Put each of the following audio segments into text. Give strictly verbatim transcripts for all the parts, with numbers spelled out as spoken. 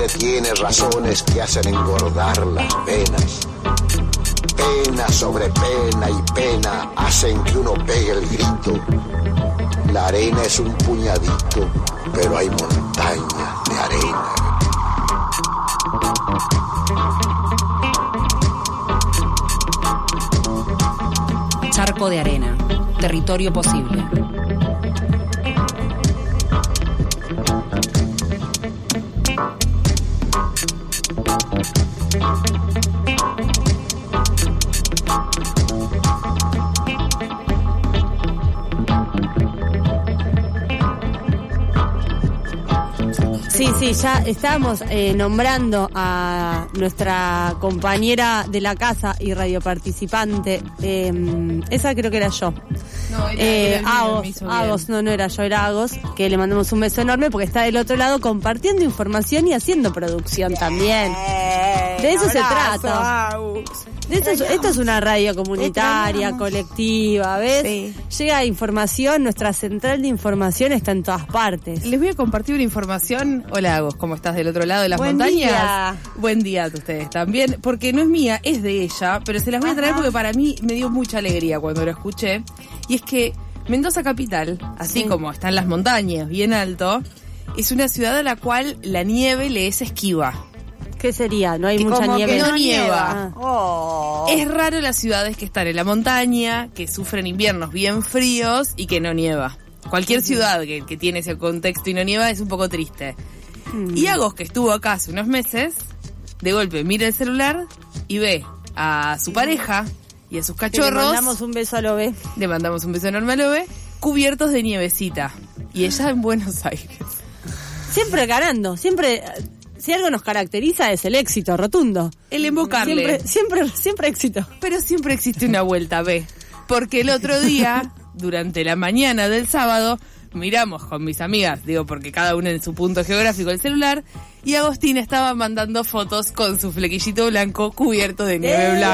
hambre tiene razones que hacen engordar las penas. Pena sobre pena y pena hacen que uno pegue el grito. La arena es un puñadito, pero hay montañas de arena. Charco de arena, territorio posible. Sí, sí, ya estábamos eh, nombrando a nuestra compañera de la casa y radioparticipante. Eh, esa creo que era yo. No, era, eh, era Agos, Agos, no, no era yo, era Agos, que le mandamos un beso enorme porque está del otro lado compartiendo información y haciendo producción Bien, también. De eso se trata. Agus. De esto, es, esto es una radio comunitaria, colectiva, ¿ves? Sí. Llega información, nuestra central de información está en todas partes. Les voy a compartir una información. Hola, Agos, ¿cómo estás del otro lado de las Buen montañas? Día. Buen día a ustedes también, porque no es mía, es de ella, pero se las voy a traer porque para mí me dio mucha alegría cuando lo escuché. Y es que Mendoza Capital, así sí. como están las montañas, bien alto, es una ciudad a la cual la nieve le es esquiva. ¿Qué sería? No hay que mucha nieve. Que no nieva. Ah. Oh. Es raro las ciudades que están en la montaña, que sufren inviernos bien fríos y que no nieva. Cualquier ciudad que, que tiene ese contexto y no nieva es un poco triste. Mm. Y Agos, que estuvo acá hace unos meses, de golpe mira el celular y ve a su pareja y a sus cachorros. Le mandamos un beso a Lobe. Le mandamos un beso enorme a Lobe, cubiertos de nievecita. Y ella en Buenos Aires. Siempre ganando, siempre... Si algo nos caracteriza es el éxito rotundo. El invocarle. Siempre, siempre, siempre éxito. Pero siempre existe una vuelta B. Porque el otro día, durante la mañana del sábado, miramos con mis amigas, digo porque cada una en su punto geográfico el celular, y Agostina estaba mandando fotos con su flequillito blanco cubierto de nieve el...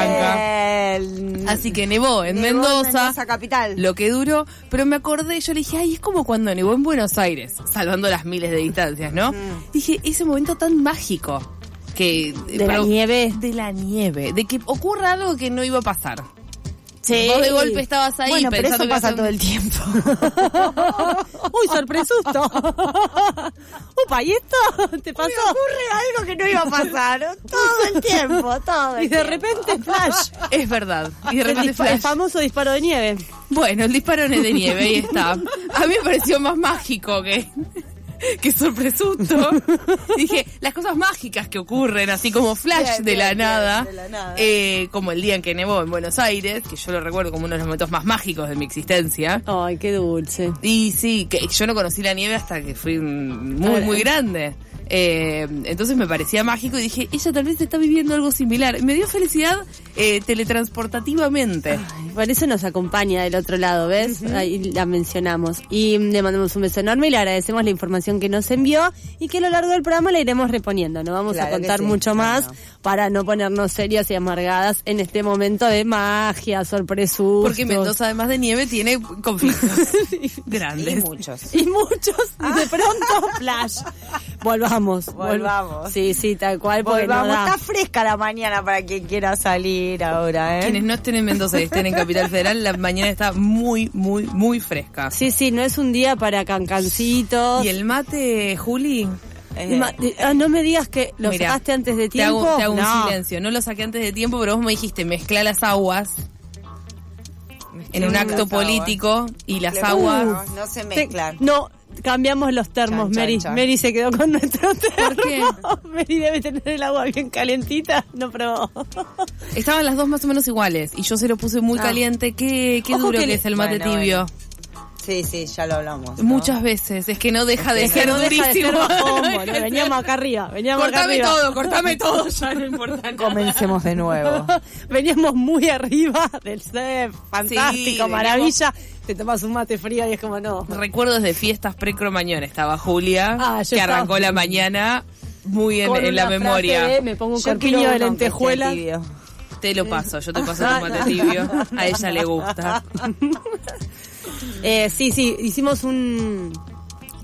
blanca. Así que nevó en nevó Mendoza, en Mendoza capital. Lo que duró, pero me acordé, yo le dije, ay, es como cuando nevó en Buenos Aires, salvando las miles de distancias, ¿no? Mm. Dije, ese momento tan mágico que de pero, la nieve, de la nieve, de que ocurra algo que no iba a pasar. Sí. Vos de golpe estabas ahí bueno, pensando pero eso pasa que todo el tiempo. Uy, sorpresusto. Upa, ¿y esto te pasó? Me ocurre algo que no iba a pasar. Todo el tiempo, todo el Y de tiempo. repente flash. Es verdad. Y de repente el, flash. El famoso disparo de nieve. Bueno, el disparo de nieve, ahí está. A mí me pareció más mágico que... que sorpresusto. Dije, las cosas mágicas que ocurren, así como flash bien, de, bien, la nada, de la nada, eh, como el día en que nevó en Buenos Aires, que yo lo recuerdo como uno de los momentos más mágicos de mi existencia. Ay, qué dulce. Y sí, que yo no conocí la nieve hasta que fui muy, muy grande. Eh, entonces me parecía mágico y dije, ella tal vez está viviendo algo similar. Me dio felicidad eh, teletransportativamente. Ay, por eso nos acompaña del otro lado, ¿ves? Uh-huh. Ahí la mencionamos. Y le mandamos un beso enorme y le agradecemos la información que nos envió y que a lo largo del programa la iremos reponiendo. No vamos claro a contar sí, mucho claro. más para no ponernos serias y amargadas en este momento de magia, sorpresustos. Porque Mendoza, además de nieve, tiene conflictos sí. grandes. Y muchos. Y muchos. Y de pronto, flash. Volvamos. Volvamos. Sí, sí, tal cual. Volvamos. No está fresca la mañana para quien quiera salir ahora, ¿eh? Quienes no estén en Mendoza y estén en Capital Federal, la mañana está muy, muy, muy fresca. Sí, sí, no es un día para cancancitos. ¿Y el mate, Juli? Eh, Ma- ah, no me digas que lo Mirá, sacaste antes de tiempo. Te hago, te hago no. un silencio. No lo saqué antes de tiempo, pero vos me dijiste mezcla las aguas en un acto político aguas. Y las Le aguas no, no se mezclan. Te, no, cambiamos los termos, chan, Mary. Chan, chan. Mary se quedó con nuestro termo. ¿Por qué? Mary debe tener el agua bien calentita. No probó. Estaban las dos más o menos iguales y yo se lo puse muy ah. caliente. Qué, qué duro que, que es el mate bueno, tibio. Bueno. Sí, sí, ya lo hablamos, ¿no? Muchas veces, es que no deja de es ser que no durísimo. Deja de ser combo, ¿no? Veníamos acá arriba, veníamos cortame acá arriba. todo, cortame todo, ya no importa nada. Comencemos de nuevo. Veníamos muy arriba del set, fantástico, sí, maravilla. Veníamos... Te tomas un mate frío y es como no. Recuerdos de fiestas pre-cromañón, estaba Julia, ah, que estaba... arrancó la mañana muy en, en la memoria. Frase, me pongo un corpiño de lentejuela. Te lo paso, yo te paso tu mate tibio, a ella le gusta. Eh, sí, sí, hicimos un...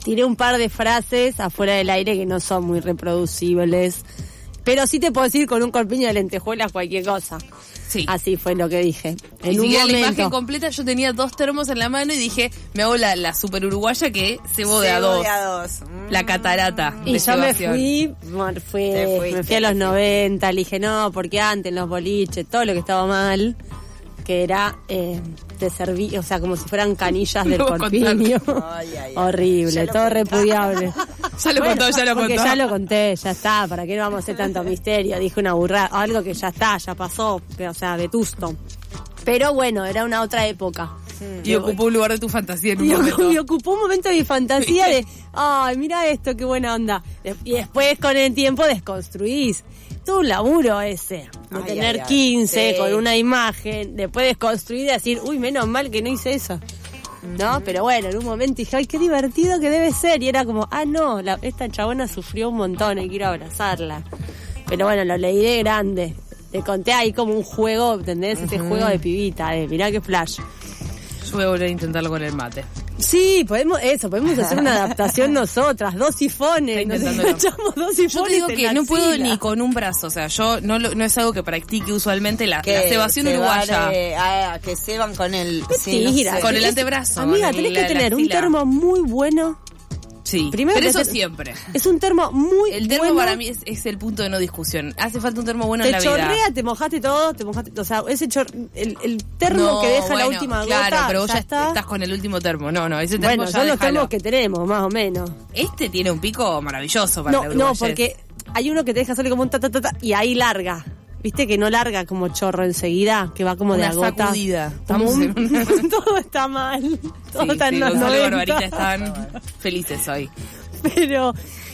tiré un par de frases afuera del aire que no son muy reproducibles. Pero sí te puedo decir con un corpiño de lentejuelas cualquier cosa. Sí. Así fue lo que dije. En Y un siquiera la momento. imagen completa, yo tenía dos termos en la mano y dije, me hago la, la super uruguaya que cebo de a dos. de a dos. Mm. La catarata. Y de yo me cebación. fui, bueno, fui, Te fuiste, me fui a los te fuiste. noventa, le dije no, porque antes en los boliches, todo lo que estaba mal, que era eh, te serví, o sea, como si fueran canillas del Lo voy a corpiño. Ay, ay, ay. Horrible, Ya lo todo conté. repudiable. Ya lo contó, ya lo Porque contó. ya lo conté, ya está, ¿para qué no vamos a hacer tanto misterio? Dije una burrada, algo que ya está, ya pasó, o sea, vetusto. Pero bueno, era una otra época. Y ocupó un lugar de tu fantasía en un Y, momento. y ocupó un momento de mi fantasía de, ay, mira esto, qué buena onda. Y después con el tiempo desconstruís. Todo un laburo ese, de Ay, tener ay, ay. quince Sí. con una imagen, después desconstruir y decir, uy, menos mal que no hice eso. ¿No? Pero bueno, en un momento dije, ay, qué divertido que debe ser. Y era como, ah, no, la, esta chabona sufrió un montón y quiero abrazarla. Pero bueno, lo leí de grande. Te conté ahí como un juego, ¿entendés? Ese juego de pibita, de mirá qué flash. Yo voy a volver a intentarlo con el mate. Sí, podemos, eso, podemos hacer una adaptación nosotras, dos sifones, Está nos intentándolo. echamos dos sifones. Yo te digo en que la no puedo axila. ni con un brazo, o sea, yo no lo- no es algo que practique usualmente la, Que la cebación se uruguaya. van, eh, a- que se van con el... sí, no Mentira, sé. Con el es- antebrazo, Amiga, en tenés la- que la tener un axila. termo muy bueno. Sí, Primero pero que eso te- siempre. Es un termo muy El termo bueno. para mí es, es el punto de no discusión. Hace falta un termo bueno Te en la vida. chorrea, te mojaste todo, te mojaste, o sea, ese chor, el, el termo No, que deja la bueno, última claro, gota, pero vos ya ya está. estás con el último termo. No, no, ese termo Bueno, ya son los déjalo. termos que tenemos, más o menos. Este tiene un pico maravilloso para No, la no, uruguayés. porque hay uno que te deja solo como un ta, ta, ta, ta, y ahí larga. ¿Viste que no larga como chorro enseguida? Que va como Una de a gota. sacudida. Como Estamos un- en una- Todo está mal. Todo Sí, está en sí, los Gonzalo y noventa. Barbarita están felices hoy. Pero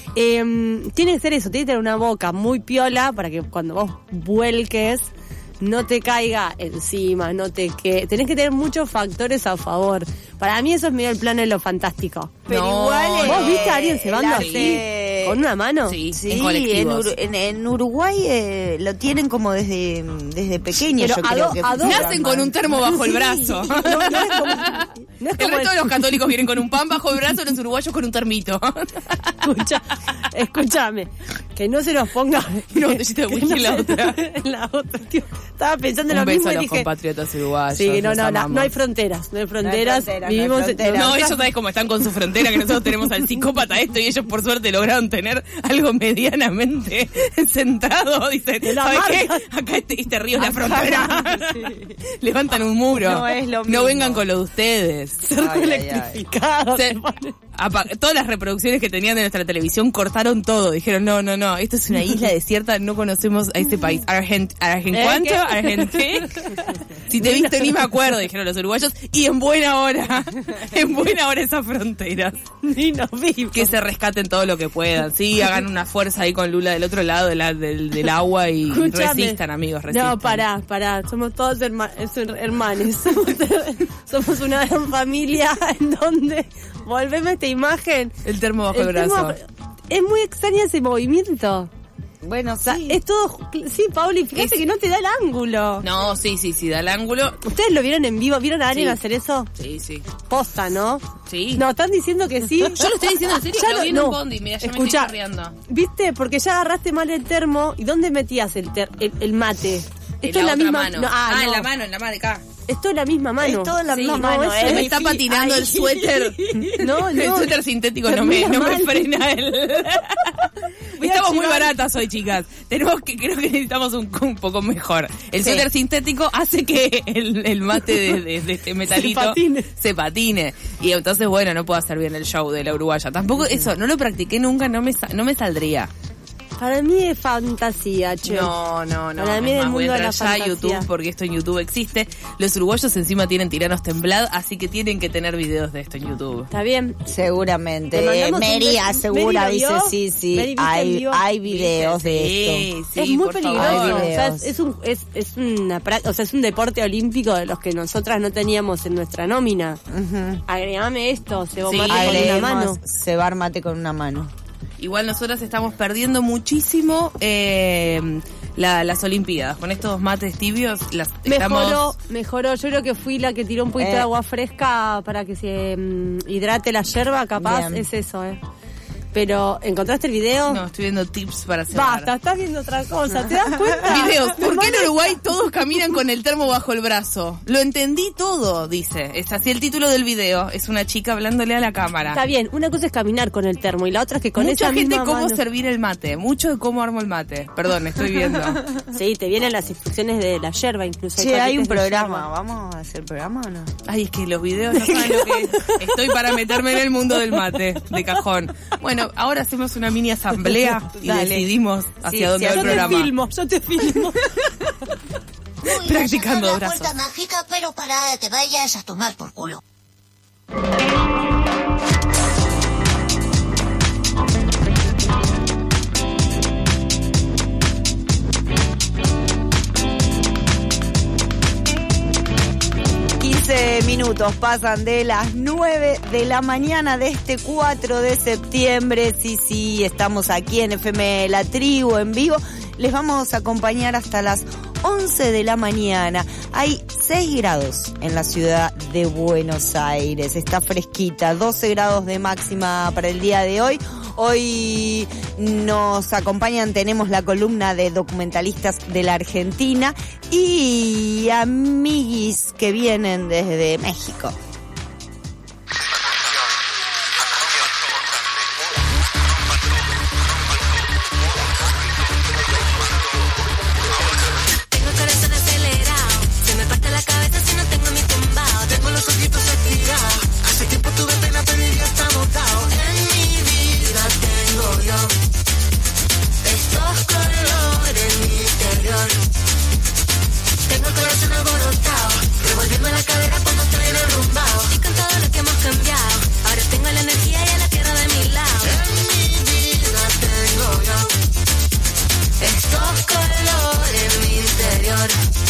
eh, tiene que ser eso, tiene que tener una boca muy piola para que cuando vos vuelques no te caiga encima, no te que tenés que tener muchos factores a favor. Para mí eso es medio el plano de lo fantástico. Pero No, igual... ¿Vos eh, viste a alguien cebando el así? arte- ¿Con una mano? Sí, Sí, en en, colectivos. Ur- en- en Uruguay eh, lo tienen como desde, desde pequeños, Pero yo a creo do- que... a do- Nacen con un termo bajo el brazo. No, no es como, no es El como resto de los católicos vienen con un pan bajo el brazo, los uruguayos con un termito. Escucha, escúchame, que no se nos ponga Una botellita de que whisky en la se- otra. en la otra, tío. Estaba pensando en Un lo beso mismo a y los dije, compatriotas uruguayos. sí, no, los no, la- amamos. no hay fronteras, no hay fronteras, fronteras, no hay vivimos en- fronteras. No, nosotras- ellos sabes cómo están con su frontera, que nosotros tenemos al psicópata esto y ellos por suerte lograron tener algo medianamente centrado. Dicen, Que la ¿sabes qué? marcan. Acá este, este río es la Acá, frontera. sí. Levantan un muro. No es lo No mismo. vengan con lo de ustedes. cerco Ay, ay, ay. electrificado. Se- se pone. apa- todas las reproducciones que tenían de nuestra televisión cortaron todo. Dijeron, no, no, no, esto es una isla desierta, no conocemos a este país. Argent, ¿Argent ¿Eh? cuánto? ¿Qué? ¿Argenté? Si te he visto ni me acuerdo, dijeron los uruguayos. Y en buena hora, en buena hora esas fronteras. Ni nos vimos. Que se rescaten todo lo que puedan, sí, hagan una fuerza ahí con Lula del otro lado de la- del, del agua y Escúchame. resistan, amigos, resistan. No, pará, pará, somos todos herma- es- hermanes. Somos, somos una gran familia en donde volveme a esta imagen. El termo bajo el, El tema- brazo. es muy extraño ese movimiento. Bueno, O sea, sí. es todo. Sí, Pauli, fíjate Es- que no te da el ángulo. No, sí, sí, sí, da el ángulo. ¿Ustedes lo vieron en vivo? ¿Vieron a alguien Sí. hacer eso? Sí, sí. Posta, ¿no? Sí. No, están diciendo que sí. Yo lo estoy diciendo en serio, Ya que lo lo- vi en un no. bondi, mira, ya Escuchá, me estoy corriendo. ¿Viste? Porque ya agarraste mal el termo. ¿Y dónde metías el, ter- el, el mate? Esto en es la otra misma mano. no, ah, ah, en no. la mano, en la mano de acá. Esto es la misma mano. Es todo en la Sí, misma no, mano, eso eh. Se me es está difícil. patinando Ay. el suéter. No, El no. suéter sintético no me, no me Termina mal. frena el... Voy a Estamos muy chivar. baratas hoy, chicas. Tenemos que, creo que necesitamos un, un poco mejor. El Sí. suéter sintético hace que el, el mate de, de- de este metalito Se patine. se patine. Y entonces, bueno, no puedo hacer bien el show de la uruguaya. Tampoco eso, no lo practiqué nunca, no me, sa- no me saldría. Para mí es fantasía, che. No, no, no. Para mí Es es el más, voy a mundo de entrar la ya a fantasía. YouTube porque esto en YouTube existe. Los uruguayos encima tienen tiranos temblados, así que tienen que tener videos de esto en YouTube. ¿Está bien? Seguramente. Te mandamos un Mary beso. asegura, ¿Mary lo dice, vio? sí, sí. ¿Mary viste en Hay, vivo? hay videos de Sí, esto. sí, es muy por favor. peligroso. Hay O sea, videos. es, es un es, es una pra- o sea, es un deporte olímpico de los que nosotras no teníamos en nuestra nómina. Ujú. Agregame esto, se Sí, mate con una Agreguemos mano. cebar mate con una mano. Igual nosotras estamos perdiendo muchísimo eh, la, las Olimpiadas. Con estos mates tibios las Mejoró, estamos... mejoró. Yo creo que fui la que tiró un poquito Eh. de agua fresca para que se mm, hidrate la yerba, capaz. Bien. Es eso, ¿eh? Pero, ¿encontraste el video? No, estoy viendo tips para hacer. Basta, estás viendo otra cosa, ¿te das cuenta? Videos. ¿Por Me qué en manda- Uruguay todos caminan con el termo bajo el brazo? Lo entendí todo, dice. Es así el título del video. Es una chica hablándole a la cámara. Está bien, una cosa es caminar con el termo y la otra es que con Mucha esa gente misma cómo mano- servir el mate. Mucho de cómo armo el mate. Perdón, estoy viendo. Sí, te vienen las instrucciones de la yerba incluso. Che, hay un paquetes de programa. yerba. ¿Vamos a hacer programa o no? Ay, es que los videos no saben lo que es. Estoy para meterme en el mundo del mate, de cajón. Bueno, ahora hacemos una mini asamblea y Dale. decidimos hacia Sí, dónde sí, va el Yo te programa. filmo, yo te filmo. Practicando la brazos. puerta mágica, pero para que te vayas a tomar por culo. quince minutos pasan de las nueve de la mañana de este cuatro de septiembre. Sí, sí, estamos aquí en F M La Tribu en vivo. Les vamos a acompañar hasta las once de la mañana. Hay seis grados en la ciudad de Buenos Aires. Está fresquita, doce grados de máxima para el día de hoy. Hoy nos acompañan, tenemos la columna de documentalistas de la Argentina y amiguis que vienen desde México. Tengo el corazón acelerado, se me parte la cabeza si no tengo mi tumbao. Tengo los ojitos estirados, hace tiempo tuve pena pero ya está botado. En mi vida tengo yo estos colores en mi interior. Tengo el corazón alborotado, revolviendo la cadera cuando estoy en el rumbao. Y con todo lo que hemos cambiado, ahora tengo la energía y a la tierra de mi lado. En mi vida tengo yo estos colores en mi interior.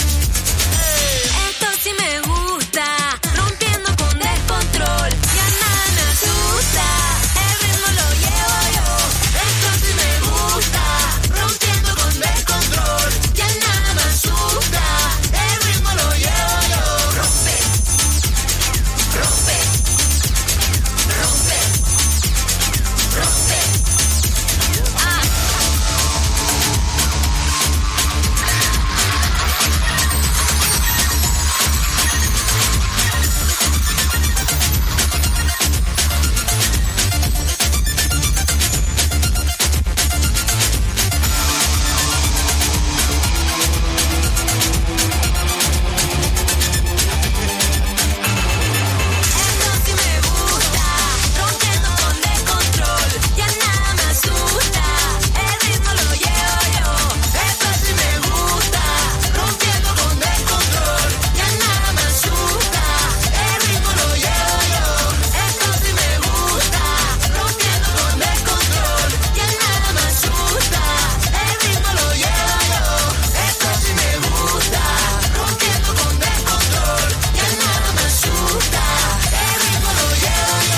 Esto sí me gusta, rompiendo con descontrol. Ya nada me asusta, el ritmo lo llevo yo. Esto sí me gusta, rompiendo con descontrol. Ya nada me asusta, el ritmo lo llevo yo. Rompe, rompe, rompe, rompe. Ah. Esto sí me gusta, rompiendo con descontrol. Ya nada me asusta, el ritmo lo llevo yo. Esto sí me gusta, rompiendo con descontrol. Ya nada me asusta, el ritmo lo llevo yo. Esto sí me gusta, rompiendo con descontrol. Ya nada me asusta, el ritmo lo llevo yo. Esto sí me gusta, rompiendo con descontrol. Ya nada me asusta, el ritmo lo llevo yo.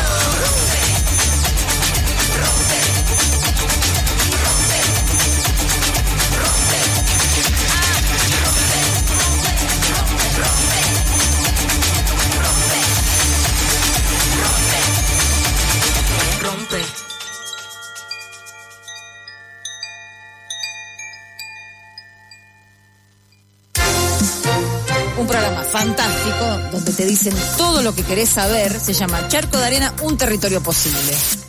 Rompe, rompe, rompe, rompe, rompe, rompe. Un programa fantástico donde te dicen todo lo que querés saber. Se llama Charco de Arena, un territorio posible.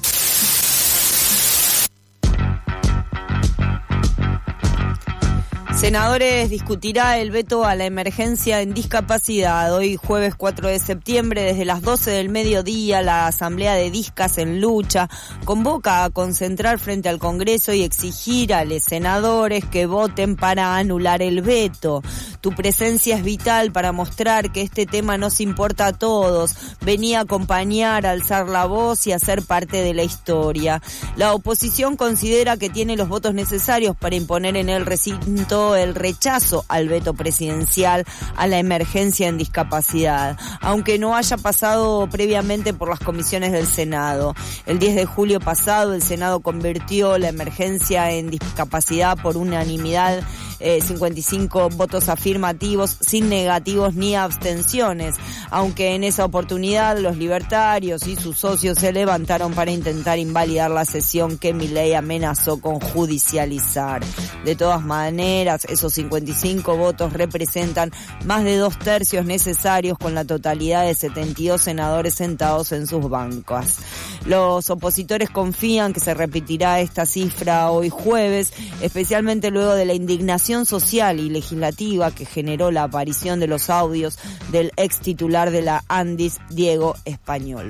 Senadores discutirá el veto a la emergencia en discapacidad. Hoy jueves cuatro de septiembre, desde las doce del mediodía, la Asamblea de Discas en Lucha convoca a concentrar frente al Congreso y exigir a los senadores que voten para anular el veto. Tu presencia es vital para mostrar que este tema nos importa a todos. Vení a acompañar, a alzar la voz y a ser parte de la historia. La oposición considera que tiene los votos necesarios para imponer en el recinto el rechazo al veto presidencial a la emergencia en discapacidad, aunque no haya pasado previamente por las comisiones del Senado. El diez de julio pasado, el Senado convirtió la emergencia en discapacidad por unanimidad, eh, cincuenta y cinco votos afirmativos, sin negativos ni abstenciones, aunque en esa oportunidad los libertarios y sus socios se levantaron para intentar invalidar la sesión que Milei amenazó con judicializar. De todas maneras, esos cincuenta y cinco votos representan más de dos tercios necesarios, con la totalidad de setenta y dos senadores sentados en sus bancas. Los opositores confían que se repetirá esta cifra hoy jueves, especialmente luego de la indignación social y legislativa que generó la aparición de los audios del ex titular de la Andis, Diego Españolo.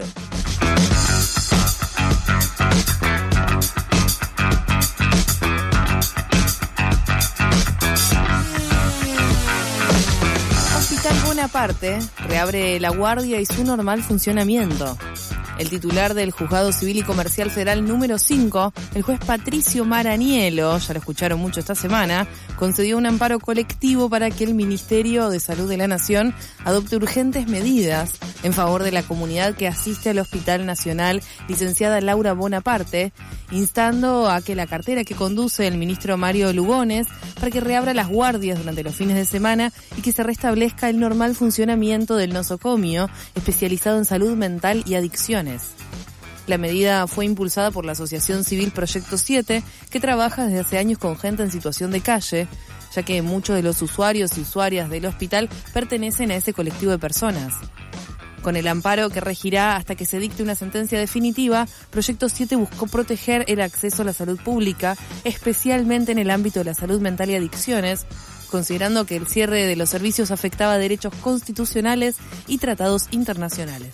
Hospital Bonaparte reabre la guardia y su normal funcionamiento. El titular del Juzgado Civil y Comercial Federal número cinco, el juez Patricio Maraniello, ya lo escucharon mucho esta semana, concedió un amparo colectivo para que el Ministerio de Salud de la Nación adopte urgentes medidas en favor de la comunidad que asiste al Hospital Nacional licenciada Laura Bonaparte, instando a que la cartera que conduce el ministro Mario Lugones para que reabra las guardias durante los fines de semana y que se restablezca el normal funcionamiento del nosocomio, especializado en salud mental y adicciones. La medida fue impulsada por la Asociación Civil Proyecto siete, que trabaja desde hace años con gente en situación de calle, ya que muchos de los usuarios y usuarias del hospital pertenecen a ese colectivo de personas. Con el amparo que regirá hasta que se dicte una sentencia definitiva, Proyecto siete buscó proteger el acceso a la salud pública, especialmente en el ámbito de la salud mental y adicciones, considerando que el cierre de los servicios afectaba derechos constitucionales y tratados internacionales.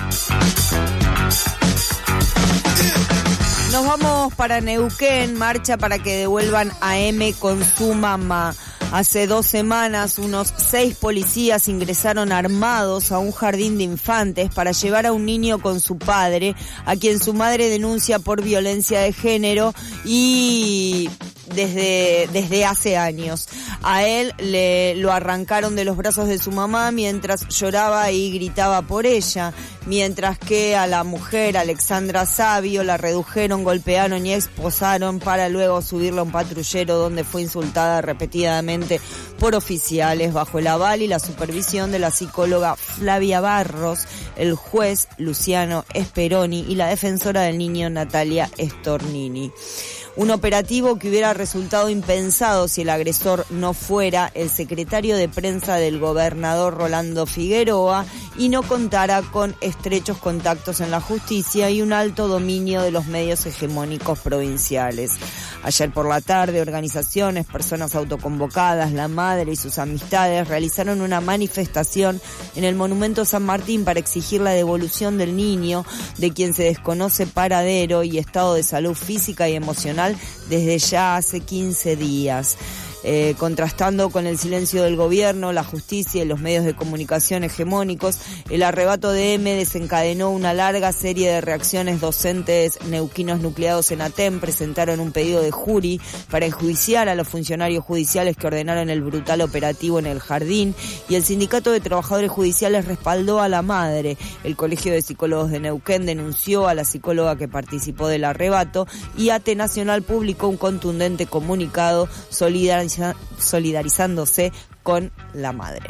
Nos vamos para Neuquén, marcha para que devuelvan a M con su mamá. Hace dos semanas, unos seis policías ingresaron armados a un jardín de infantes para llevar a un niño con su padre, a quien su madre denuncia por violencia de género y desde, desde hace años. A él le lo arrancaron de los brazos de su mamá mientras lloraba y gritaba por ella, mientras que a la mujer, Alexandra Sabio, la redujeron, golpearon y esposaron para luego subirla a un patrullero donde fue insultada repetidamente por oficiales bajo el aval y la supervisión de la psicóloga Flavia Barros, el juez Luciano Speroni y la defensora del niño Natalia Stornini. Un operativo que hubiera resultado impensado si el agresor no fuera el secretario de prensa del gobernador Rolando Figueroa y no contara con estrechos contactos en la justicia y un alto dominio de los medios hegemónicos provinciales. Ayer por la tarde, organizaciones, personas autoconvocadas, la madre y sus amistades realizaron una manifestación en el Monumento San Martín para exigir la devolución del niño, de quien se desconoce paradero y estado de salud física y emocional desde ya hace quince días. Eh, contrastando con el silencio del gobierno, la justicia y los medios de comunicación hegemónicos, el arrebato de M desencadenó una larga serie de reacciones. Docentes neuquinos nucleados en ATEM presentaron un pedido de jury para enjuiciar a los funcionarios judiciales que ordenaron el brutal operativo en el jardín, y el Sindicato de Trabajadores Judiciales respaldó a la madre. El Colegio de Psicólogos de Neuquén denunció a la psicóloga que participó del arrebato, y A T E Nacional publicó un contundente comunicado solidariz- solidarizándose con la madre.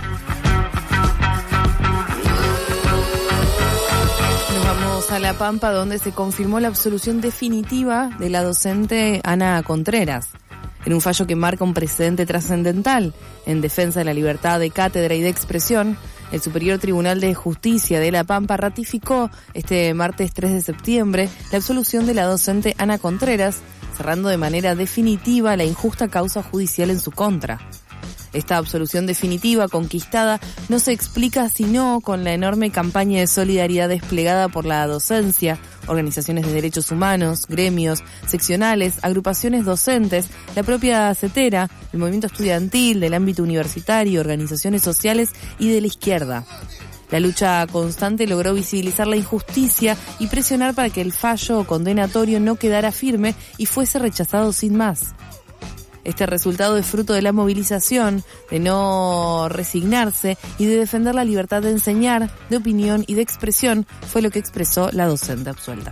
Nos vamos a La Pampa, donde se confirmó la absolución definitiva de la docente Ana Contreras, en un fallo que marca un precedente trascendental en defensa de la libertad de cátedra y de expresión. El Superior Tribunal de Justicia de La Pampa ratificó este martes tres de septiembre la absolución de la docente Ana Contreras, cerrando de manera definitiva la injusta causa judicial en su contra. Esta absolución definitiva conquistada no se explica sino con la enorme campaña de solidaridad desplegada por la docencia, organizaciones de derechos humanos, gremios, seccionales, agrupaciones docentes, la propia CETERA, el movimiento estudiantil, del ámbito universitario, organizaciones sociales y de la izquierda. La lucha constante logró visibilizar la injusticia y presionar para que el fallo condenatorio no quedara firme y fuese rechazado sin más. Este resultado es fruto de la movilización, de no resignarse y de defender la libertad de enseñar, de opinión y de expresión, fue lo que expresó la docente absuelta.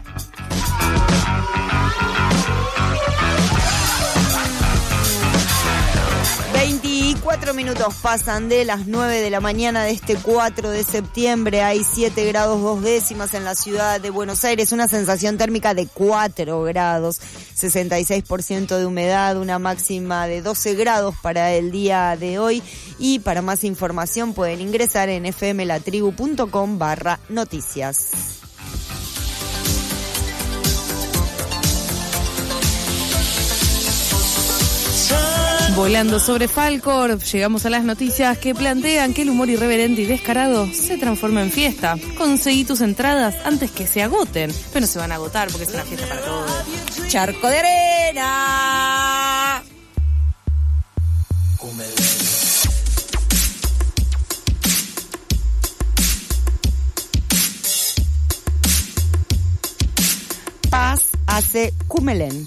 veinticuatro minutos pasan de las nueve de la mañana de este cuatro de septiembre. Hay siete grados dos décimas en la ciudad de Buenos Aires, una sensación térmica de cuatro grados, sesenta y seis por ciento de humedad, una máxima de doce grados para el día de hoy. Y para más información pueden ingresar en fmlatribu.com barra noticias. Volando sobre Falcor, llegamos a las noticias que plantean que el humor irreverente y descarado se transforma en fiesta. Conseguí tus entradas antes que se agoten, pero no se van a agotar porque es una fiesta para todos. Charco de arena. Paz hace Cumelén.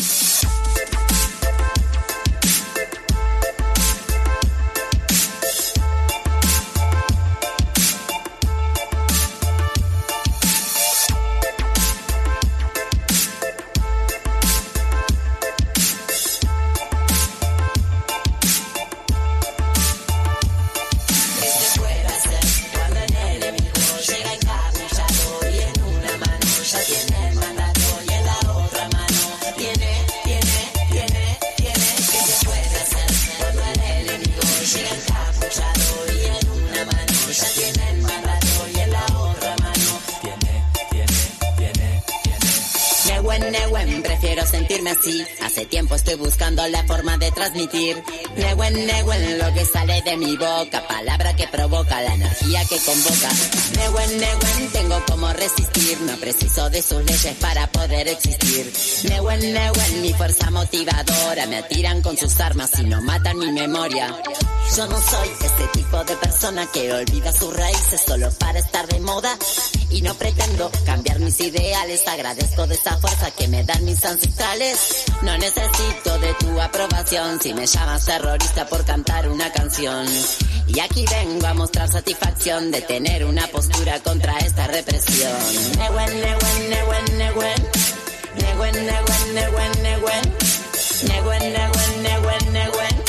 Prefiero sentirme así. Hace tiempo estoy buscando la forma de transmitir. Nehuen, nehuen, lo que sale de mi boca. Palabra que provoca la energía que convoca. Nehuen, nehuen, tengo como resistir. No preciso de sus leyes para poder existir. Nehuen, nehuen, mi fuerza motivadora. Me atiran con sus armas y no matan mi memoria. Yo no soy ese tipo de persona que olvida sus raíces solo para estar de moda. Y no pretendo cambiar mis ideales. Agradezco de esa fuerza que me dan mis ancestrales. No necesito de tu aprobación si me llamas terrorista por cantar una canción. Y aquí vengo a mostrar satisfacción de tener una postura contra esta represión. Nehuen, nehuen, nehuen, nehuen. Nehuen, nehuen, nehuen, nehuen. Nehuen, nehuen, nehuen, nehuen.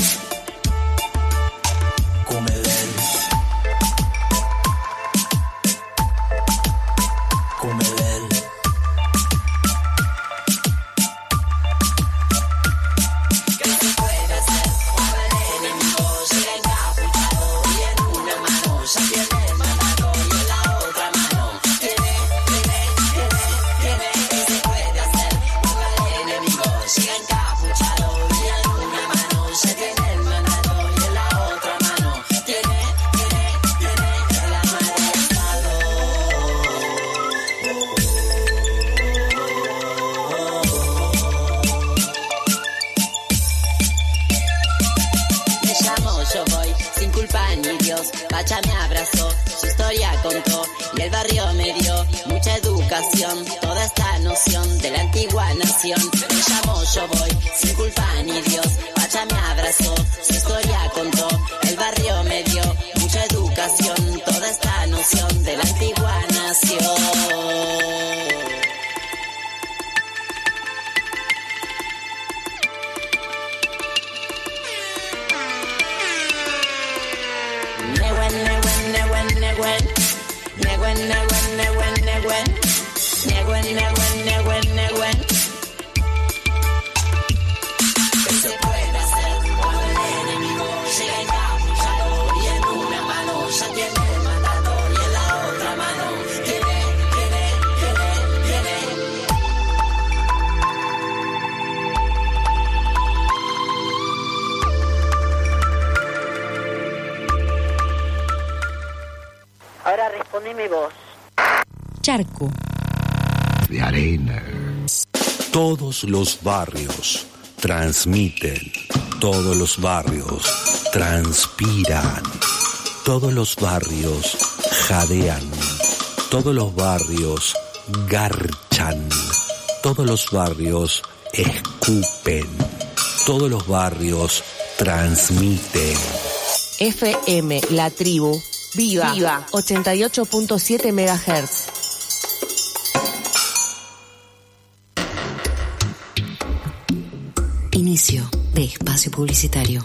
Cumelén. Cumelén. ¿Qué se puede hacer cuando el enemigo llega encapuchado y en una mano ya tiene el mandato y en la otra mano tiene, tiene, tiene, tiene? ¿Qué se puede hacer cuando el enemigo llega encapuchado y en una mano ya tiene el mandato y en la otra mano tiene, tiene, tiene el arma del Estado? Me llamo, yo voy, sin culpa ni Dios. Pacha me abrazó, su historia contó y el barrio me dio mucha educación. Toda esta noción de la antigua nación. Me llamo, yo voy, sin culpa ni Dios. Pacha me abrazó, su historia contó, el barrio me dio mucha educación. Toda esta noción de la antigua nación. Nehuen, nehuen, nehuen, nehuen. Nehuen, nehuen, nehuen, nehuen. Nehuen, nehuen, nehuen, nehuen. ¿Qué se puede hacer cuando el enemigo llega encapuchado y en una mano ya tiene el mandato y en la otra mano tiene, tiene, tiene, tiene? Ahora respondeme vos. Charco. de arena. Todos los barrios transmiten, todos los barrios transpiran, todos los barrios jadean, todos los barrios garchan, todos los barrios escupen, todos los barrios transmiten. F M La Tribu, Viva, Viva. ochenta y ocho punto siete megahertz. Inicio de espacio publicitario.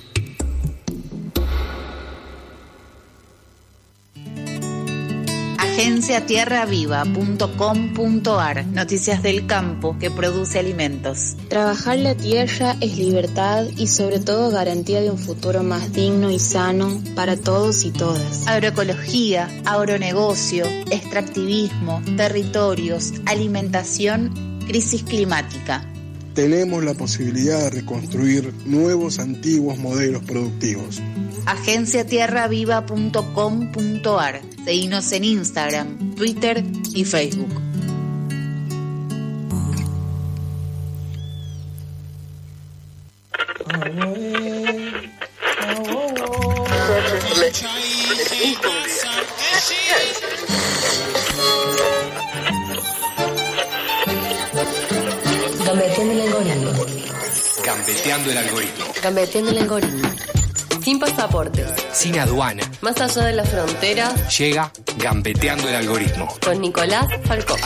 agencia tierra viva punto com punto ar. Noticias del campo que produce alimentos. Trabajar la tierra es libertad y sobre todo garantía de un futuro más digno y sano para todos y todas. Agroecología, agronegocio, extractivismo, territorios, alimentación, crisis climática. Tenemos la posibilidad de reconstruir nuevos antiguos modelos productivos. agencia tierra viva punto com punto ar. Seguinos en Instagram, Twitter y Facebook. Gambeteando el algoritmo. Gambeteando el algoritmo. Gambeteando el algoritmo. Sin pasaportes. Sin aduana. Más allá de la frontera. Llega Gambeteando el algoritmo. Con Nicolás Falcó.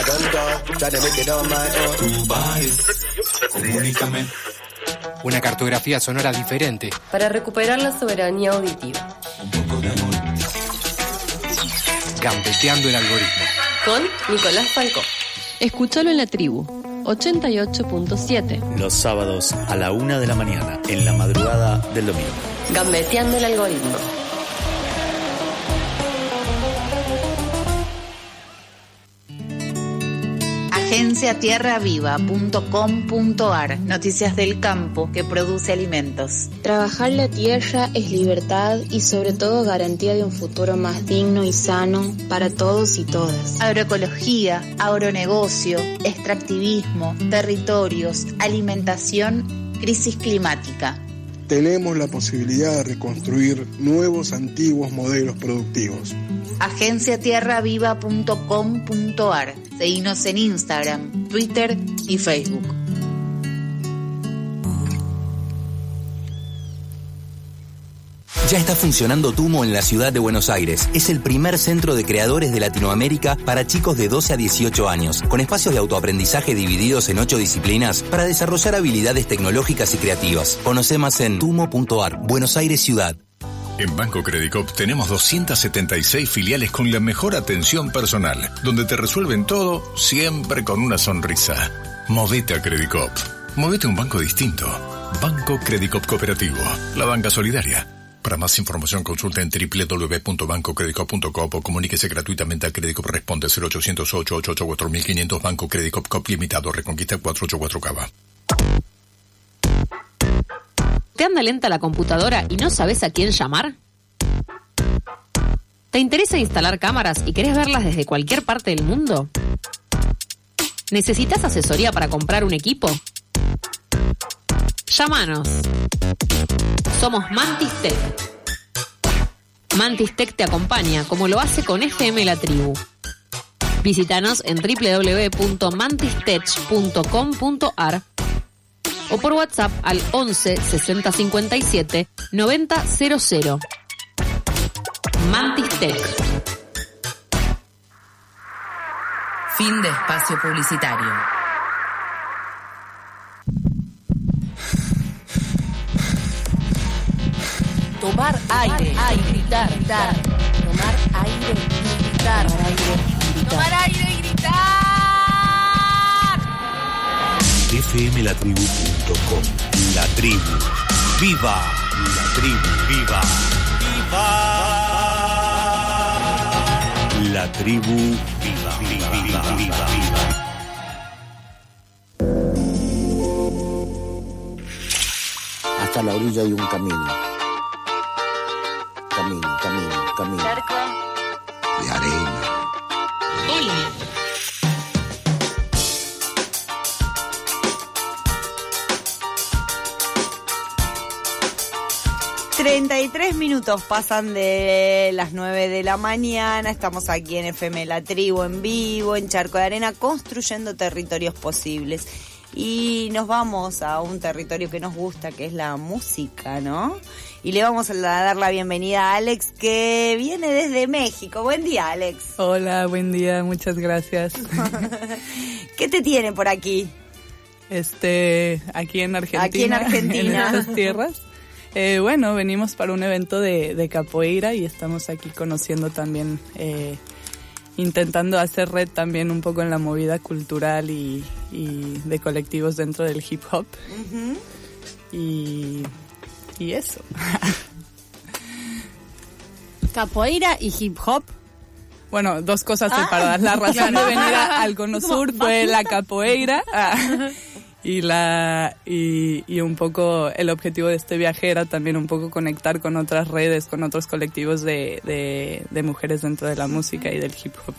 Comunícame. Una cartografía sonora diferente. Para recuperar la soberanía auditiva. Gambeteando el algoritmo. Con Nicolás Falcó. Escúchalo en La Tribu, ochenta y ocho punto siete. Los sábados a la una de la mañana, en la madrugada del domingo. Gambeteando el algoritmo. agencia tierra viva punto com punto ar. Noticias del campo que produce alimentos. Trabajar la tierra es libertad y sobre todo garantía de un futuro más digno y sano para todos y todas. Agroecología, agronegocio, extractivismo, territorios, alimentación, crisis climática. Tenemos la posibilidad de reconstruir nuevos antiguos modelos productivos. agencia tierra viva punto com punto ar. Seguinos en Instagram, Twitter y Facebook. Ya está funcionando Tumo en la ciudad de Buenos Aires. Es el primer centro de creadores de Latinoamérica para chicos de doce a dieciocho años, con espacios de autoaprendizaje divididos en ocho disciplinas para desarrollar habilidades tecnológicas y creativas. Conoce más en tumo punto ar. Buenos Aires Ciudad. En Banco Credicop tenemos doscientas setenta y seis filiales con la mejor atención personal, donde te resuelven todo siempre con una sonrisa. Movete a Credicop. Movete a un banco distinto. Banco Credicop Cooperativo. La banca solidaria. Para más información consulta en doble u doble u doble u punto banco credicop punto com o comuníquese gratuitamente a Credicop Responde cero ochocientos ocho ochenta y ocho cuatro mil quinientos. Banco Credicop Cop Limitado, Reconquista cuatrocientos ochenta y cuatro Cava. ¿Te anda lenta la computadora y no sabes a quién llamar? ¿Te interesa instalar cámaras y querés verlas desde cualquier parte del mundo? ¿Necesitas asesoría para comprar un equipo? Llámanos. Somos Mantis Tech. Mantis Tech te acompaña como lo hace con F M La Tribu. Visítanos en doble u doble u doble u punto mantis tech punto com punto ar o por WhatsApp al once sesenta cincuenta y siete noventa cero cero. Mantis Tech. Fin de espacio publicitario. Tomar aire, aire, gritar, gritar. Tomar aire y gritar. Tomar aire y gritar. Tomar aire y gritar. F M La Tribu punto com. La Tribu. ¡Viva! La Tribu. ¡Viva! ¡Viva! La Tribu. ¡Viva! ¡Viva! ¡Viva! ¡Viva! ¡Viva! Hasta la orilla hay un camino. Camino, camino, camino. Charco de arena. Hola. treinta y tres minutos pasan de las nueve de la mañana. Estamos aquí en F M La Tribu en vivo, en Charco de Arena, construyendo territorios posibles. Y nos vamos a un territorio que nos gusta, que es la música, ¿no? Y le vamos a dar la bienvenida a Alex, que viene desde México. Buen día, Alex. Hola, buen día, muchas gracias. ¿Qué te tiene por aquí? Este, aquí en Argentina. Aquí en Argentina. En estas tierras. Eh, bueno, venimos para un evento de, de capoeira y estamos aquí conociendo también, eh, intentando hacer red también un poco en la movida cultural y, y de colectivos dentro del hip hop. Uh-huh. Y, y eso. Capoeira y hip hop. Bueno, dos cosas separadas. La razón de venir a, al Cono Sur fue la capoeira. Ah. Y la y, y un poco el objetivo de este viaje era también un poco conectar con otras redes, con otros colectivos de, de, de mujeres dentro de la música y del hip hop.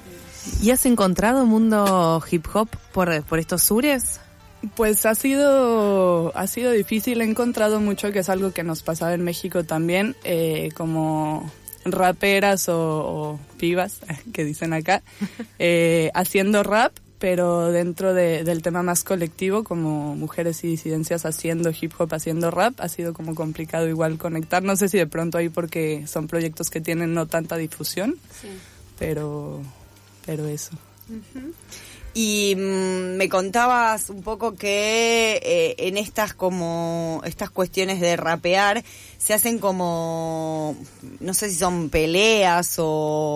¿Y has encontrado mundo hip hop por, por estos sures? Pues ha sido ha sido difícil. He encontrado mucho, que es algo que nos pasaba en México también, eh, como raperas o, o pibas, que dicen acá, eh, haciendo rap, pero dentro de, del tema más colectivo, como mujeres y disidencias haciendo hip hop, haciendo rap, ha sido como complicado igual conectar. No sé si de pronto ahí porque son proyectos que tienen no tanta difusión, sí. pero, pero eso. Uh-huh. Y mmm, me contabas un poco que eh, en estas como estas cuestiones de rapear se hacen como, no sé si son peleas o,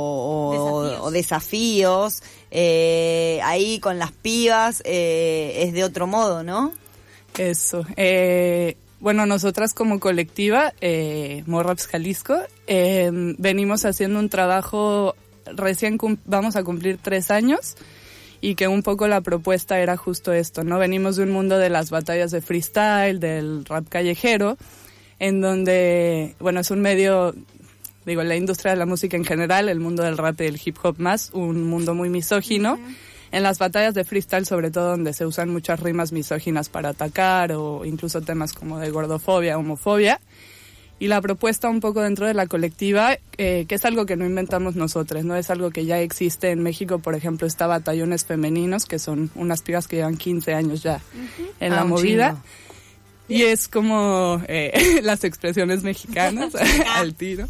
o desafíos, o desafíos eh, ahí con las pibas eh, es de otro modo, ¿no? Eso. Eh, bueno, nosotras como colectiva, eh, Morraps Jalisco, eh, venimos haciendo un trabajo, recién cum- vamos a cumplir tres años, y que un poco la propuesta era justo esto, ¿no? Venimos de un mundo de las batallas de freestyle, del rap callejero, en donde, bueno, es un medio, digo, la industria de la música en general, el mundo del rap y del hip hop más, un mundo muy misógino. Uh-huh. En las batallas de freestyle, sobre todo, donde se usan muchas rimas misóginas para atacar, o incluso temas como de gordofobia, homofobia. Y la propuesta un poco dentro de la colectiva, eh, que es algo que no inventamos nosotros, ¿no? Es algo que ya existe en México. Por ejemplo, está Batallones Femeninos, que son unas pibas que llevan quince años ya uh-huh. en ah, la movida. Chingo. Y es como eh, las expresiones mexicanas al tiro.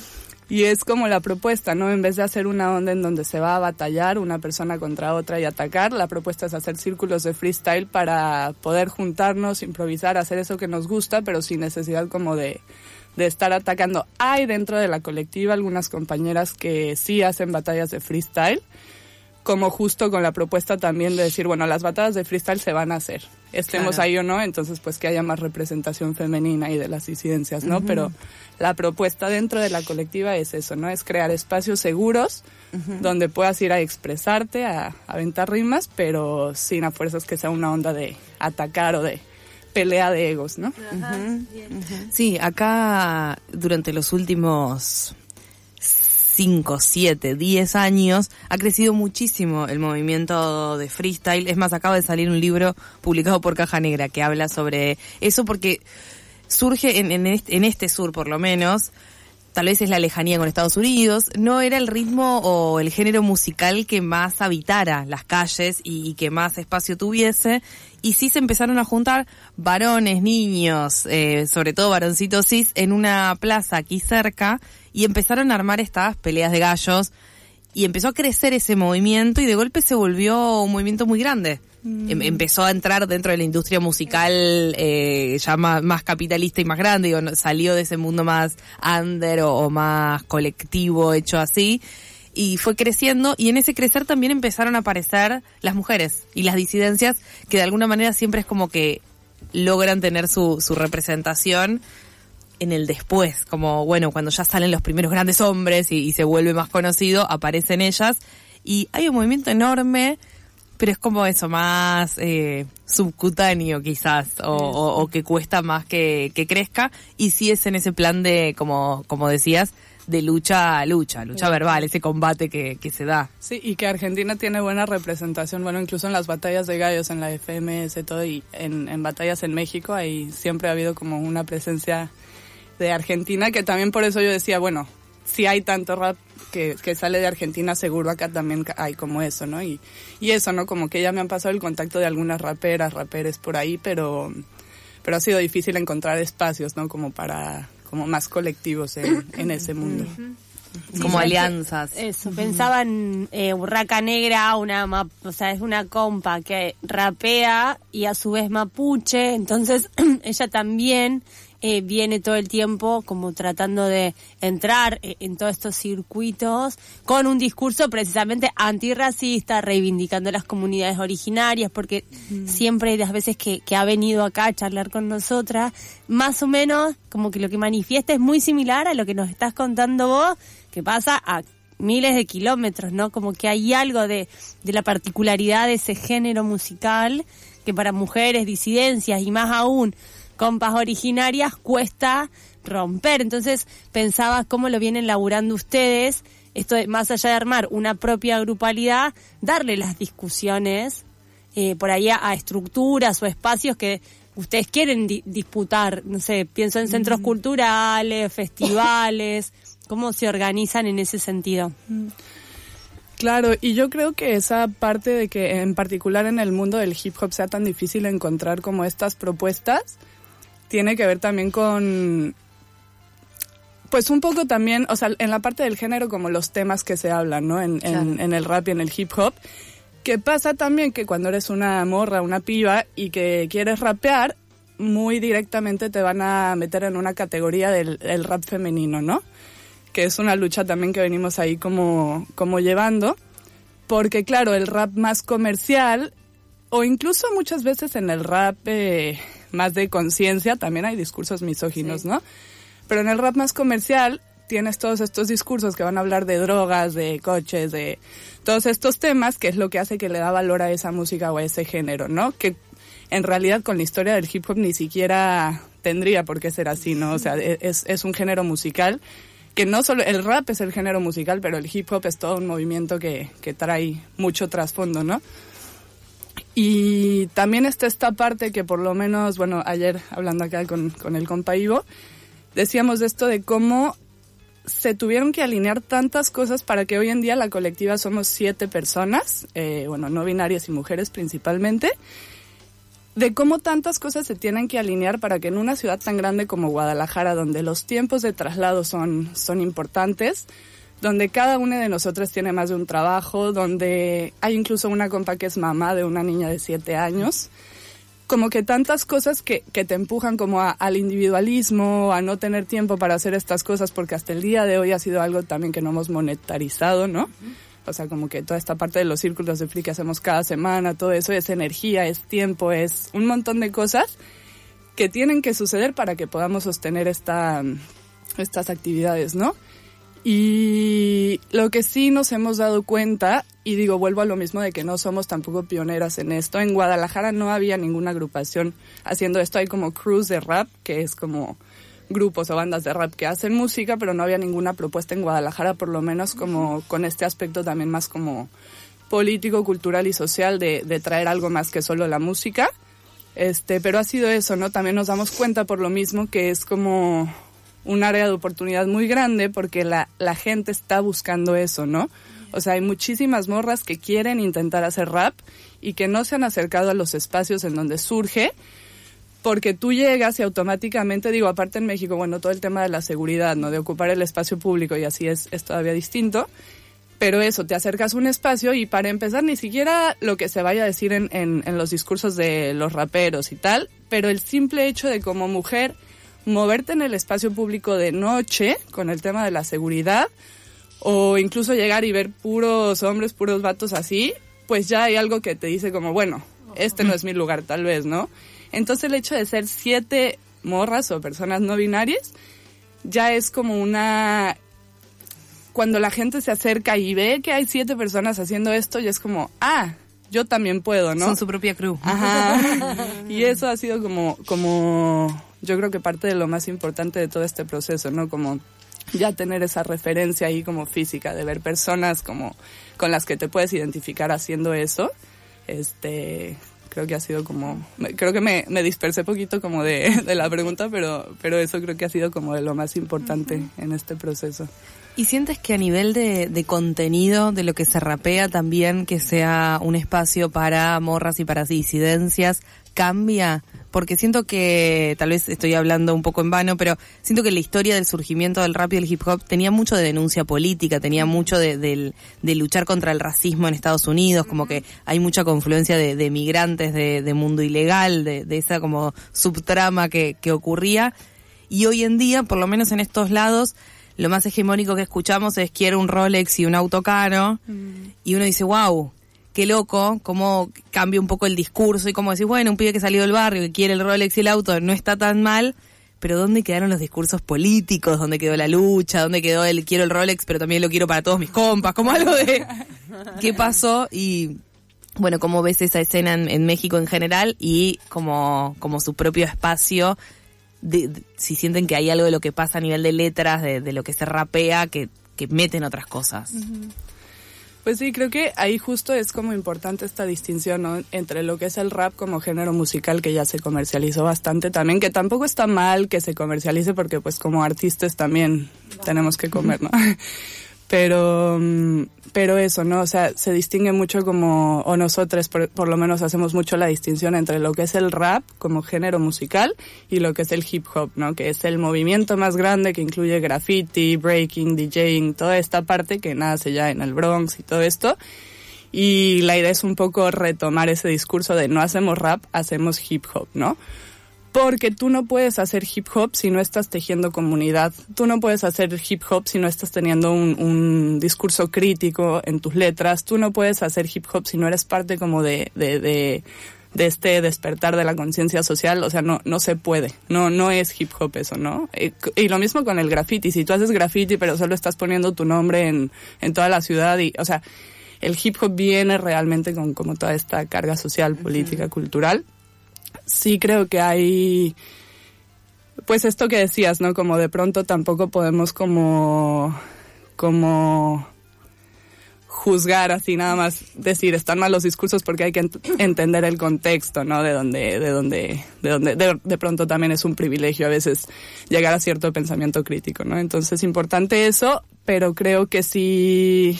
Y es como la propuesta, ¿no? En vez de hacer una onda en donde se va a batallar una persona contra otra y atacar, la propuesta es hacer círculos de freestyle para poder juntarnos, improvisar, hacer eso que nos gusta, pero sin necesidad como de... de estar atacando. Hay dentro de la colectiva algunas compañeras que sí hacen batallas de freestyle, como justo con la propuesta también de decir, bueno, las batallas de freestyle se van a hacer, estemos claro. ahí o no, entonces pues que haya más representación femenina y de las disidencias, ¿no? Uh-huh. Pero la propuesta dentro de la colectiva es eso, ¿no? Es crear espacios seguros uh-huh. donde puedas ir a expresarte, a, a aventar rimas, pero sin a fuerzas que sea una onda de atacar o de pelea de egos, ¿no? Ajá, uh-huh. Uh-huh. Sí, acá durante los últimos cinco, siete, diez años ha crecido muchísimo el movimiento de freestyle. Es más, acaba de salir un libro publicado por Caja Negra que habla sobre eso, porque surge en, en, este, en este sur, por lo menos, tal vez es la lejanía con Estados Unidos, no era el ritmo o el género musical que más habitara las calles y, y que más espacio tuviese, y sí se empezaron a juntar varones, niños, eh, sobre todo varoncitos cis, en una plaza aquí cerca, y empezaron a armar estas peleas de gallos, y empezó a crecer ese movimiento, y de golpe se volvió un movimiento muy grande. Mm. Empezó a entrar dentro de la industria musical eh, ya más, más capitalista y más grande, digo, salió de ese mundo más under o, o más colectivo hecho así, y fue creciendo, y en ese crecer también empezaron a aparecer las mujeres y las disidencias, que de alguna manera siempre es como que logran tener su, su representación en el después, como bueno, cuando ya salen los primeros grandes hombres y, y se vuelve más conocido, aparecen ellas, y hay un movimiento enorme, pero es como eso, más eh, subcutáneo quizás, o, o, o que cuesta más que, que crezca, y sí es en ese plan de, como, como decías, de lucha a lucha, lucha verbal, ese combate que, que se da. Sí, y que Argentina tiene buena representación, bueno, incluso en las batallas de gallos, en la F M S, todo, y en, en batallas en México, ahí siempre ha habido como una presencia de Argentina, que también por eso yo decía, bueno, si hay tanto rap que, que sale de Argentina, seguro acá también hay como eso, ¿no? Y, y eso, ¿no? Como que ya me han pasado el contacto de algunas raperas, raperes por ahí, pero, pero ha sido difícil encontrar espacios, ¿no? Como para, como más colectivos en, en ese mundo. Sí, como alianzas. Eso, uh-huh. Pensaba en eh, Urraca Negra, una ma- o sea, es una compa que rapea y a su vez mapuche, entonces ella también eh, viene todo el tiempo como tratando de entrar eh, en todos estos circuitos con un discurso precisamente antirracista, reivindicando las comunidades originarias, porque uh-huh. siempre las veces que, que ha venido acá a charlar con nosotras, más o menos como que lo que manifiesta es muy similar a lo que nos estás contando vos, que pasa a miles de kilómetros, ¿no? Como que hay algo de, de la particularidad de ese género musical que para mujeres, disidencias y más aún compas originarias cuesta romper. Entonces pensaba cómo lo vienen laburando ustedes, esto de, más allá de armar una propia grupalidad, darle las discusiones eh, por ahí a, a estructuras o espacios que ustedes quieren di- disputar, no sé, pienso en centros mm. culturales, festivales. ¿Cómo se organizan en ese sentido? Claro, y yo creo que esa parte de que en particular en el mundo del hip hop sea tan difícil encontrar como estas propuestas, tiene que ver también con, pues un poco también, o sea, en la parte del género como los temas que se hablan, ¿no? En, claro. en, en el rap y en el hip hop. Que pasa también que cuando eres una morra, una piba y que quieres rapear, muy directamente te van a meter en una categoría del el rap femenino, ¿no? Que es una lucha también que venimos ahí como, como llevando, porque claro, el rap más comercial, o incluso muchas veces en el rap eh, más de conciencia, también hay discursos misóginos, sí. ¿no? Pero en el rap más comercial tienes todos estos discursos que van a hablar de drogas, de coches, de todos estos temas, que es lo que hace que le da valor a esa música o a ese género, ¿no? Que en realidad con la historia del hip hop ni siquiera tendría por qué ser así, ¿no? O sea, es, es un género musical que no solo, el rap es el género musical, pero el hip hop es todo un movimiento que, que trae mucho trasfondo, ¿no? Y también está esta parte que por lo menos, bueno, ayer hablando acá con, con el compa Ivo, decíamos de esto de cómo se tuvieron que alinear tantas cosas para que hoy en día la colectiva somos siete personas, eh, bueno, no binarias y mujeres principalmente, de cómo tantas cosas se tienen que alinear para que en una ciudad tan grande como Guadalajara, donde los tiempos de traslado son, son importantes, donde cada una de nosotras tiene más de un trabajo, donde hay incluso una compa que es mamá de una niña de siete años, como que tantas cosas que, que te empujan como a, al individualismo, a no tener tiempo para hacer estas cosas, porque hasta el día de hoy ha sido algo también que no hemos monetarizado, ¿no? O sea, como que toda esta parte de los círculos de free que hacemos cada semana, todo eso es energía, es tiempo, es un montón de cosas que tienen que suceder para que podamos sostener esta, estas actividades, ¿no? Y lo que sí nos hemos dado cuenta, y digo, vuelvo a lo mismo de que no somos tampoco pioneras en esto, en Guadalajara no había ninguna agrupación haciendo esto, hay como crews de rap, que es como grupos o bandas de rap que hacen música, pero no había ninguna propuesta en Guadalajara, por lo menos como con este aspecto también más como político, cultural y social de, de traer algo más que solo la música. Este, pero ha sido eso, ¿no? También nos damos cuenta por lo mismo que es como un área de oportunidad muy grande porque la, la gente está buscando eso, ¿no? O sea, hay muchísimas morras que quieren intentar hacer rap y que no se han acercado a los espacios en donde surge, porque tú llegas y automáticamente, digo, aparte en México, bueno, todo el tema de la seguridad, ¿no? De ocupar el espacio público y así es, es todavía distinto. Pero eso, te acercas a un espacio y para empezar ni siquiera lo que se vaya a decir en, en, en los discursos de los raperos y tal, pero el simple hecho de como mujer moverte en el espacio público de noche con el tema de la seguridad o incluso llegar y ver puros hombres, puros vatos así, pues ya hay algo que te dice como, bueno, este no es mi lugar tal vez, ¿no? Entonces el hecho de ser siete morras o personas no binarias ya es como una... Cuando la gente se acerca y ve que hay siete personas haciendo esto, ya es como, ah, yo también puedo, ¿no? Son su propia crew. Ajá. Y eso ha sido como, como, yo creo que parte de lo más importante de todo este proceso, ¿no? Como ya tener esa referencia ahí como física, de ver personas como con las que te puedes identificar haciendo eso, este... creo que ha sido como, creo que me, me dispersé poquito como de, de la pregunta, pero, pero eso creo que ha sido como de lo más importante uh-huh. en este proceso. ¿Y sientes que a nivel de, de contenido, de lo que se rapea también, que sea un espacio para morras y para disidencias, cambia? Porque siento que, tal vez estoy hablando un poco en vano, pero siento que la historia del surgimiento del rap y el hip hop tenía mucho de denuncia política, tenía mucho de, de, de luchar contra el racismo en Estados Unidos, como que hay mucha confluencia de, de migrantes, de, de mundo ilegal, de, de esa como subtrama que, que ocurría. Y hoy en día, por lo menos en estos lados, lo más hegemónico que escuchamos es quiero un Rolex y un auto caro, mm. y uno dice, wow, qué loco, cómo cambia un poco el discurso y cómo decís, bueno, un pibe que salió del barrio, que quiere el Rolex y el auto, no está tan mal, pero ¿dónde quedaron los discursos políticos? ¿Dónde quedó la lucha? ¿Dónde quedó el quiero el Rolex, pero también lo quiero para todos mis compas? Como algo de ¿qué pasó? Y bueno, ¿cómo ves esa escena en, en México en general y como, como su propio espacio? De, de, si sienten que hay algo de lo que pasa a nivel de letras, de, de lo que se rapea, que, que meten otras cosas. Uh-huh. Pues sí, creo que ahí justo es como importante esta distinción, ¿no? Entre lo que es el rap como género musical, que ya se comercializó bastante también, que tampoco está mal que se comercialice porque pues como artistas también tenemos que comer, ¿no? Pero, pero eso, ¿no? O sea, se distingue mucho como, o nosotros por, por lo menos hacemos mucho la distinción entre lo que es el rap como género musical y lo que es el hip hop, ¿no? Que es el movimiento más grande que incluye graffiti, breaking, DJing, toda esta parte que nace ya en el Bronx y todo esto. Y la idea es un poco retomar ese discurso de no hacemos rap, hacemos hip hop, ¿no? Porque tú no puedes hacer hip hop si no estás tejiendo comunidad. Tú no puedes hacer hip hop si no estás teniendo un, un discurso crítico en tus letras. Tú no puedes hacer hip hop si no eres parte como de, de, de, de este despertar de la conciencia social. O sea, no, no se puede. No, no es hip hop eso, ¿no? Y, y lo mismo con el graffiti. Si tú haces graffiti pero solo estás poniendo tu nombre en, en toda la ciudad y, o sea, el hip hop viene realmente con como toda esta carga social, política, uh-huh. cultural. Sí creo que hay, pues esto que decías, ¿no? Como de pronto tampoco podemos como, como juzgar así nada más, decir están mal los discursos porque hay que ent- entender el contexto, ¿no? De donde, de donde, de donde, de, de pronto también es un privilegio a veces llegar a cierto pensamiento crítico, ¿no? Entonces es importante eso, pero creo que sí...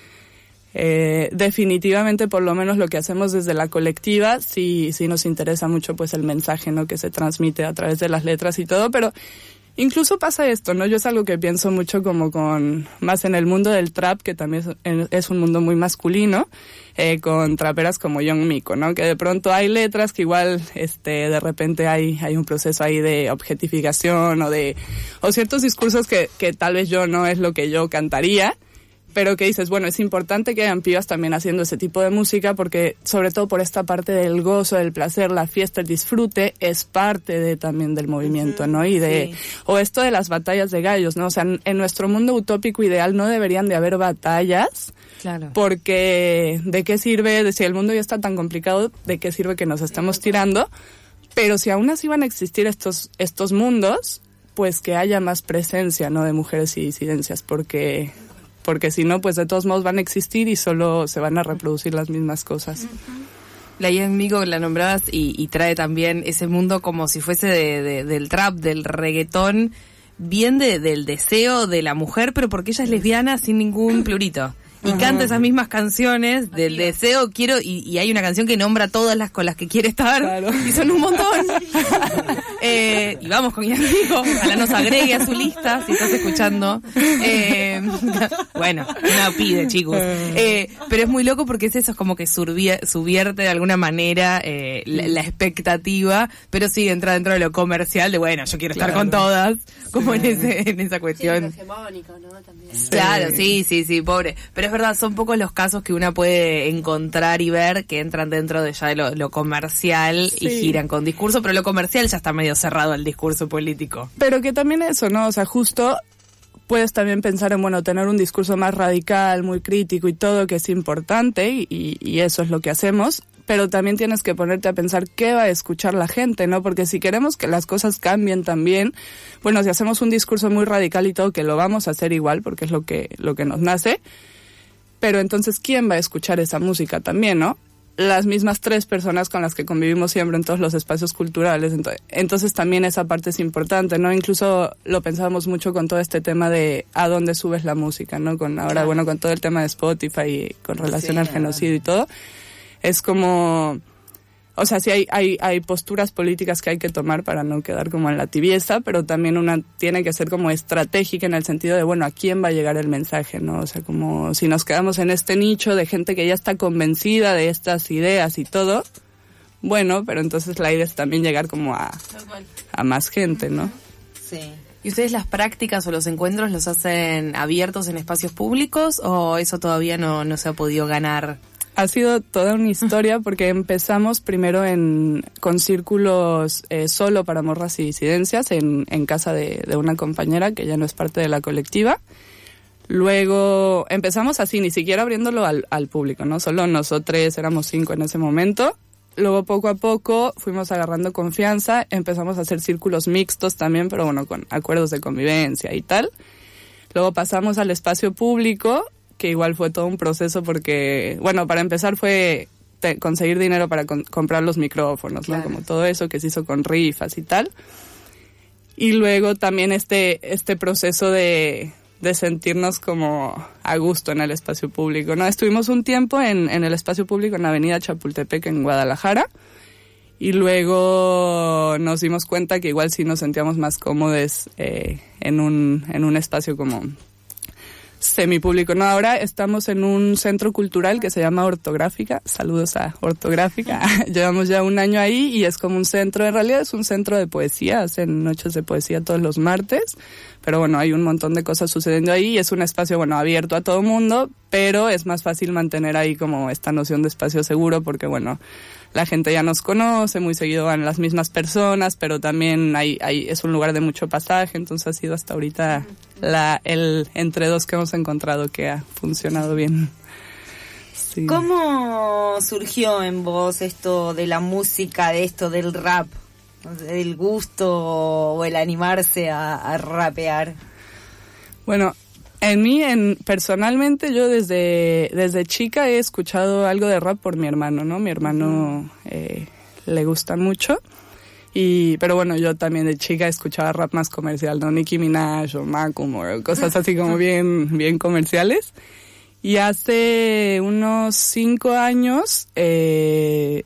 Eh, definitivamente, por lo menos lo que hacemos desde la colectiva, sí, sí nos interesa mucho pues el mensaje, ¿no? Que se transmite a través de las letras y todo, pero incluso pasa esto, ¿no? Yo es algo que pienso mucho como con, más en el mundo del trap, que también es, es un mundo muy masculino, eh, con traperas como Young Miko, ¿no? Que de pronto hay letras que igual, este, de repente hay, hay un proceso ahí de objetificación o de, o ciertos discursos que, que tal vez yo no es lo que yo cantaría, pero que dices, bueno, es importante que hayan pibas también haciendo ese tipo de música porque, sobre todo por esta parte del gozo, del placer, la fiesta, el disfrute, es parte de también del movimiento, ¿no? Y de, sí. O esto de las batallas de gallos, ¿no? O sea, en, en nuestro mundo utópico ideal no deberían de haber batallas. Claro. Porque, ¿de qué sirve? De si el mundo ya está tan complicado, ¿de qué sirve que nos estemos tirando? Pero si aún así van a existir estos, estos mundos, pues que haya más presencia, ¿no? De mujeres y disidencias, porque... porque si no, pues de todos modos van a existir y solo se van a reproducir las mismas cosas. La Young Miko la nombrabas y, y trae también ese mundo como si fuese de, de, del trap, del reggaetón, bien de, del deseo de la mujer, pero porque ella es lesbiana sin ningún plurito. Y uh-huh. canta esas mismas canciones del deseo, quiero, y, y hay una canción que nombra todas las con las que quiere estar, claro. Y son un montón. eh, y vamos con Young Miko, ojalá nos agregue a su lista, si estás escuchando. Eh, bueno, no pide, chicos. Eh, pero es muy loco porque es eso, es como que subvier- subierte de alguna manera eh, la, la expectativa, pero sí entra dentro de lo comercial, de bueno, yo quiero estar claro. con todas, como sí. en, ese, en esa cuestión. Sí, hegemónico, ¿no? También. Claro, sí, sí, sí, pobre. Pero es verdad, son pocos los casos que uno puede encontrar y ver que entran dentro de ya de lo, lo comercial sí. y giran con discurso, pero lo comercial ya está medio cerrado al discurso político. Pero que también eso, ¿no? O sea, justo puedes también pensar en, bueno, tener un discurso más radical, muy crítico y todo, que es importante y, y eso es lo que hacemos, pero también tienes que ponerte a pensar qué va a escuchar la gente, ¿no? Porque si queremos que las cosas cambien también, bueno, si hacemos un discurso muy radical y todo, que lo vamos a hacer igual porque es lo que, lo que nos nace, pero entonces, ¿quién va a escuchar esa música también, no? las mismas tres personas con las que convivimos siempre en todos los espacios culturales. Entonces, entonces también esa parte es importante, ¿no? Incluso lo pensábamos mucho con todo este tema de a dónde subes la música, ¿no? Con ahora, claro. bueno, con todo el tema de Spotify y con relación sí, al genocidio y todo. Es como... O sea, sí hay, hay, hay posturas políticas que hay que tomar para no quedar como en la tibieza, pero también una tiene que ser como estratégica en el sentido de, bueno, ¿a quién va a llegar el mensaje, no? O sea, como si nos quedamos en este nicho de gente que ya está convencida de estas ideas y todo, bueno, pero entonces la idea es también llegar como a, a más gente, ¿no? Sí. ¿Y ustedes las prácticas o los encuentros los hacen abiertos en espacios públicos o eso todavía no, no se ha podido ganar? Ha sido toda una historia porque empezamos primero en con círculos eh, solo para morras y disidencias en, en casa de, de una compañera que ya no es parte de la colectiva. Luego empezamos así, ni siquiera abriéndolo al, al público, ¿no? Solo nosotros éramos cinco en ese momento. Luego poco a poco fuimos agarrando confianza, empezamos a hacer círculos mixtos también, pero bueno, con acuerdos de convivencia y tal. Luego pasamos al espacio público, que igual fue todo un proceso porque, bueno, para empezar fue te, conseguir dinero para con, comprar los micrófonos, claro. ¿no? Como todo eso que se hizo con rifas y tal. Y luego también este este proceso de, de sentirnos como a gusto en el espacio público, ¿no? Estuvimos un tiempo en, en el espacio público en la avenida Chapultepec en Guadalajara y luego nos dimos cuenta que igual sí nos sentíamos más cómodos eh, en un en un espacio como semipúblico. No, ahora estamos en un centro cultural que se llama Ortográfica. Saludos a Ortográfica. Llevamos ya un año ahí y es como un centro, en realidad es un centro de poesía, hacen noches de poesía todos los martes, pero bueno, hay un montón de cosas sucediendo ahí y es un espacio, bueno, abierto a todo mundo, pero es más fácil mantener ahí como esta noción de espacio seguro porque, bueno, la gente ya nos conoce, muy seguido van las mismas personas, pero también hay, hay, es un lugar de mucho pasaje, entonces ha sido hasta ahorita la, el entre dos que hemos encontrado que ha funcionado bien. Sí. ¿Cómo surgió en vos esto de la música, de esto del rap? El gusto o el animarse a, a rapear. Bueno, en mí, en, personalmente, yo desde desde chica he escuchado algo de rap por mi hermano, ¿no? Mi hermano eh, le gusta mucho. Y, pero bueno, yo también de chica escuchaba rap más comercial, ¿no? Nicki Minaj o Macklemore, cosas así como bien, bien comerciales. Y hace unos cinco años, eh,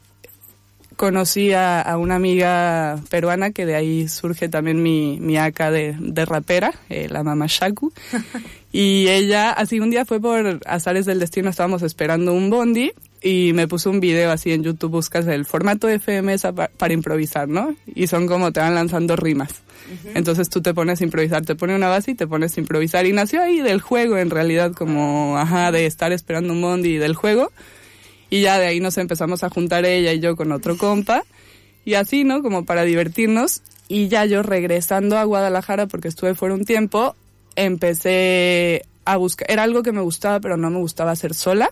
conocí a, a una amiga peruana que de ahí surge también mi, mi acá de, de rapera, eh, la Mama Shaku. Y ella, así un día fue por azares del destino, estábamos esperando un bondi y me puso un video así en YouTube, buscas el formato de F M S para, para improvisar, ¿no? Y son como te van lanzando rimas. Uh-huh. Entonces tú te pones a improvisar, te pone una base y te pones a improvisar. Y nació ahí del juego en realidad, como, ajá, de estar esperando un bondi del juego. Y ya de ahí nos empezamos a juntar ella y yo con otro compa. Y así, ¿no? Como para divertirnos. Y ya yo regresando a Guadalajara, porque estuve fuera un tiempo, empecé a buscar. Era algo que me gustaba, pero no me gustaba hacer sola.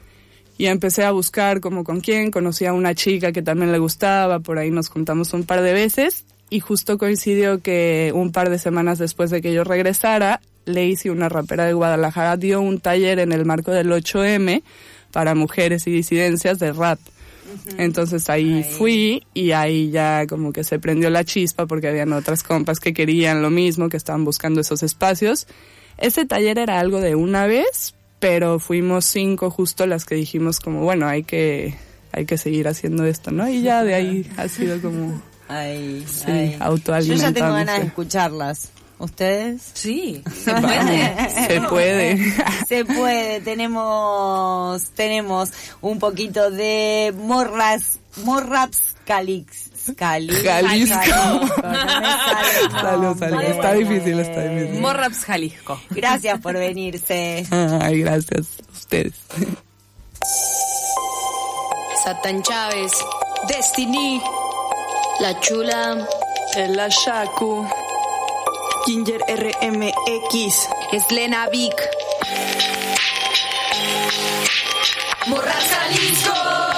Y empecé a buscar como con quién. Conocí a una chica que también le gustaba. Por ahí nos juntamos un par de veces. Y justo coincidió que un par de semanas después de que yo regresara, Lazy, una rapera de Guadalajara, dio un taller en el marco del ocho eme para mujeres y disidencias de rap. Uh-huh. Entonces ahí, ahí fui y ahí ya como que se prendió la chispa porque habían otras compas que querían lo mismo, que estaban buscando esos espacios. Ese taller era algo de una vez, pero fuimos cinco justo las que dijimos como, bueno, hay que hay que seguir haciendo esto, ¿no? Y ya de ahí ha sido como ay, sí, ay. autoalimentándose. Yo ya tengo ganas de escucharlas. ¿Ustedes? Sí, se puede. Se puede. Se puede. Tenemos tenemos un poquito de morras, morraps calix. Cali, Jalisco. Jalisco. No me sale, no, sale, sale. Está difícil, está difícil. Morraps Jalisco. Gracias por venirse. Ay, gracias a ustedes. Satan Chávez, Destiny, La Chula, El Shaku, Ginger R M X, Eslena Vic, Morras Jalisco.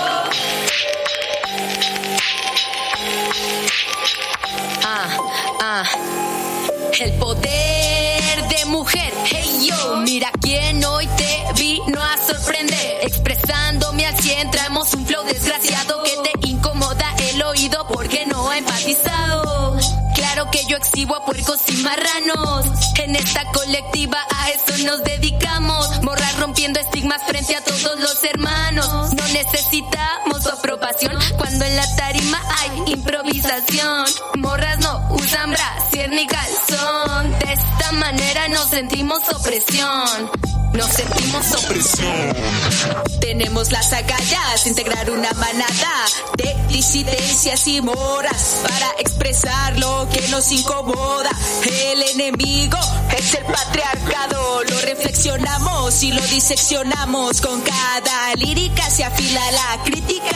Ah, ah, el poder de mujer. Hey yo, mira quién hoy te vino a sorprender, expresándome al cien traemos un flow desgraciado que te incomoda el oído porque no ha empatizado. Claro que yo exhibo a puercos y marranos. En esta colectiva a eso nos dedicamos. Morras rompiendo estigmas frente a todos los hermanos. No necesitamos su aprobación cuando en la tarima hay improvisación. Morras no usan brasier ni calzón. De esta manera nos sentimos opresión. Nos sentimos opresión. Tenemos las agallas, integrar una manada de disidencias y moras para expresar lo que nos incomoda. El enemigo es el patriarcado. Lo reflexionamos y lo diseccionamos. Con cada lírica se afila la crítica.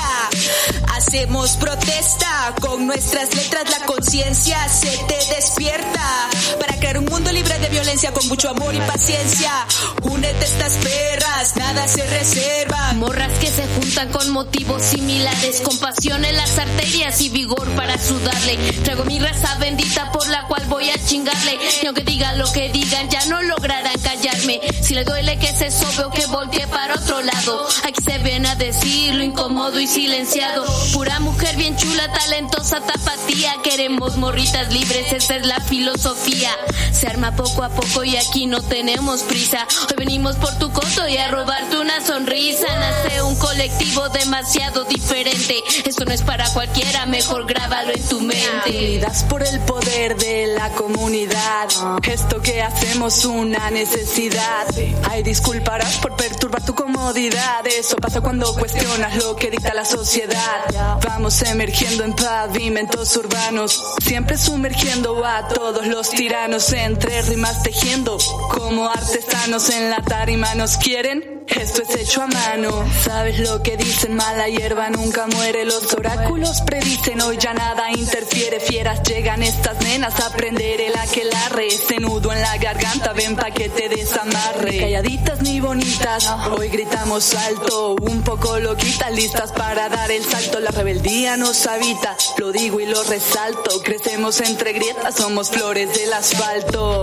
Hacemos protesta con nuestras letras. La conciencia se te despierta para crear un mundo libre de violencia con mucho amor y paciencia. Únete a estas perras, nada se reserva. Morras que se juntan con motivos similares, con pasión en las arterias y vigor para sudarle. Traigo mi raza bendita por la cual voy a chingarle. Y aunque digan lo que digan, ya no lograrán callarme. Si le duele que se sobe o que voltee para otro lado, aquí se viene a decir lo incómodo y silenciado. Pura mujer bien chula, talentosa, tapatía. Queremos morritas libres, esa es la filosofía. Se arma poco a poco y aquí no tenemos prisa. Hoy venimos por tu coto y a robarte una sonrisa. Nace un colectivo demasiado diferente. Esto no es para cualquiera, mejor grábalo en tu mente. Unidas por el poder de la comunidad, esto que hacemos una necesidad. Ay, disculparás por perturbar tu comodidad. Eso pasa cuando cuestionas lo que dicta la sociedad. Vamos emergiendo en pavimentos urbanos, siempre sumergiendo a todos los tiranos. Entre rimas tejiendo como artesanos en la tarima. ¿Nos quieren? Esto es hecho a mano. ¿Sabes lo que dicen? Mala hierba nunca muere. Los oráculos predicen, hoy ya nada interfiere. Fieras llegan estas nenas a prender el aquelarre. Ese nudo en la garganta, ven pa' que te desamarre. Calladitas ni bonitas, hoy gritamos alto. Un poco loquitas, listas para dar el salto. La rebeldía nos habita, lo digo y lo resalto. Crecemos entre grietas, somos flores del asfalto.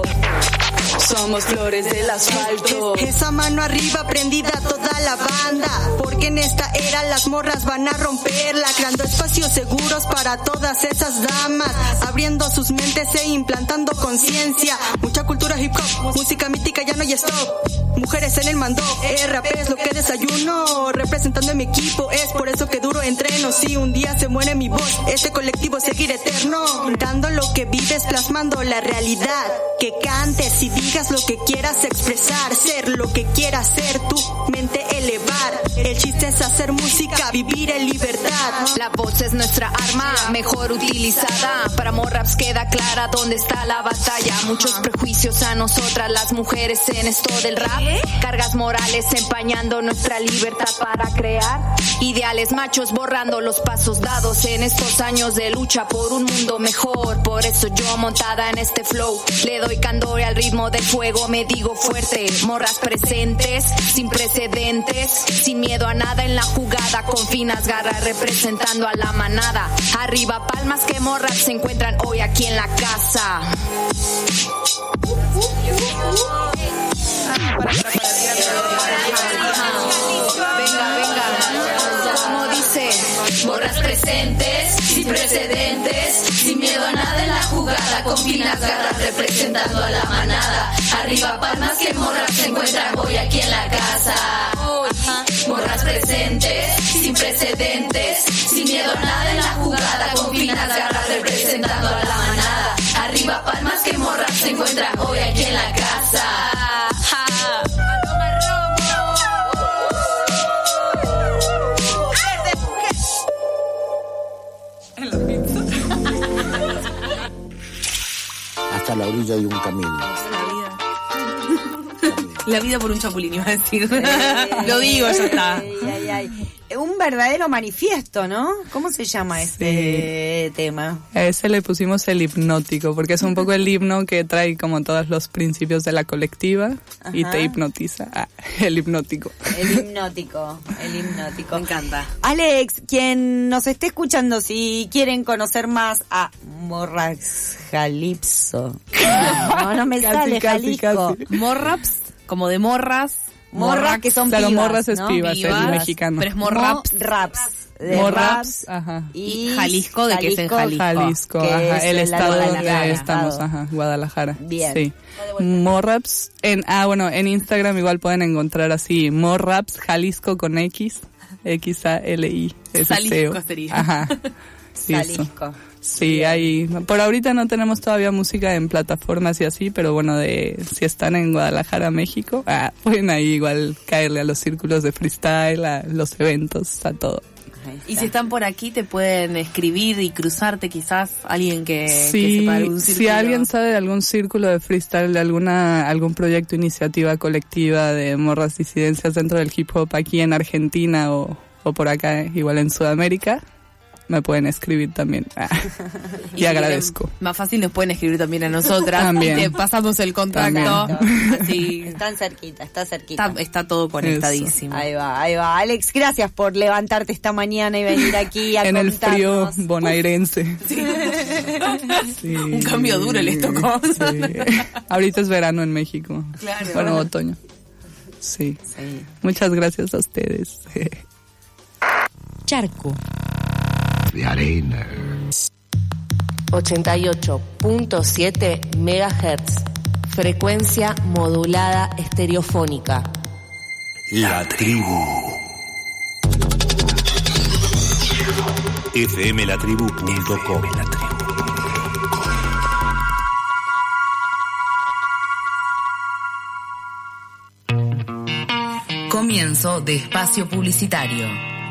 Somos flores del asfalto. Es, esa mano arriba prendida toda la banda, porque en esta era las morras van a romperla, creando espacios seguros para todas esas damas, abriendo sus mentes e implantando conciencia. Mucha cultura hip hop, música mítica, ya no hay stop. Mujeres en el mando, R P es lo que desayuno. Representando a mi equipo, es por eso que duro entreno. Si un día se muere mi voz, este colectivo seguirá eterno. Dando lo que vives, plasmando la realidad. Que cantes y digas lo que quieras expresar. Ser lo que quieras ser, tu mente elevar. El chiste es hacer música, vivir en libertad. La voz es nuestra arma, mejor utilizada. Para morraps queda clara dónde está la batalla. Muchos prejuicios a nosotras las mujeres en esto del rap. Cargas morales empañando nuestra libertad para crear ideales machos, borrando los pasos dados en estos años de lucha por un mundo mejor. Por eso yo montada en este flow le doy candor al ritmo del fuego, me digo fuerte. Morras presentes, sin precedentes, sin miedo a nada en la jugada, con finas garras representando a la manada. Arriba palmas que morras se encuentran hoy aquí en la casa. Venga, venga. Como dice, morras presentes, sin precedentes, sin miedo a nada en la jugada, con finas garras representando a la manada. Arriba palmas que morras se encuentran hoy aquí en la casa. Morras presentes, sin precedentes, sin miedo a nada en la jugada, con finas garras representando a la manada. Arriba palmas que morras se encuentran hoy aquí en la casa. Hasta la orilla de un camino. La vida por un chapulín, iba a decir. Lo digo, ya está. Ay, ay, ay. Un verdadero manifiesto, ¿no? ¿Cómo se llama este sí. tema? A ese le pusimos el hipnótico, porque es un poco el himno que trae como todos los principios de la colectiva. Ajá. Y te hipnotiza. Ah, el hipnótico. El hipnótico, el hipnótico. Me encanta. Alex, quien nos esté escuchando, si quieren conocer más a Morraps Calipso. No, no me casi, sale casi, Jalisco. Casi. Morraps, como de morras. Morra, que son claro, pibas, morras es ¿no? pibas, Pibas, el mexicano. pero es morraps. Raps. De Morraps, raps. ajá. Y Jalisco, de que es en Jalisco. Jalisco, que ajá, es el la estado Guadalajara, donde estamos, estado. ajá, Guadalajara. Bien. Sí. Morraps, en, ah, bueno, en Instagram igual pueden encontrar así, Morraps Jalisco con X, X A L I S C O. Jalisco sería. Ajá. Sí, eso. Jalisco. Sí, hay, por ahorita no tenemos todavía música en plataformas y así, pero bueno, de si están en Guadalajara, México, ah, pueden ahí igual caerle a los círculos de freestyle, a los eventos, a todo. Y si están por aquí, te pueden escribir y cruzarte quizás alguien que, Sí, que sepa algún círculo. si alguien sabe de algún círculo de freestyle, de alguna algún proyecto, iniciativa colectiva de morras disidencias dentro del hip hop aquí en Argentina o, o por acá, igual en Sudamérica, me pueden escribir también. Ah, y, si agradezco. quieren, más fácil nos pueden escribir también a nosotras. También. Te pasamos el contacto. Así Están cerquita, está cerquita. está, está todo conectadísimo. Ahí va, ahí va. Alex, gracias por levantarte esta mañana y venir aquí a en el frío contarnos. bonaerense. Sí. Sí. Un cambio duro les tocó. Sí. Ahorita es verano en México. Claro. Bueno, otoño. Sí. Sí. Muchas gracias a ustedes. Charco. De arena. ochenta y ocho punto siete megahertz. Frecuencia modulada estereofónica. La tribu. F M la tribu punto com. Comienzo de espacio publicitario.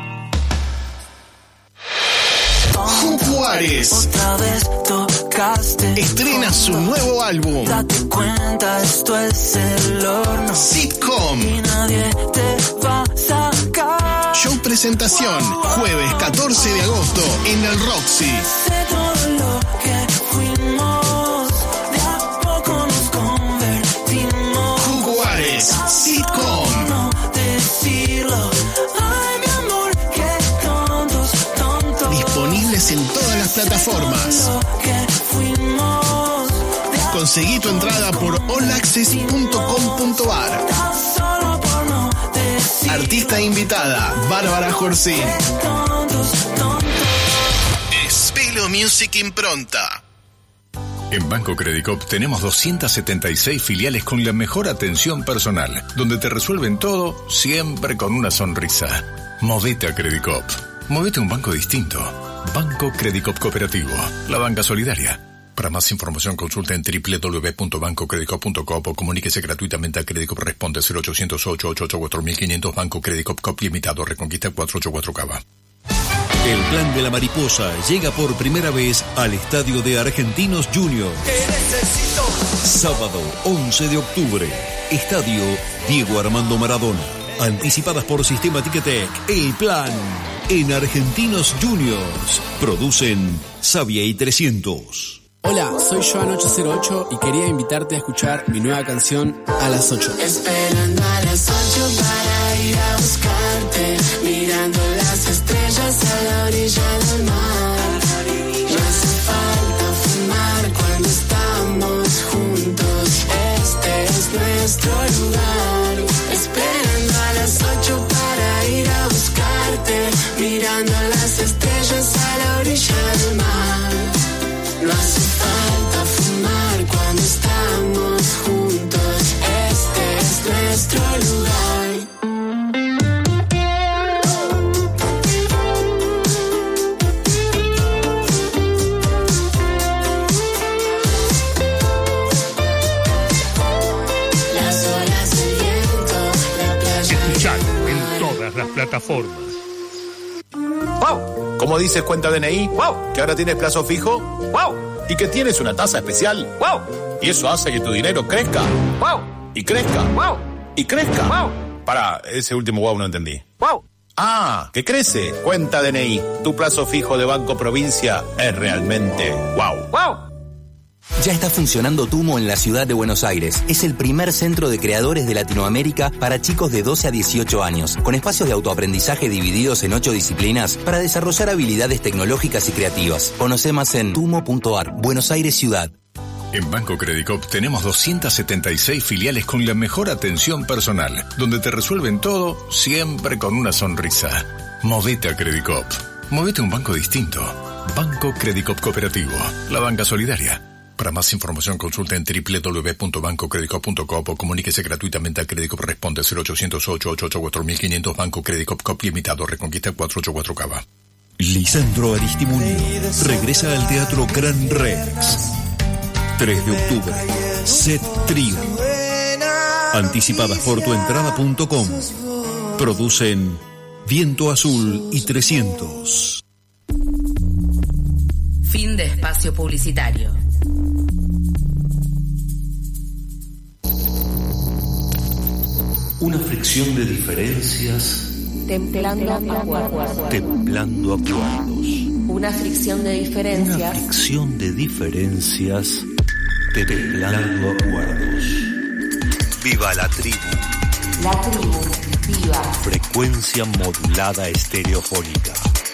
Juárez Otra vez tocaste. estrena su nuevo álbum Date cuenta, esto es el horno. Sitcom. Y nadie te va a sacar. Show presentación jueves catorce de agosto en el Roxy. Sé todo lo que fuimos. De a poco nos convertimos. Juárez Sitcom. No decirlo. Ay, mi amor, qué tontos, tontos. Disponibles en todas las plataformas. Lo que fuimos. Conseguí tu entrada por all access punto com punto a r. Solo por no decir. Artista invitada, Bárbara Jorcín. Tontos, tontos. Spelo Music Impronta. En Banco Credicop tenemos doscientas setenta y seis filiales con la mejor atención personal, donde te resuelven todo siempre con una sonrisa. Movete a Credicop. Movete a un banco distinto. Banco Credicop Cooperativo. La banca solidaria. Para más información consulta en doble u doble u doble u punto banco credicop punto com o comuníquese gratuitamente a Credicop Responde cero ochocientos ocho ocho ocho cuatro mil quinientos Banco Credicop Cop Limitado Reconquista cuatrocientos ochenta y cuatro Cava. El Plan de la Mariposa llega por primera vez al Estadio de Argentinos Juniors. Sábado once de octubre. Estadio Diego Armando Maradona. Anticipadas por Sistema Ticketek. El Plan en Argentinos Juniors. Producen Sabia y trescientos. Hola, soy Joan ocho cero ocho y quería invitarte a escuchar mi nueva canción A las ocho. Esperando a las ocho para ir a buscarte, mirando las estrellas a la orilla del mar. No hace falta fumar cuando estamos juntos, este es nuestro lugar. Esperando a las ocho para ir a buscarte, mirando las estrellas a la orilla del mar. No hace falta fumar cuando estamos juntos, este es nuestro lugar. Las olas, el viento, la playa. Escuchar en todas las plataformas. ¡Wow! ¿Cómo dices cuenta D N I? ¡Wow! ¿Que ahora tienes plazo fijo? ¡Wow! ¿Y que tienes una tasa especial? ¡Wow! Y eso hace que tu dinero crezca. ¡Wow! Y crezca. ¡Wow! Y crezca. ¡Wow! Para, ese último wow no entendí. ¡Wow! Ah, que crece. Cuenta D N I. Tu plazo fijo de Banco Provincia es realmente wow. ¡Wow! Ya está funcionando Tumo en la ciudad de Buenos Aires. Es el primer centro de creadores de Latinoamérica para chicos de doce a dieciocho años, con espacios de autoaprendizaje divididos en ocho disciplinas para desarrollar habilidades tecnológicas y creativas. Conoce más en tumo punto a r. Buenos Aires Ciudad. En Banco Credicop tenemos doscientas setenta y seis filiales con la mejor atención personal, donde te resuelven todo siempre con una sonrisa. Movete a Credicop. Movete a un banco distinto. Banco Credicop Cooperativo. La banca solidaria. Para más información consulta en doble u doble u doble u punto banco credicop punto com o comuníquese gratuitamente a Credicop Responde cero ochocientos ocho ocho ocho cuatro mil quinientos Banco Credicop Cop Limitado Reconquista cuatrocientos ochenta y cuatro Cava. Lisandro Aristimuño regresa al Teatro Gran Rex. tres de octubre. Set Trío. Anticipadas por tuentrada punto com. Producen Viento Azul y trescientos. Fin de espacio publicitario. Una fricción de diferencias Templando acuerdos. templando acuerdos. Una fricción de diferencias. Una fricción de diferencias templando acuerdos. Viva la tribu. La tribu, viva. Frecuencia modulada estereofónica.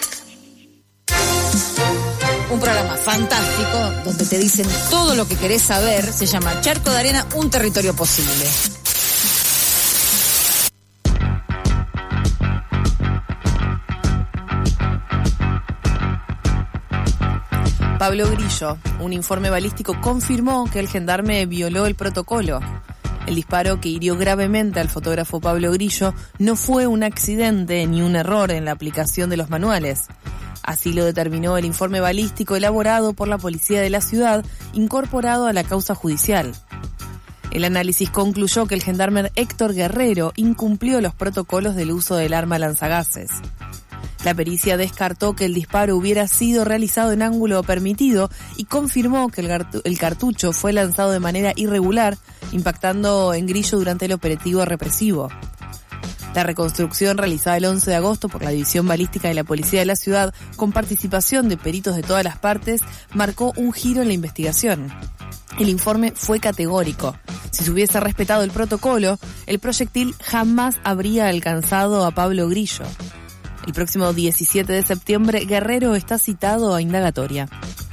Un programa fantástico donde te dicen todo lo que querés saber. Se llama Charco de Arena, un territorio posible. Pablo Grillo, un informe balístico confirmó que el gendarme violó el protocolo. El disparo que hirió gravemente al fotógrafo Pablo Grillo no fue un accidente ni un error en la aplicación de los manuales. Así lo determinó el informe balístico elaborado por la policía de la ciudad, incorporado a la causa judicial. El análisis concluyó que el gendarme Héctor Guerrero incumplió los protocolos del uso del arma lanzagases. La pericia descartó que el disparo hubiera sido realizado en ángulo permitido y confirmó que el, gartu- el cartucho fue lanzado de manera irregular, impactando en Grillo durante el operativo represivo. La reconstrucción realizada el once de agosto por la División Balística de la Policía de la Ciudad, con participación de peritos de todas las partes, marcó un giro en la investigación. El informe fue categórico. Si se hubiese respetado el protocolo, el proyectil jamás habría alcanzado a Pablo Grillo. El próximo diecisiete de septiembre, Guerrero está citado a indagatoria.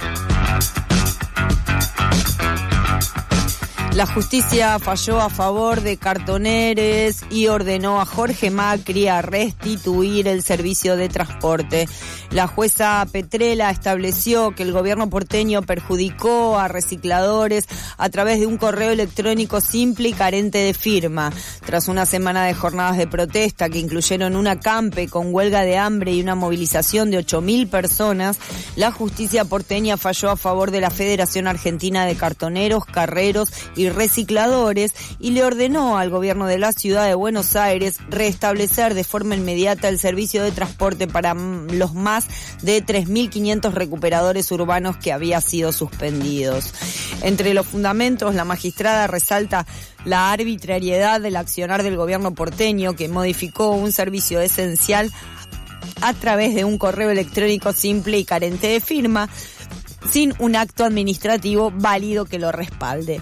La justicia falló a favor de cartoneres y ordenó a Jorge Macri a restituir el servicio de transporte. La jueza Petrella estableció que el gobierno porteño perjudicó a recicladores a través de un correo electrónico simple y carente de firma. Tras una semana de jornadas de protesta que incluyeron un acampe con huelga de hambre y una movilización de ocho mil personas, la justicia porteña falló a favor de la Federación Argentina de Cartoneros, Carreros y Recicladores y le ordenó al gobierno de la ciudad de Buenos Aires restablecer de forma inmediata el servicio de transporte para los más de tres mil quinientos recuperadores urbanos que había sido suspendidos. Entre los fundamentos, la magistrada resalta la arbitrariedad del accionar del gobierno porteño que modificó un servicio esencial a través de un correo electrónico simple y carente de firma, sin un acto administrativo válido que lo respalde.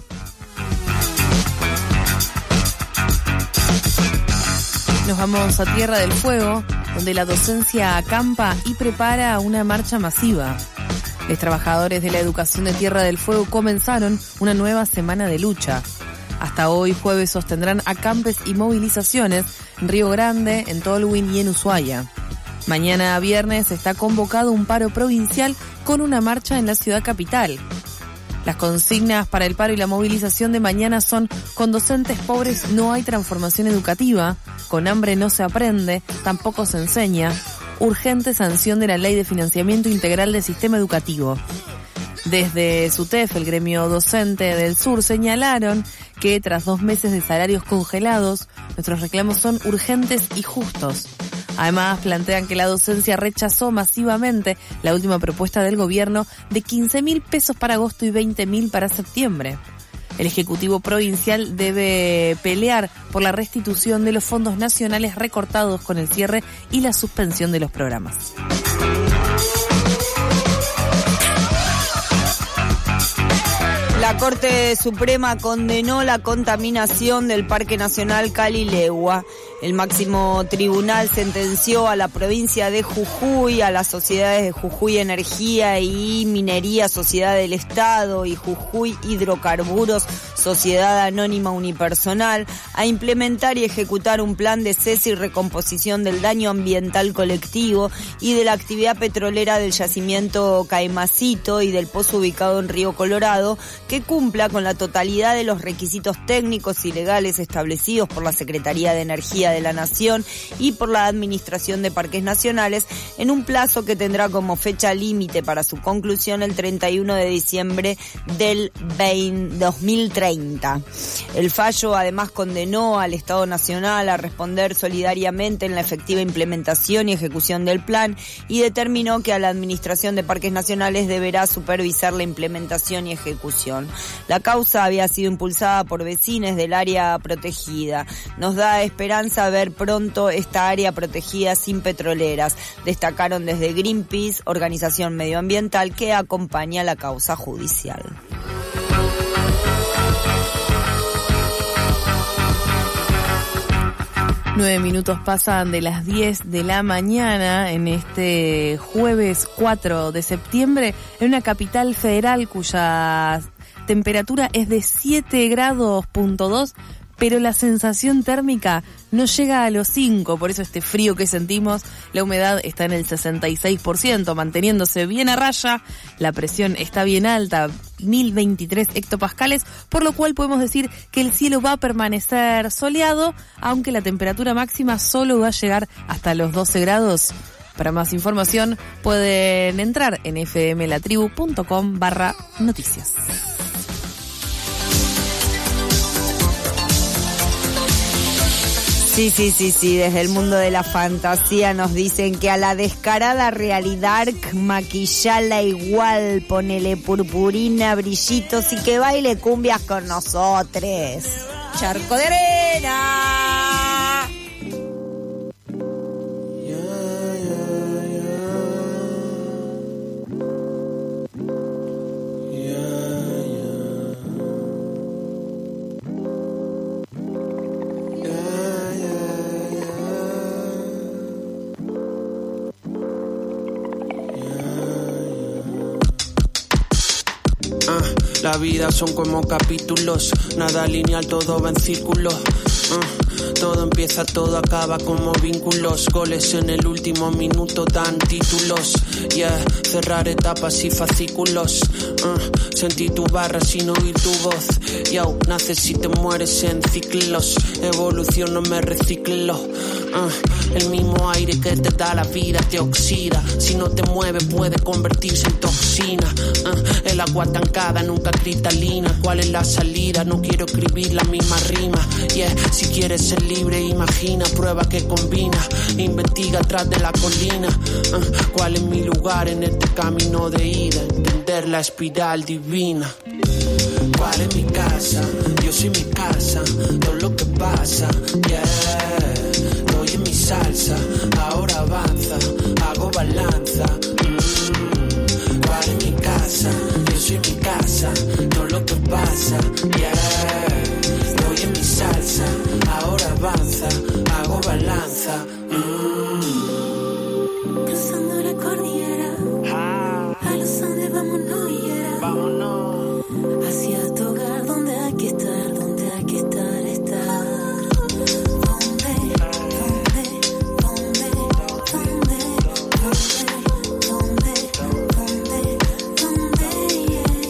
Nos vamos a Tierra del Fuego, donde la docencia acampa y prepara una marcha masiva. Los trabajadores de la educación de Tierra del Fuego comenzaron una nueva semana de lucha. Hasta hoy jueves sostendrán acampes y movilizaciones en Río Grande, en Tolwyn y en Ushuaia. Mañana viernes está convocado un paro provincial con una marcha en la ciudad capital. Las consignas para el paro y la movilización de mañana son: con docentes pobres no hay transformación educativa, con hambre no se aprende, tampoco se enseña, urgente sanción de la Ley de Financiamiento Integral del Sistema Educativo. Desde SUTEF, el gremio docente del sur, señalaron que tras dos meses de salarios congelados, nuestros reclamos son urgentes y justos. Además, plantean que la docencia rechazó masivamente la última propuesta del gobierno de quince mil pesos para agosto y veinte mil para septiembre. El Ejecutivo Provincial debe pelear por la restitución de los fondos nacionales recortados con el cierre y la suspensión de los programas. La Corte Suprema condenó la contaminación del Parque Nacional Cali-Legua. El máximo tribunal sentenció a la provincia de Jujuy, a las sociedades de Jujuy Energía y Minería, Sociedad del Estado, y Jujuy Hidrocarburos, Sociedad Anónima Unipersonal, a implementar y ejecutar un plan de cese y recomposición del daño ambiental colectivo y de la actividad petrolera del yacimiento Caimacito y del pozo ubicado en Río Colorado, que cumpla con la totalidad de los requisitos técnicos y legales establecidos por la Secretaría de Energía de la Nación y por la Administración de Parques Nacionales, en un plazo que tendrá como fecha límite para su conclusión el treinta y uno de diciembre del dos mil treinta. El fallo además condenó al Estado Nacional a responder solidariamente en la efectiva implementación y ejecución del plan y determinó que a la Administración de Parques Nacionales deberá supervisar la implementación y ejecución. La causa había sido impulsada por vecinos del área protegida. Nos da esperanza ver pronto esta área protegida sin petroleras, destacaron desde Greenpeace, organización medioambiental que acompaña la causa judicial. Nueve minutos pasan de las diez de la mañana en este jueves cuatro de septiembre en una capital federal cuya temperatura es de siete grados punto dos, pero la sensación térmica no llega a los cinco, por eso este frío que sentimos. La humedad está en el sesenta y seis por ciento, manteniéndose bien a raya, la presión está bien alta, mil veintitrés hectopascales, por lo cual podemos decir que el cielo va a permanecer soleado, aunque la temperatura máxima solo va a llegar hasta los doce grados. Para más información pueden entrar en fmlatribu.com barra noticias. Sí, sí, sí, sí, desde el mundo de la fantasía nos dicen que a la descarada realidad maquillala igual, ponele purpurina, brillitos y que baile cumbias con nosotros. Charco de arena. La vida son como capítulos, nada lineal, todo va en círculos. Uh, todo empieza, todo acaba como vínculos. Goles en el último minuto dan títulos. Yeah, cerrar etapas y fascículos. Uh, sentí tu barra sin oír tu voz. Yo, naces y te mueres en ciclos. Evolución, no me reciclo. Uh, el mismo aire que te da la vida te oxida. Si no te mueve puede convertirse en toxina. Uh, el agua tancada nunca cristalina. ¿Cuál es la salida? No quiero escribir la misma rima. Yeah, si quieres ser libre imagina, prueba que combina. Investiga atrás de la colina. Uh, ¿cuál es mi lugar en este camino de ida? Entender la espiral divina. ¿Cuál es mi casa? Yo soy mi casa. Todo lo que pasa, yeah. Estoy en mi salsa, ahora avanza, hago balanza. Mm. ¿Cuál es mi casa? Yo soy mi casa. Todo lo que pasa, yeah. Estoy en mi salsa, ahora avanza, hago balanza. Mm. Cruzando la cordillera, ah. A los Andes vámonos, yeah. Vámonos. Hacia tu hogar, donde hay que estar, donde hay que estar, estar. ¿Dónde, dónde, dónde, dónde, dónde, dónde, dónde,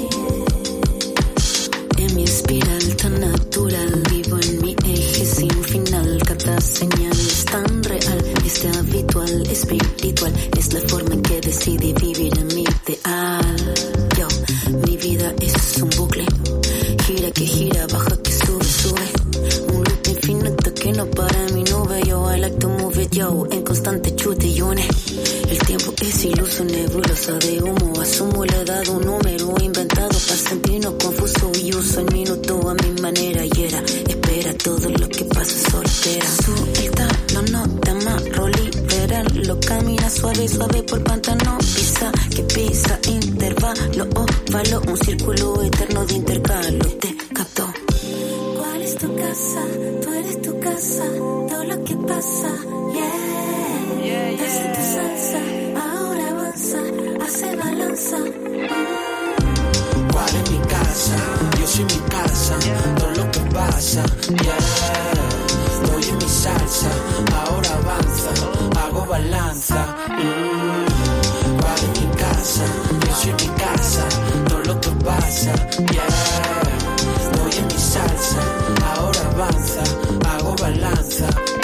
yeah, yeah. En mi espiral tan natural, vivo en mi eje sin final. Cada señal es tan real, es habitual, espiritual. Es la forma en que decidí vivir en mi ideal. Yo, mi vida es un bucle, gira que gira, baja que sube, sube. Un loop infinito que no para en mi nube. Yo, I like to move it, yo, en constante chute y une. El tiempo es iluso, nebulosa de humo. Asumo la edad, un número inventado para sentirnos confuso. Y uso el minuto a mi manera y era. Espera, todo lo que pasa solo espera. Suéltalo, no te amarro, liberalo. Camina suave, suave por pantano. Pisa, que pisa, intervalo, óvalo. Un círculo eterno de intercalo. Te captó. ¿Cuál es tu casa, tú eres tu casa, todo lo que pasa, yeah. Yeah, yeah. Hace tu salsa, ahora avanza, hace balanza. ¿Cuál es mi casa? Yo soy mi casa, todo lo que pasa, yeah. Estoy en mi salsa, ahora avanza, hago balanza. Mm. ¿Cuál es mi casa? Yo soy mi casa, todo lo que pasa, yeah. Estoy en mi salsa, ahora avanza, hago balanza.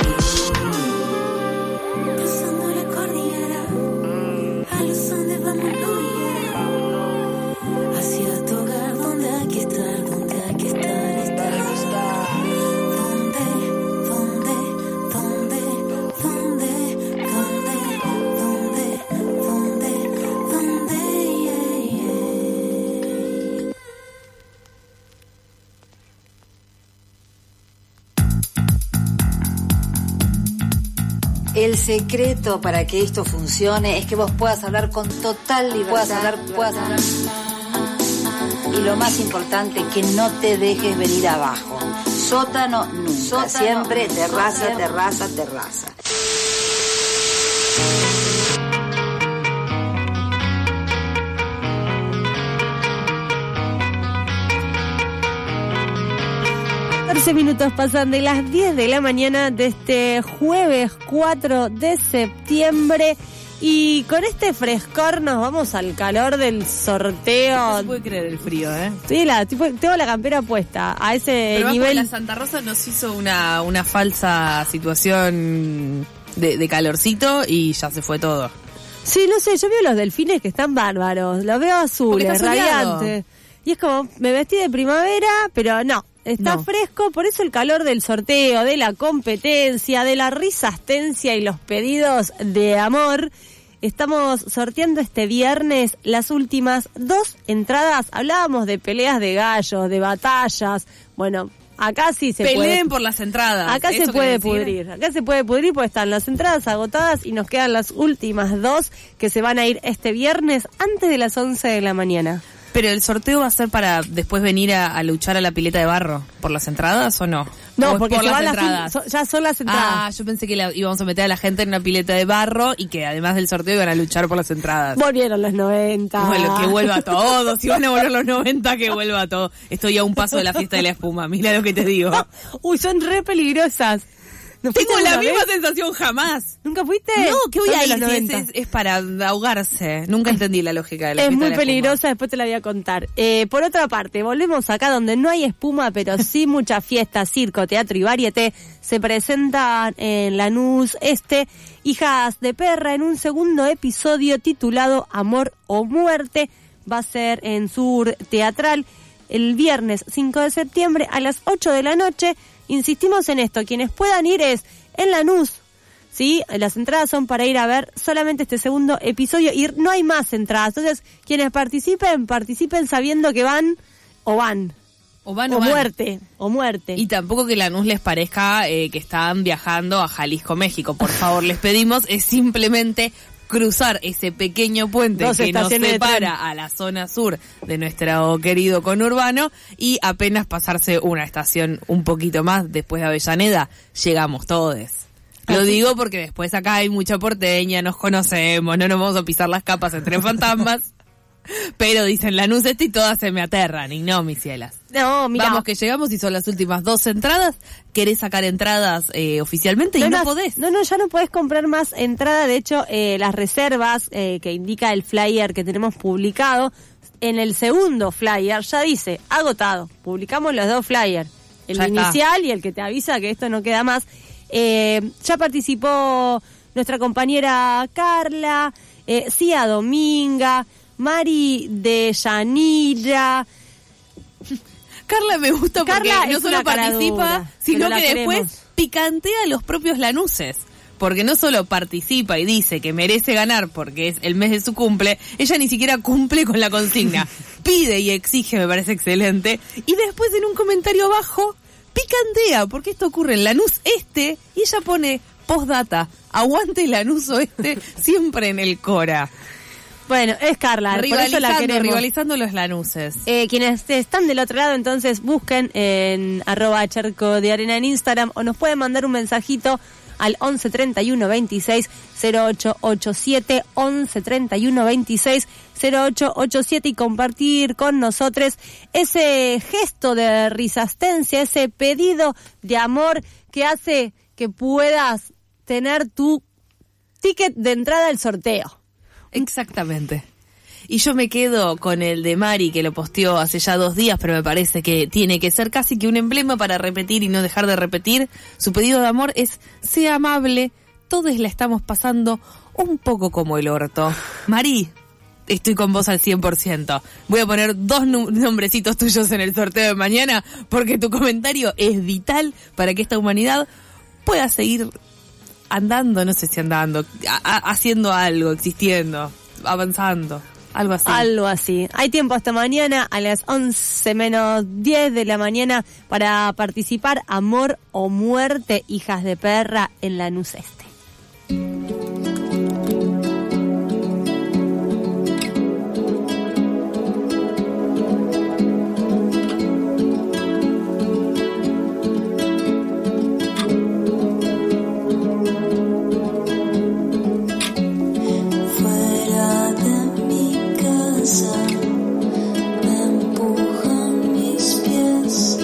Mm. Cruzando la cordillera, a los Andes vamos no yeah. Hacia tu hogar, donde hay que estar, donde hay que estar, estar. Donde, donde, donde, donde, donde, donde, donde, donde, yeah, yeah. El secreto para que esto funcione es que vos puedas hablar con total libertad. Puedas hablar, puedas hablar. Y lo más importante, que no te dejes venir abajo. Sótano nunca, Sótano, siempre terraza, siempre. terraza, terraza. catorce minutos pasan de las diez de la mañana de este jueves cuatro de septiembre y con este frescor nos vamos al calor del sorteo. No se puede creer el frío, ¿eh? Sí, la, tipo, tengo la campera puesta a ese Pero nivel. La Santa Rosa nos hizo una, una falsa situación de, de calorcito y ya se fue todo. Sí, no sé, yo veo los delfines que están bárbaros, los veo azules, radiantes. Y es como, me vestí de primavera, pero no. Está no. fresco, por eso el calor del sorteo, de la competencia, de la risastencia y los pedidos de amor. Estamos sorteando este viernes las últimas dos entradas. Hablábamos de peleas de gallos, de batallas. Bueno, acá sí se Peleen puede. Peleen por las entradas. Acá se puede pudrir. Acá se puede pudrir porque están las entradas agotadas y nos quedan las últimas dos que se van a ir este viernes antes de las once de la mañana. Pero el sorteo va a ser para después venir a, a luchar a la pileta de barro. ¿Por las entradas o no? No, ¿O porque por se las van entradas? Las, ya son las entradas. Ah, yo pensé que la, íbamos a meter a la gente en una pileta de barro y que además del sorteo iban a luchar por las entradas. Volvieron los noventa. Bueno, que vuelva todo. Si van a volver los noventa, que vuelva todo. Estoy a un paso de la fiesta de la espuma. Mira lo que te digo. Uy, son re peligrosas. Tengo la misma vez? sensación jamás. ¿Nunca fuiste? No, ¿qué voy a ir? Es, es, es para ahogarse. Nunca entendí la lógica de la Es fiesta muy de la peligrosa, espuma. después te la voy a contar. Eh, por otra parte, volvemos acá donde no hay espuma, pero sí mucha fiesta, circo, teatro y varieté. Se presentan en Lanús Este, Hijas de Perra, en un segundo episodio titulado Amor o Muerte. Va a ser en Sur Teatral el viernes cinco de septiembre a las ocho de la noche. Insistimos en esto, quienes puedan ir es en Lanús, ¿sí? Las entradas son para ir a ver solamente este segundo episodio y no hay más entradas. Entonces, quienes participen, participen sabiendo que van o van. O van o, o van. muerte, o muerte. Y tampoco que Lanús les parezca eh, que están viajando a Jalisco, México. Por favor, les pedimos, es simplemente cruzar ese pequeño puente Dos que nos separa de a la zona sur de nuestro querido conurbano y apenas pasarse una estación un poquito más después de Avellaneda, llegamos todos. Lo Así. digo porque después acá hay mucha porteña, nos conocemos, no nos vamos a pisar las capas entre fantasmas. Pero dicen Lanús este y todas se me aterran, y no, mis cielas. No, mira. Vamos que llegamos y son las últimas dos entradas. ¿Querés sacar entradas eh, oficialmente? No, y no, no podés. No, no, ya no podés comprar más entrada. De hecho, eh, las reservas eh, que indica el flyer que tenemos publicado, en el segundo flyer ya dice, agotado. Publicamos los dos flyers. El Ya inicial está. y el que te avisa que esto no queda más. Eh, ya participó nuestra compañera Carla, eh, Cia Dominga, Mari de Yanira. Carla me gusta porque Carla no es solo una cara participa, dura, sino pero la que después queremos. picantea a los propios lanuses. Porque no solo participa y dice que merece ganar porque es el mes de su cumple, ella ni siquiera cumple con la consigna. Pide y exige, me parece excelente. Y después en un comentario abajo, picantea, porque esto ocurre en Lanús Este, y ella pone postdata, aguante Lanús Oeste, siempre en el Cora. Bueno, es Carla, por eso la Rivalizando, queremos. rivalizando los lanuses. Eh, quienes están del otro lado, entonces busquen en arroba charco de arena en Instagram o nos pueden mandar un mensajito al once treinta y uno veintiséis cero ocho ochenta y siete, once treinta y uno veintiséis cero ocho ochenta y siete y compartir con nosotros ese gesto de risastencia, ese pedido de amor que hace que puedas tener tu ticket de entrada al sorteo. Exactamente. Y yo me quedo con el de Mari, que lo posteó hace ya dos días, pero me parece que tiene que ser casi que un emblema para repetir y no dejar de repetir. Su pedido de amor es: sea amable, todos la estamos pasando un poco como el orto. Mari, estoy con vos al cien por ciento. Voy a poner dos nombrecitos tuyos en el sorteo de mañana, porque tu comentario es vital para que esta humanidad pueda seguir andando, no sé si andando, a- a- haciendo algo, existiendo, avanzando. Algo así. Algo así. Hay tiempo hasta mañana a las once menos diez de la mañana para participar. Amor o muerte, hijas de perra, en Lanús Este. Fuera de mi casa me empujan mis pies,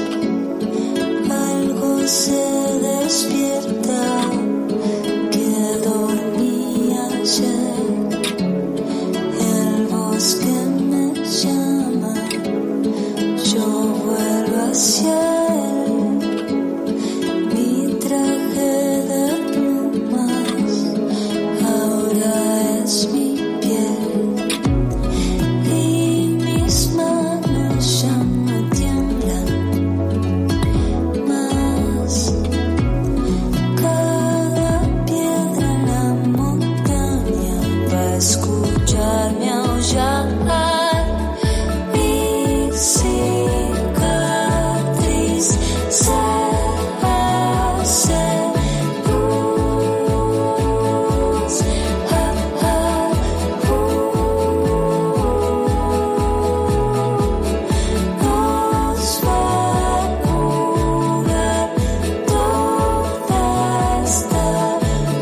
algo se despierta que dormía ayer, el bosque me llama, yo vuelvo hacia él, mi traje de plumas ahora es mi piel y mis manos ya no tiemblan más. Cada piedra en la montaña va a escucharme aullar. Mi cicatriz se hace luz. Nos va a curar toda esta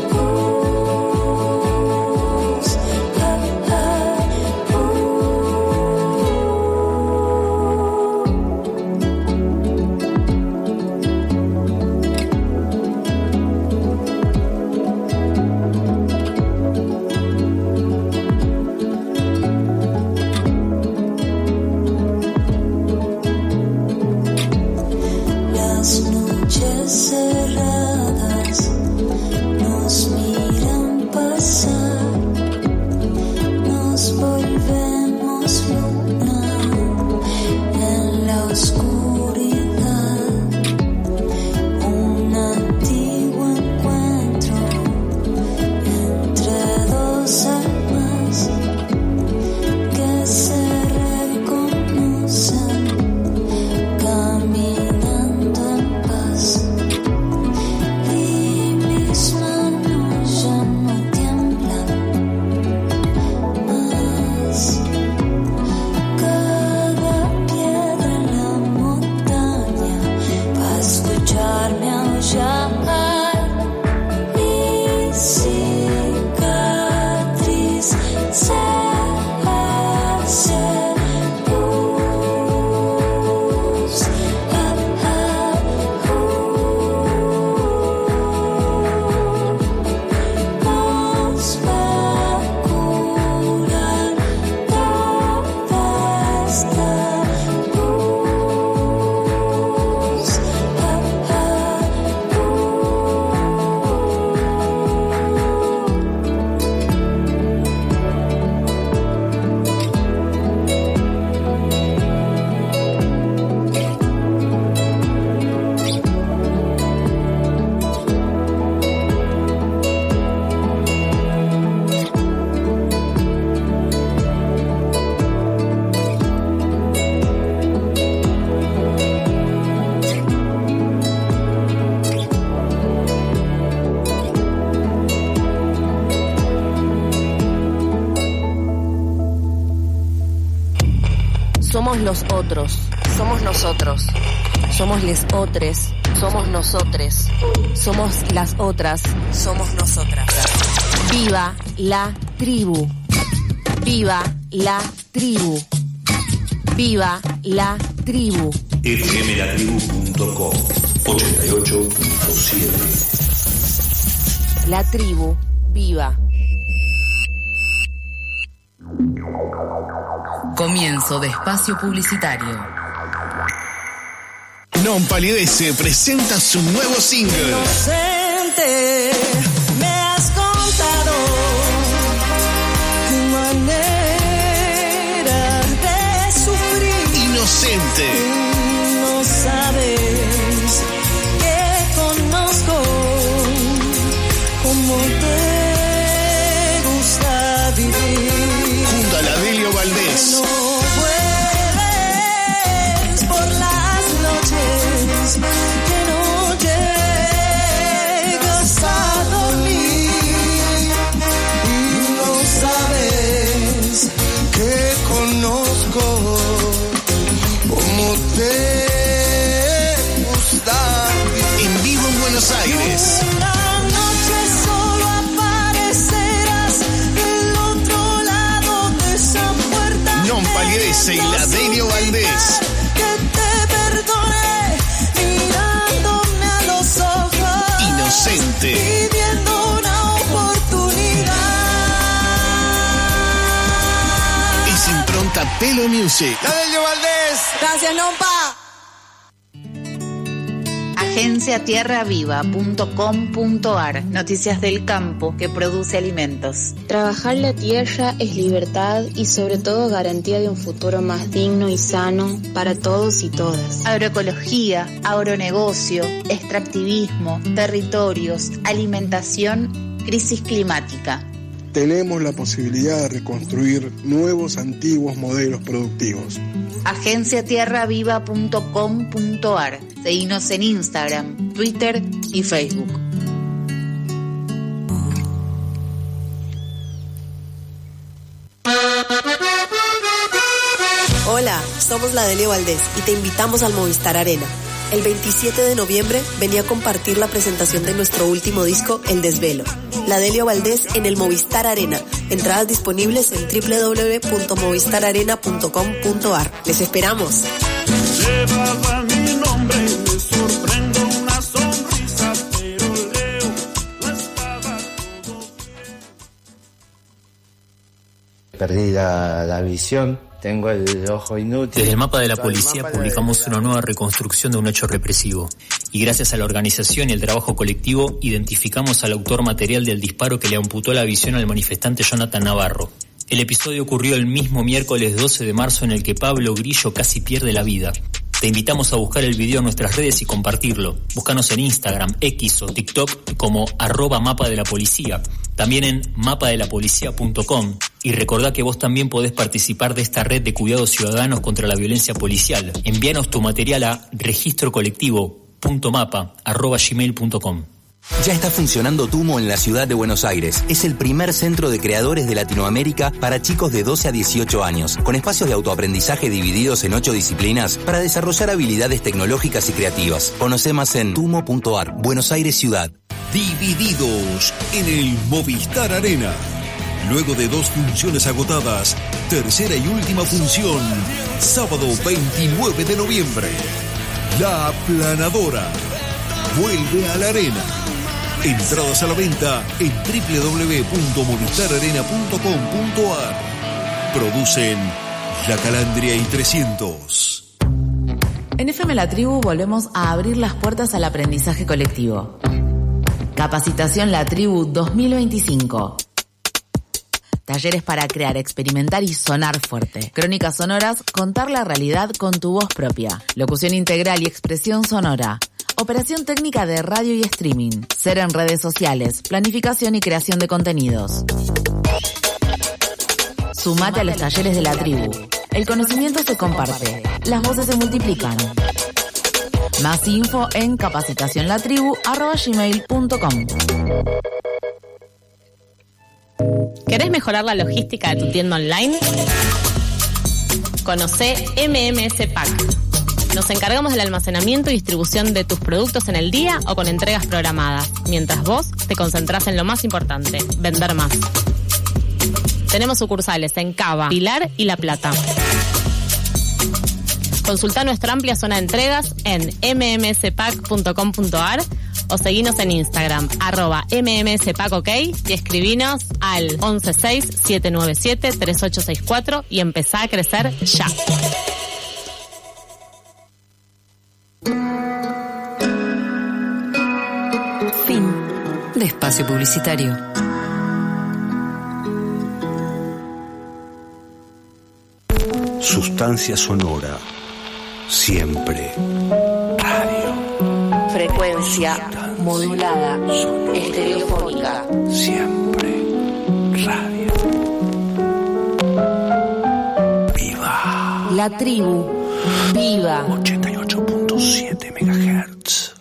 Las noches cerradas nos miran pasar, nos volvemos luna en la oscuridad. Un antiguo encuentro entre dos almas que se reconocen, caminando en paz, y mis manos ya no tiemblan más. Somos los otros. Somos nosotros. Somos les otres. Somos nosotres. Somos las otras. Somos nosotras. Viva la tribu. Viva la tribu. Viva la tribu. F M la tribu punto com ochenta y ocho punto siete. La tribu viva. Comienzo de espacio publicitario. Non Palidece presenta su nuevo single. Inocente, me has contado tu manera de sufrir. Inocente. No sabes que conozco cómo te gusta vivir. Junto a la Delio Valdés. No puedes por las noches que no llegas a dormir y no sabes Que conozco cómo te gusta. En vivo en Buenos Aires. una noche solo aparecerás del otro lado de esa puerta. Non Palidece y la Delio Valdés. Que te perdone mirándome a los ojos. Inocente. Pidiendo una oportunidad. Es impronta Pelo Music. ¡La Delio Valdés! ¡Gracias, Nompa! agencia tierra viva punto com punto ar. Noticias del campo que produce alimentos. Trabajar la tierra es libertad y sobre todo garantía de un futuro más digno y sano para todos y todas. Agroecología, agronegocio, extractivismo, territorios, alimentación, crisis climática. Tenemos la posibilidad de reconstruir nuevos antiguos modelos productivos. agencia tierra viva punto com punto ar. Seguinos en Instagram, Twitter y Facebook. Hola, somos la Delio Valdés y te invitamos al Movistar Arena. El veintisiete de noviembre venía a compartir la presentación de nuestro último disco, El Desvelo. La Delio Valdés en el Movistar Arena. Entradas disponibles en doble u doble u doble u punto movistar arena punto com punto ar. Les esperamos. Llevaba mi nombre y me sorprendo una sonrisa, pero leo no estaba todo Perdí la, la visión, tengo el ojo inútil. Desde el Mapa de la Policía publicamos una nueva reconstrucción de un hecho represivo. Y gracias a la organización y el trabajo colectivo, identificamos al autor material del disparo que le amputó la visión al manifestante Jonathan Navarro. El episodio ocurrió el mismo miércoles doce de marzo en el que Pablo Grillo casi pierde la vida. Te invitamos a buscar el video en nuestras redes y compartirlo. Búscanos en Instagram, X o TikTok como arroba mapa de la policía. También en mapa de la policía punto com. Y recordá que vos también podés participar de esta red de cuidados ciudadanos contra la violencia policial. Envíanos tu material a registrocolectivo.mapa arroba gmail punto com. Ya está funcionando Tumo en la ciudad de Buenos Aires. Es el primer centro de creadores de Latinoamérica para chicos de doce a dieciocho años, con espacios de autoaprendizaje divididos en ocho disciplinas para desarrollar habilidades tecnológicas y creativas. Conoce más en tumo punto ar. Buenos Aires Ciudad. Divididos en el Movistar Arena. Luego de dos funciones agotadas, tercera y última función, sábado veintinueve de noviembre. La Aplanadora vuelve a la arena. Entradas a la venta en doble u doble u doble u punto movistar arena punto com punto ar. Producen La Calandria y trescientos. En F M La Tribu volvemos a abrir las puertas al aprendizaje colectivo. Capacitación La Tribu dos mil veinticinco. Talleres para crear, experimentar y sonar fuerte. Crónicas sonoras, contar la realidad con tu voz propia. Locución integral y expresión sonora. Operación técnica de radio y streaming. Ser en redes sociales. Planificación y creación de contenidos. Sumate a los talleres de La Tribu. El conocimiento se comparte. Las voces se multiplican. Más info en capacitacionlatribu arroba gmail punto com. ¿Querés mejorar la logística de tu tienda online? Conocé M M S Pack. Nos encargamos del almacenamiento y distribución de tus productos en el día o con entregas programadas, mientras vos te concentrás en lo más importante, vender más. Tenemos sucursales en Cava, Pilar y La Plata. Consulta nuestra amplia zona de entregas en m m s pack punto com punto a r o seguinos en Instagram, arroba mmspackok, y escribinos al once seis siete nueve siete tres ocho seis cuatro y empezá a crecer ya. Fin de espacio publicitario. Sustancia sonora. Siempre. Radio. Frecuencia modulada. Estereofónica. Siempre. Radio. Viva. La tribu. Viva. ochenta y ocho punto siete megahertz.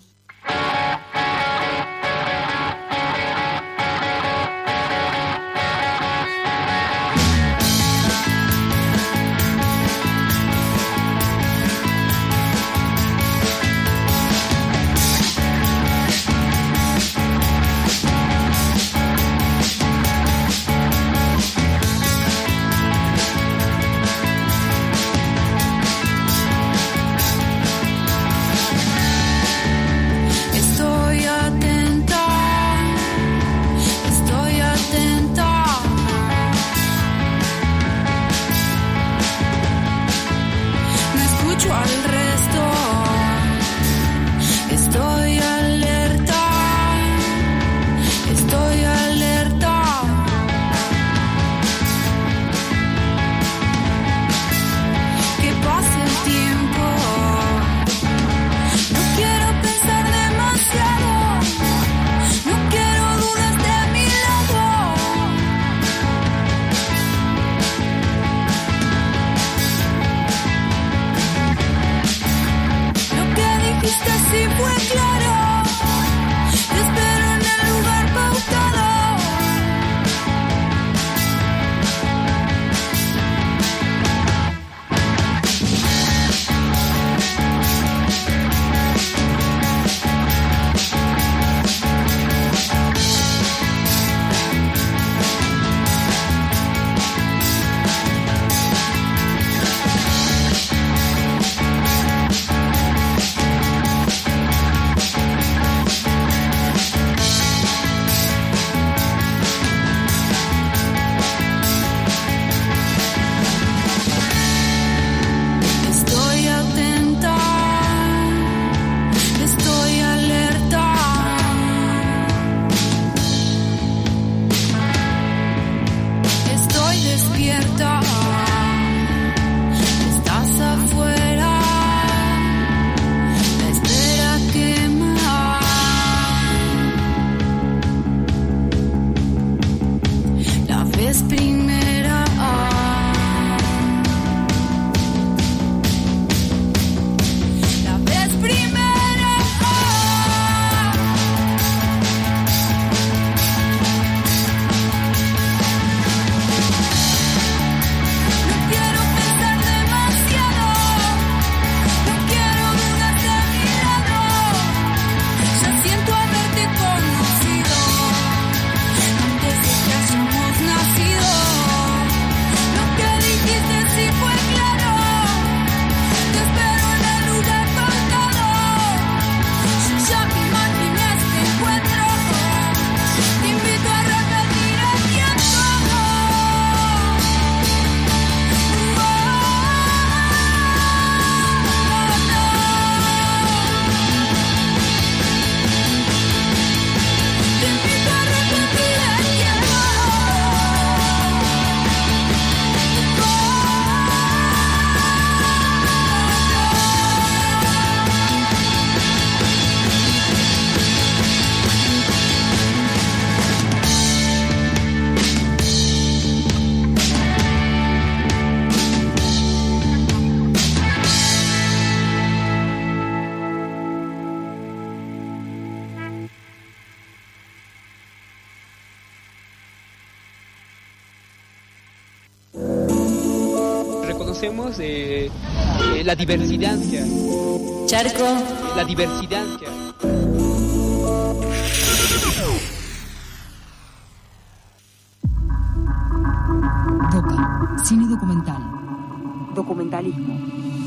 conocemos eh, eh, la diversidad. Charco. La diversidad. Doca. Cine documental. Documentalismo.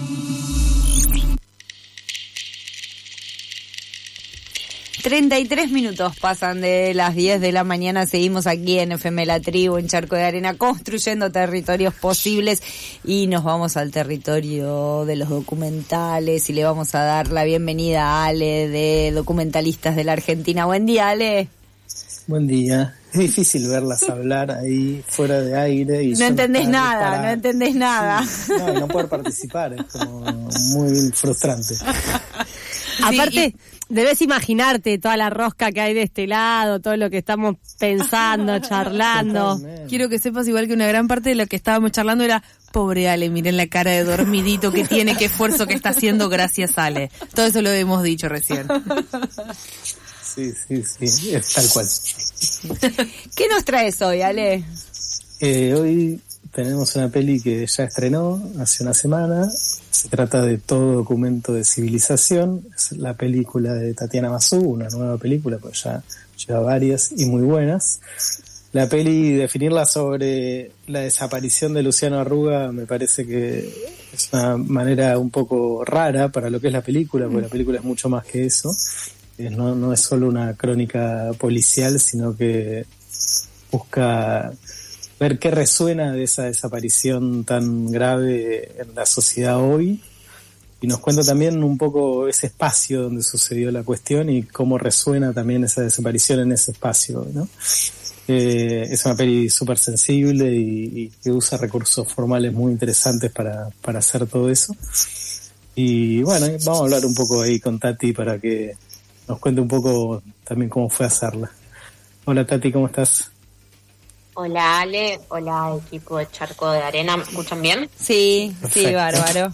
treinta y tres minutos pasan de las diez de la mañana, seguimos aquí en F M La Tribu, en Charco de Arena, construyendo territorios posibles y nos vamos al territorio de los documentales y le vamos a dar la bienvenida a Ale de Documentalistas de la Argentina. Buen día, Ale. Buen día. Es difícil verlas hablar ahí fuera de aire. Y no entendés nada, para... no entendés nada. Sí, no, no poder participar es como muy frustrante. Sí, aparte, y... debes imaginarte toda la rosca que hay de este lado, todo lo que estamos pensando, charlando. Totalmente. Quiero que sepas igual que una gran parte de lo que estábamos charlando era, pobre Ale, miren la cara de dormidito que tiene, qué esfuerzo que está haciendo, gracias Ale. Todo eso lo hemos dicho recién. Sí, sí, sí, es tal cual. ¿Qué nos traes hoy, Ale? Eh, hoy tenemos una peli que ya estrenó hace una semana. Se trata de Todo documento de civilización. Es la película de Tatiana Massú, una nueva película, pues ya lleva varias y muy buenas. La peli, definirla sobre la desaparición de Luciano Arruga, me parece que es una manera un poco rara para lo que es la película, porque la película es mucho más que eso. No, no es solo una crónica policial, sino que busca ver qué resuena de esa desaparición tan grave en la sociedad hoy, y nos cuenta también un poco ese espacio donde sucedió la cuestión y cómo resuena también esa desaparición en ese espacio, ¿no? Eh, es una peli súper sensible y, y que usa recursos formales muy interesantes para, para hacer todo eso. Y bueno, vamos a hablar un poco ahí con Tati para que nos cuente un poco también cómo fue hacerla. Hola Tati, ¿cómo estás? Hola Ale, hola equipo de Charco de Arena, ¿me escuchan bien? Sí, Perfecto. Sí, bárbaro.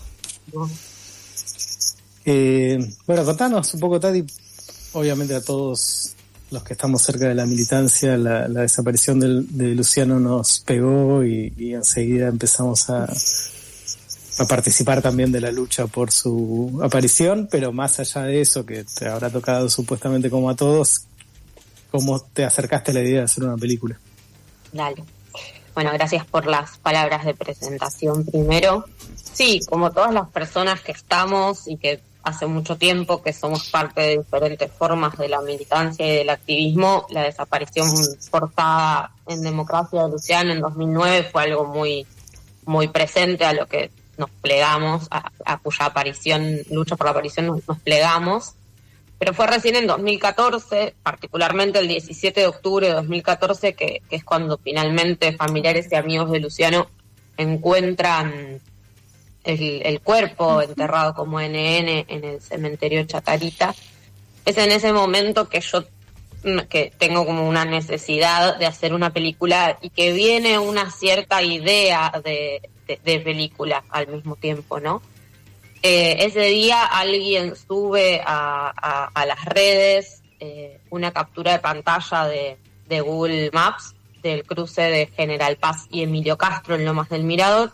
Eh, bueno, contanos un poco Tati, obviamente a todos los que estamos cerca de la militancia, la, la desaparición de, de Luciano nos pegó y, y enseguida empezamos a... a participar también de la lucha por su aparición, pero más allá de eso, que te habrá tocado supuestamente como a todos, ¿cómo te acercaste a la idea de hacer una película? Dale. Bueno, gracias por las palabras de presentación primero. Sí, como todas las personas que estamos y que hace mucho tiempo que somos parte de diferentes formas de la militancia y del activismo, la desaparición forzada en democracia de Luciano en dos mil nueve fue algo muy, muy presente a lo que nos plegamos, a, a cuya aparición, lucha por la aparición nos, nos plegamos, pero fue recién en dos mil catorce, particularmente el diecisiete de octubre de dos mil catorce, que, que es cuando finalmente familiares y amigos de Luciano encuentran el, el cuerpo enterrado como N N en el cementerio Chacarita. Es en ese momento que yo que tengo como una necesidad de hacer una película y que viene una cierta idea de De, de película al mismo tiempo, ¿no? Eh, ese día alguien sube a, a, a las redes eh, una captura de pantalla de, de Google Maps del cruce de General Paz y Emilio Castro en Lomas del Mirador.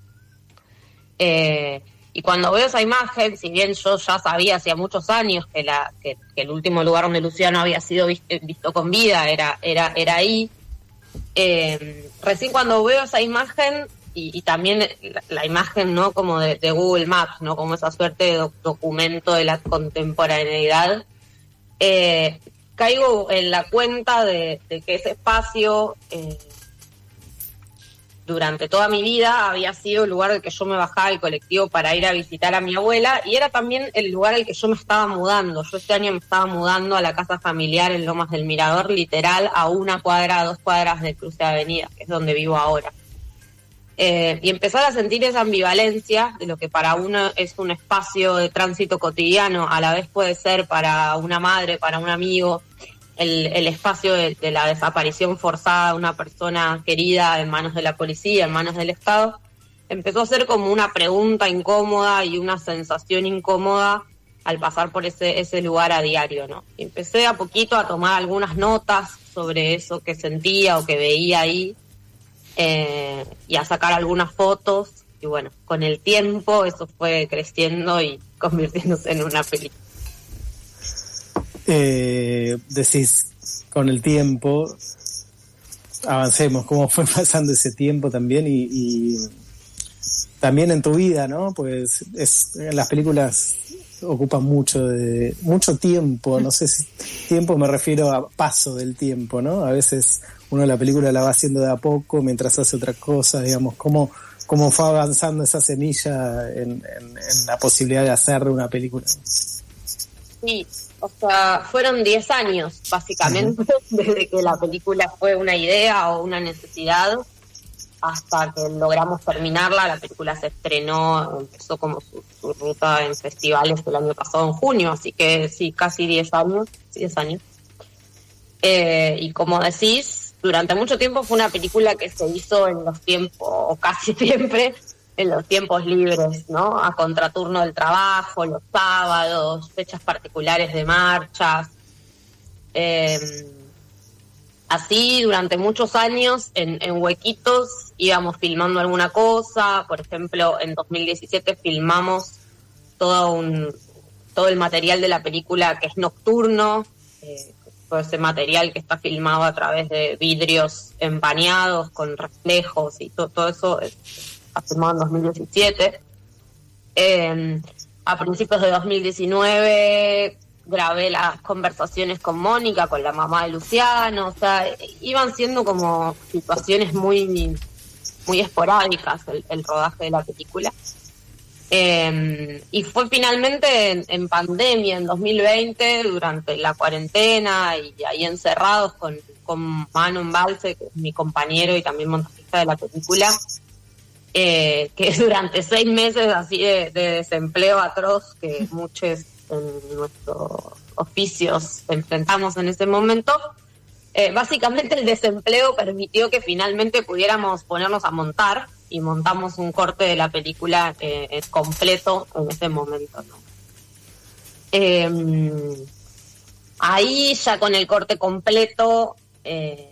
Eh, y cuando veo esa imagen, si bien yo ya sabía hacía muchos años que, la, que, que el último lugar donde Luciano había sido visto, visto con vida era, era, era ahí, eh, recién cuando veo esa imagen, Y, y también la, la imagen, ¿no? Como de, de Google Maps, ¿no? Como esa suerte de doc- documento de la contemporaneidad. Eh, caigo en la cuenta de, de que ese espacio, eh, durante toda mi vida, había sido el lugar del que yo me bajaba del colectivo para ir a visitar a mi abuela, y era también el lugar al que yo me estaba mudando. Yo este año me estaba mudando a la casa familiar en Lomas del Mirador, literal, a una cuadra, a dos cuadras del cruce de avenida, que es donde vivo ahora. Eh, y empezar a sentir esa ambivalencia de lo que para uno es un espacio de tránsito cotidiano, a la vez puede ser para una madre, para un amigo, el, el espacio de, de la desaparición forzada de una persona querida en manos de la policía, en manos del Estado, empezó a ser como una pregunta incómoda y una sensación incómoda al pasar por ese, ese lugar a diario, ¿no? Y empecé a poquito a tomar algunas notas sobre eso que sentía o que veía ahí, Eh, y a sacar algunas fotos y bueno, con el tiempo eso fue creciendo y convirtiéndose en una película. Eh, decís, con el tiempo, avancemos, cómo fue pasando ese tiempo también y, y también en tu vida, ¿no? Pues es, las películas ocupan mucho de mucho tiempo, no sé si tiempo me refiero a paso del tiempo, ¿no? A veces uno la película la va haciendo de a poco mientras hace otra cosa, digamos, cómo, cómo fue avanzando esa semilla en, en, en la posibilidad de hacer una película. Sí, o sea, fueron diez años, básicamente, uh-huh. desde que la película fue una idea o una necesidad hasta que logramos terminarla. La película se estrenó, empezó como su, su ruta en festivales el año pasado, en junio, así que sí, casi diez años, diez años. Eh, y como decís, durante mucho tiempo fue una película que se hizo en los tiempos, o casi siempre, en los tiempos libres, ¿no? A contraturno del trabajo, los sábados, fechas particulares de marchas. Eh, así, durante muchos años, en, en huequitos, íbamos filmando alguna cosa. Por ejemplo, en dos mil diecisiete filmamos todo, un, todo el material de la película que es nocturno, eh, todo ese material que está filmado a través de vidrios empañados, con reflejos y to, todo eso... Es, filmado en dos mil diecisiete. Eh, a principios de dos mil diecinueve grabé las conversaciones con Mónica, con la mamá de Luciano. O sea, iban siendo como situaciones muy, muy esporádicas el, el rodaje de la película. Eh, y fue finalmente en, en pandemia, en dos mil veinte, durante la cuarentena, y ahí encerrados con, con Manu Embalse, que es mi compañero y también montajista de la película, Eh, que durante seis meses así de, de desempleo atroz que muchos en nuestros oficios enfrentamos en ese momento, eh, básicamente el desempleo permitió que finalmente pudiéramos ponernos a montar, y montamos un corte de la película eh, completo en ese momento, ¿no? Eh, ahí ya con el corte completo eh,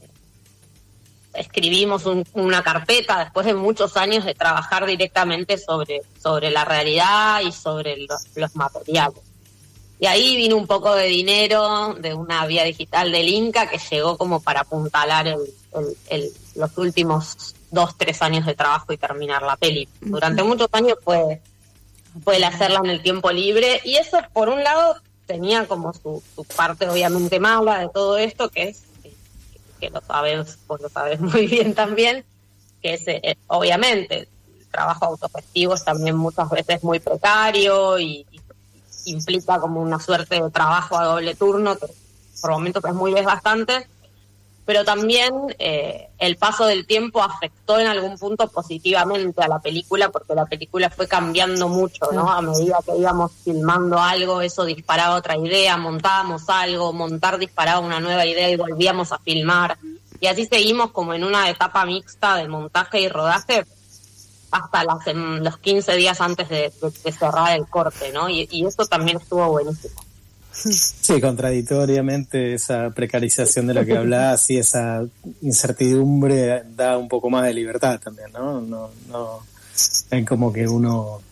escribimos un, una carpeta después de muchos años de trabajar directamente sobre, sobre la realidad y sobre los, los materiales. Y ahí vino un poco de dinero de una vía digital del Inca que llegó como para apuntalar el, el, el, los últimos dos, tres años de trabajo y terminar la peli. Durante muchos años fue, fue el hacerla en el tiempo libre, y eso por un lado tenía como su, su parte obviamente mala de todo esto, que es que lo sabes, pues lo sabes muy bien también, que es eh, obviamente el trabajo autogestivo es también muchas veces muy precario y, y implica como una suerte de trabajo a doble turno, que por momentos es muy desgastante, pero también eh, el paso del tiempo afectó en algún punto positivamente a la película, porque la película fue cambiando mucho, ¿no? A medida que íbamos filmando algo, eso disparaba otra idea, montábamos algo, montar disparaba una nueva idea y volvíamos a filmar. Y así seguimos como en una etapa mixta de montaje y rodaje hasta las, en los quince días antes de, de, de cerrar el corte, ¿no? Y, y eso también estuvo buenísimo. Sí, contradictoriamente esa precarización de la que hablás y esa incertidumbre da un poco más de libertad también, ¿no? No, no, es como que uno,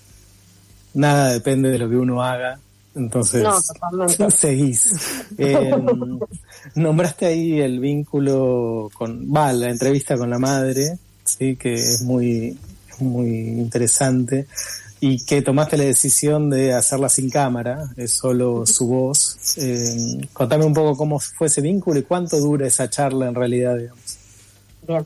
nada depende de lo que uno haga, entonces no, seguís. Eh, nombraste ahí el vínculo con, va, la entrevista con la madre, sí, que es muy, muy interesante. Y que tomaste la decisión de hacerla sin cámara, es solo su voz. Eh, contame un poco cómo fue ese vínculo y cuánto dura esa charla en realidad, digamos. Bien.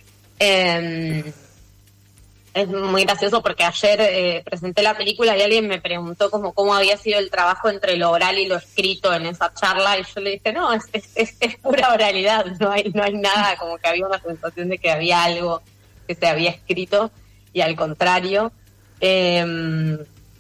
Eh, es muy gracioso porque ayer eh, presenté la película y alguien me preguntó como cómo había sido el trabajo entre lo oral y lo escrito en esa charla, y yo le dije, no, es, es, es, es pura oralidad, no hay, no hay nada, como que había una sensación de que había algo que se había escrito, y al contrario. Eh,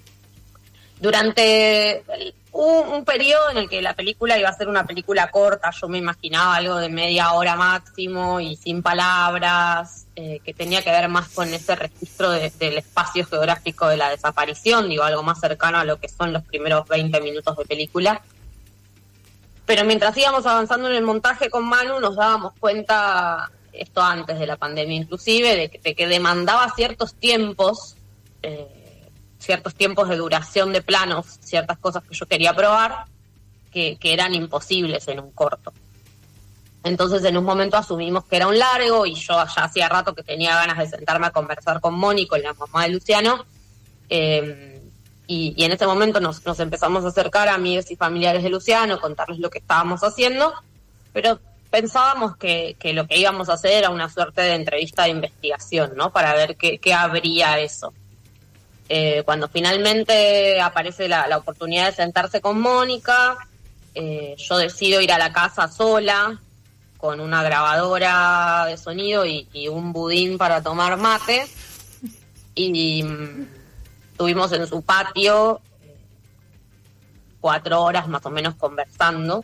durante un, un periodo en el que la película iba a ser una película corta, yo me imaginaba algo de media hora máximo y sin palabras, eh, que tenía que ver más con ese registro de, del espacio geográfico de la desaparición, digo, algo más cercano a lo que son los primeros veinte minutos de película. Pero mientras íbamos avanzando en el montaje con Manu, nos dábamos cuenta esto antes de la pandemia inclusive, de que, de que demandaba ciertos tiempos, eh, ciertos tiempos de duración de planos, ciertas cosas que yo quería probar, que, que eran imposibles en un corto. Entonces en un momento asumimos que era un largo y yo ya hacía rato que tenía ganas de sentarme a conversar con Moni, con la mamá de Luciano, eh, y, y en ese momento nos, nos empezamos a acercar a amigos y familiares de Luciano, contarles lo que estábamos haciendo, pero pensábamos que, que lo que íbamos a hacer era una suerte de entrevista de investigación, ¿no? Para ver qué, qué habría eso. Eh, cuando finalmente aparece la, la oportunidad de sentarse con Mónica, eh, yo decido ir a la casa sola, con una grabadora de sonido y, y un budín para tomar mate, y um, estuvimos en su patio eh, cuatro horas más o menos conversando.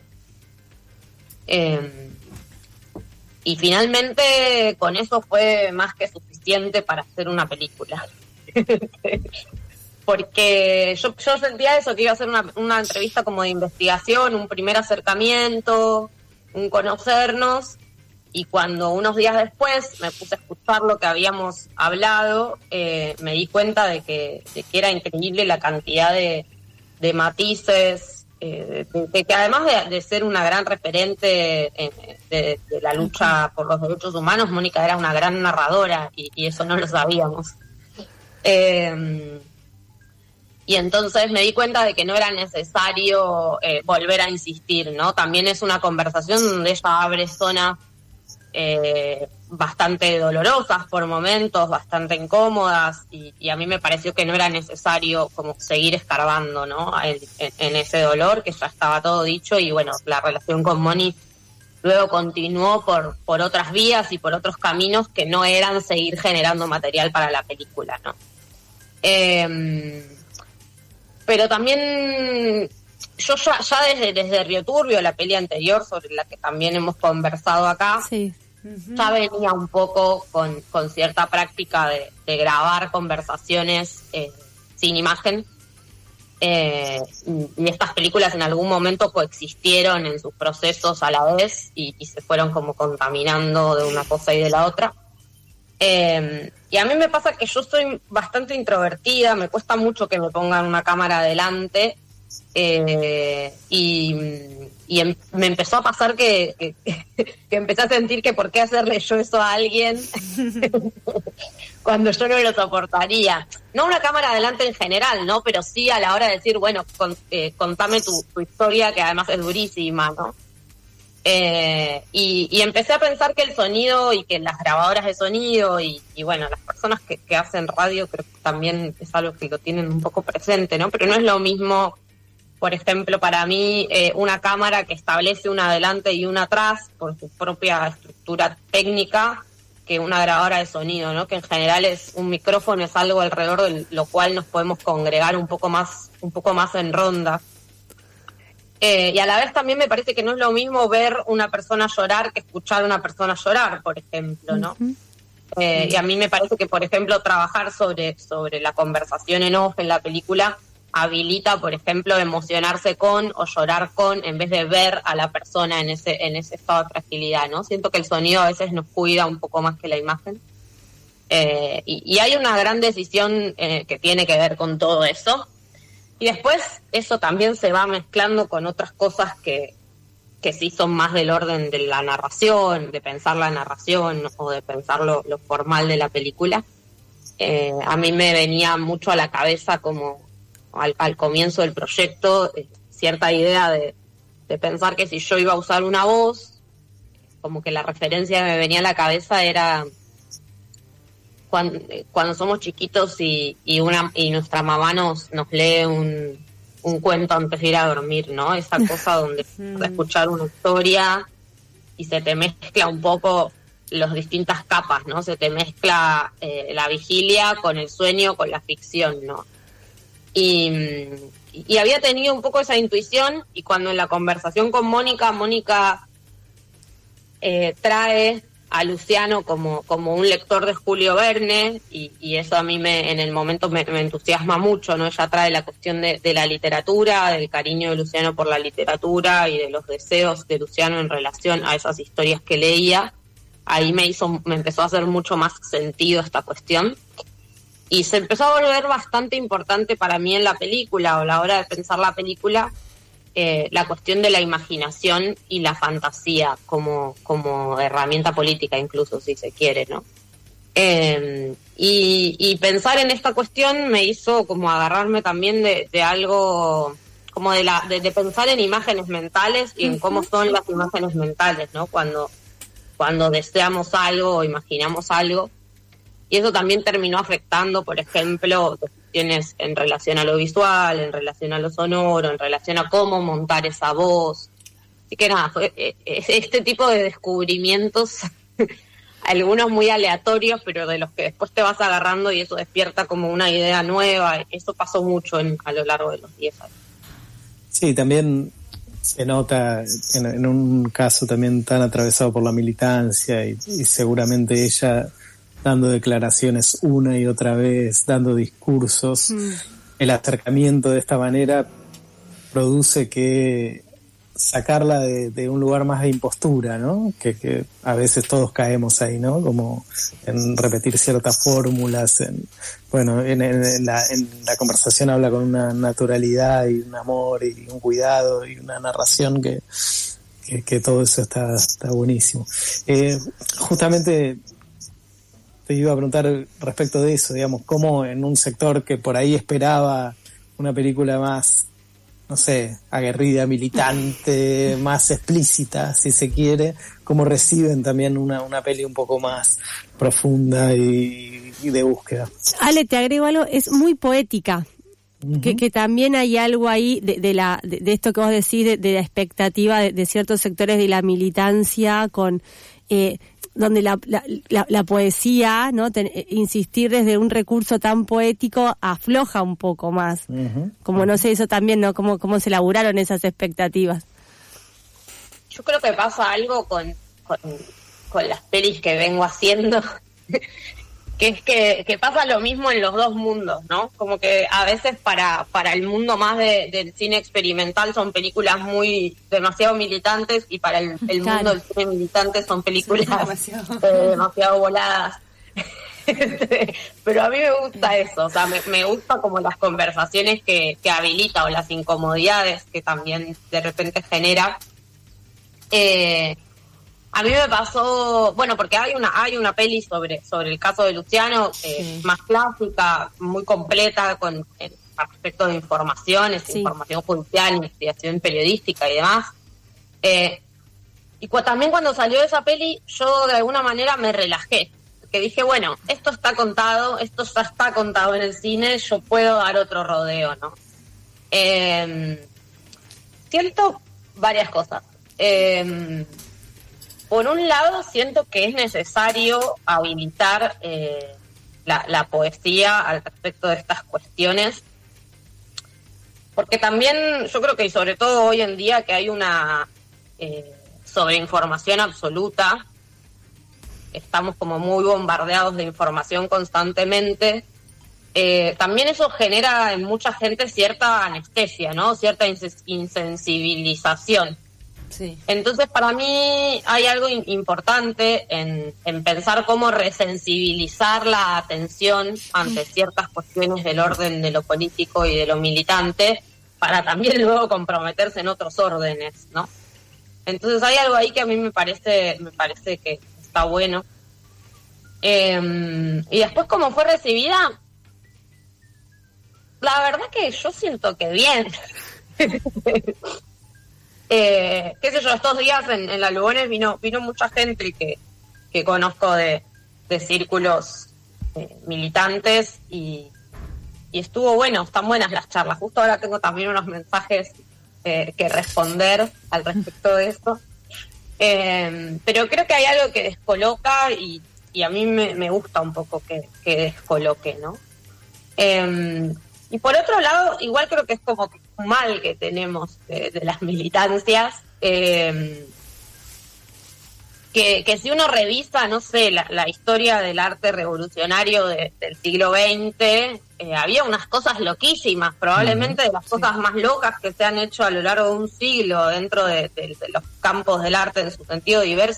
Eh, y finalmente con eso fue más que suficiente para hacer una película. Porque yo, yo sentía eso, que iba a ser una, una entrevista como de investigación, un primer acercamiento, un conocernos, y cuando unos días después me puse a escuchar lo que habíamos hablado, eh, me di cuenta de que, de que era increíble la cantidad de, de matices, Eh, de, de que además de, de ser una gran referente en, de, de la lucha por los derechos humanos, Mónica era una gran narradora y, y eso no lo sabíamos. Eh, y entonces me di cuenta de que no era necesario eh, volver a insistir, ¿no? También es una conversación donde ella abre zonas eh, bastante dolorosas por momentos, bastante incómodas, y, y a mí me pareció que no era necesario como seguir escarbando, ¿no? En, en, en ese dolor, que ya estaba todo dicho, y bueno, la relación con Moni luego continuó por, por otras vías y por otros caminos que no eran seguir generando material para la película, ¿no? Eh, pero también yo ya, ya desde, desde Río Turbio, la peli anterior sobre la que también hemos conversado acá, sí. Ya venía un poco con, con cierta práctica de, de grabar conversaciones eh, sin imagen, eh, y estas películas en algún momento coexistieron en sus procesos a la vez y, y se fueron como contaminando de una cosa y de la otra. Eh, y a mí me pasa que yo soy bastante introvertida, me cuesta mucho que me pongan una cámara adelante, eh, y, y em, me empezó a pasar que, que, que empecé a sentir que por qué hacerle yo eso a alguien cuando yo no lo soportaría. No una cámara adelante en general, ¿no? Pero sí a la hora de decir, bueno, con, eh, contame tu, tu historia, que además es durísima, ¿no? Eh, y, y empecé a pensar que el sonido y que las grabadoras de sonido y, y bueno, las personas que, que hacen radio creo que también es algo que lo tienen un poco presente, ¿no? Pero no es lo mismo, por ejemplo, para mí, eh, una cámara que establece una adelante y una atrás por su propia estructura técnica que una grabadora de sonido, ¿no? Que en general es un micrófono, es algo alrededor de lo cual nos podemos congregar un poco más, un poco más en ronda. Eh, y a la vez también me parece que no es lo mismo ver una persona llorar que escuchar a una persona llorar, por ejemplo, ¿no? Uh-huh. Eh, y a mí me parece que, por ejemplo, trabajar sobre, sobre la conversación en off en la película habilita, por ejemplo, emocionarse con o llorar con, en vez de ver a la persona en ese en ese estado de fragilidad, ¿no? Siento que el sonido a veces nos cuida un poco más que la imagen. Eh, y, y hay una gran decisión eh, que tiene que ver con todo eso. Y después eso también se va mezclando con otras cosas que, que sí son más del orden de la narración, de pensar la narración o de pensar lo, lo formal de la película. Eh, a mí me venía mucho a la cabeza como al, al comienzo del proyecto eh, cierta idea de, de pensar que si yo iba a usar una voz, como que la referencia que me venía a la cabeza era cuando, cuando somos chiquitos y, y una y nuestra mamá nos, nos lee un, un cuento antes de ir a dormir, ¿no? Esa cosa donde vas a escuchar una historia y se te mezcla un poco las distintas capas, ¿no? Se te mezcla eh, la vigilia con el sueño, con la ficción, ¿no? Y, y había tenido un poco esa intuición, y cuando en la conversación con Mónica, Mónica eh, trae a Luciano como, como un lector de Julio Verne, y, y eso a mí me, en el momento me, me entusiasma mucho, ¿no? Ella trae la cuestión de, de la literatura, del cariño de Luciano por la literatura y de los deseos de Luciano en relación a esas historias que leía. ahí me hizo, me empezó a hacer mucho más sentido esta cuestión. Y se empezó a volver bastante importante para mí en la película, o a la hora de pensar la película, eh, la cuestión de la imaginación y la fantasía como, como herramienta política, incluso, si se quiere, ¿no? Eh, y, y pensar en esta cuestión me hizo como agarrarme también de, de algo, como de, la, de, de pensar en imágenes mentales y en cómo son las imágenes mentales, ¿no? Cuando, cuando deseamos algo o imaginamos algo. Y eso también terminó afectando, por ejemplo, cuestiones en relación a lo visual, en relación a lo sonoro, en relación a cómo montar esa voz. Así que nada, fue este tipo de descubrimientos, algunos muy aleatorios, pero de los que después te vas agarrando y eso despierta como una idea nueva. Eso pasó mucho en, a lo largo de los diez años. Sí, también se nota en, en un caso también tan atravesado por la militancia y, y seguramente ella dando declaraciones una y otra vez, dando discursos, mm. el acercamiento de esta manera produce que sacarla de, de un lugar más de impostura, ¿no? Que, que a veces todos caemos ahí, ¿no? Como en repetir ciertas fórmulas, en, bueno, en, en, en, la, en la conversación habla con una naturalidad y un amor y un cuidado y una narración que, que, que todo eso está, está buenísimo. Eh, justamente te iba a preguntar respecto de eso, digamos, cómo en un sector que por ahí esperaba una película más, no sé, aguerrida, militante, más explícita, si se quiere, cómo reciben también una, una peli un poco más profunda y, y de búsqueda. Ale, te agrego algo, es muy poética. Uh-huh. Que, que también hay algo ahí de, de la de, de esto que vos decís, de, de la expectativa de, de ciertos sectores de la militancia con... Eh, donde la, la, la, la poesía, ¿no? Ten, insistir desde un recurso tan poético afloja un poco más. Uh-huh. Como no sé, eso también, ¿no? Cómo, cómo se elaboraron esas expectativas. Yo creo que pasa algo con, con, con las pelis que vengo haciendo, que es que, que pasa lo mismo en los dos mundos, ¿no? Como que a veces para, para el mundo más de, del cine experimental son películas muy demasiado militantes y para el, el claro. mundo del cine militante son películas sí, demasiado. Eh, demasiado voladas. Pero a mí me gusta eso, o sea, me, me gusta como las conversaciones que, que habilita o las incomodidades que también de repente genera. Eh, A mí me pasó, bueno, porque hay una hay una peli sobre sobre el caso de Luciano, eh, sí. más clásica, muy completa, con eh, respecto de informaciones, sí. información judicial, investigación periodística y demás. Eh, y cu- también cuando salió esa peli, yo de alguna manera me relajé, porque dije, bueno, esto está contado, esto ya está contado en el cine, yo puedo dar otro rodeo, ¿no? Eh, siento varias cosas. Eh, Por un lado, siento que es necesario habilitar eh, la, la poesía al respecto de estas cuestiones, porque también yo creo que, y sobre todo hoy en día, que hay una eh, sobreinformación absoluta, estamos como muy bombardeados de información constantemente, eh, también eso genera en mucha gente cierta anestesia, ¿no? Cierta ins- insensibilización. Sí. Entonces, para mí hay algo in- importante en, en pensar cómo resensibilizar la atención ante ciertas cuestiones del orden de lo político y de lo militante, para también luego comprometerse en otros órdenes, ¿no? Entonces hay algo ahí que a mí me parece, me parece que está bueno. Eh, y después, ¿cómo fue recibida? La verdad que yo siento que bien. Eh, qué sé yo, estos días en, en la Lugones vino vino mucha gente que, que conozco de, de círculos eh, militantes y, y estuvo bueno, están buenas las charlas. Justo ahora tengo también unos mensajes eh, que responder al respecto de esto. Eh, pero creo que hay algo que descoloca y, y a mí me, me gusta un poco que, que descoloque, ¿no? Eh, Y por otro lado, igual creo que es como un mal que tenemos de, de las militancias, eh, que, que si uno revisa, no sé, la, la historia del arte revolucionario de, del siglo veinte, eh, había unas cosas loquísimas, probablemente de las cosas más locas que se han hecho a lo largo de un siglo dentro de, de, de los campos del arte en su sentido diverso,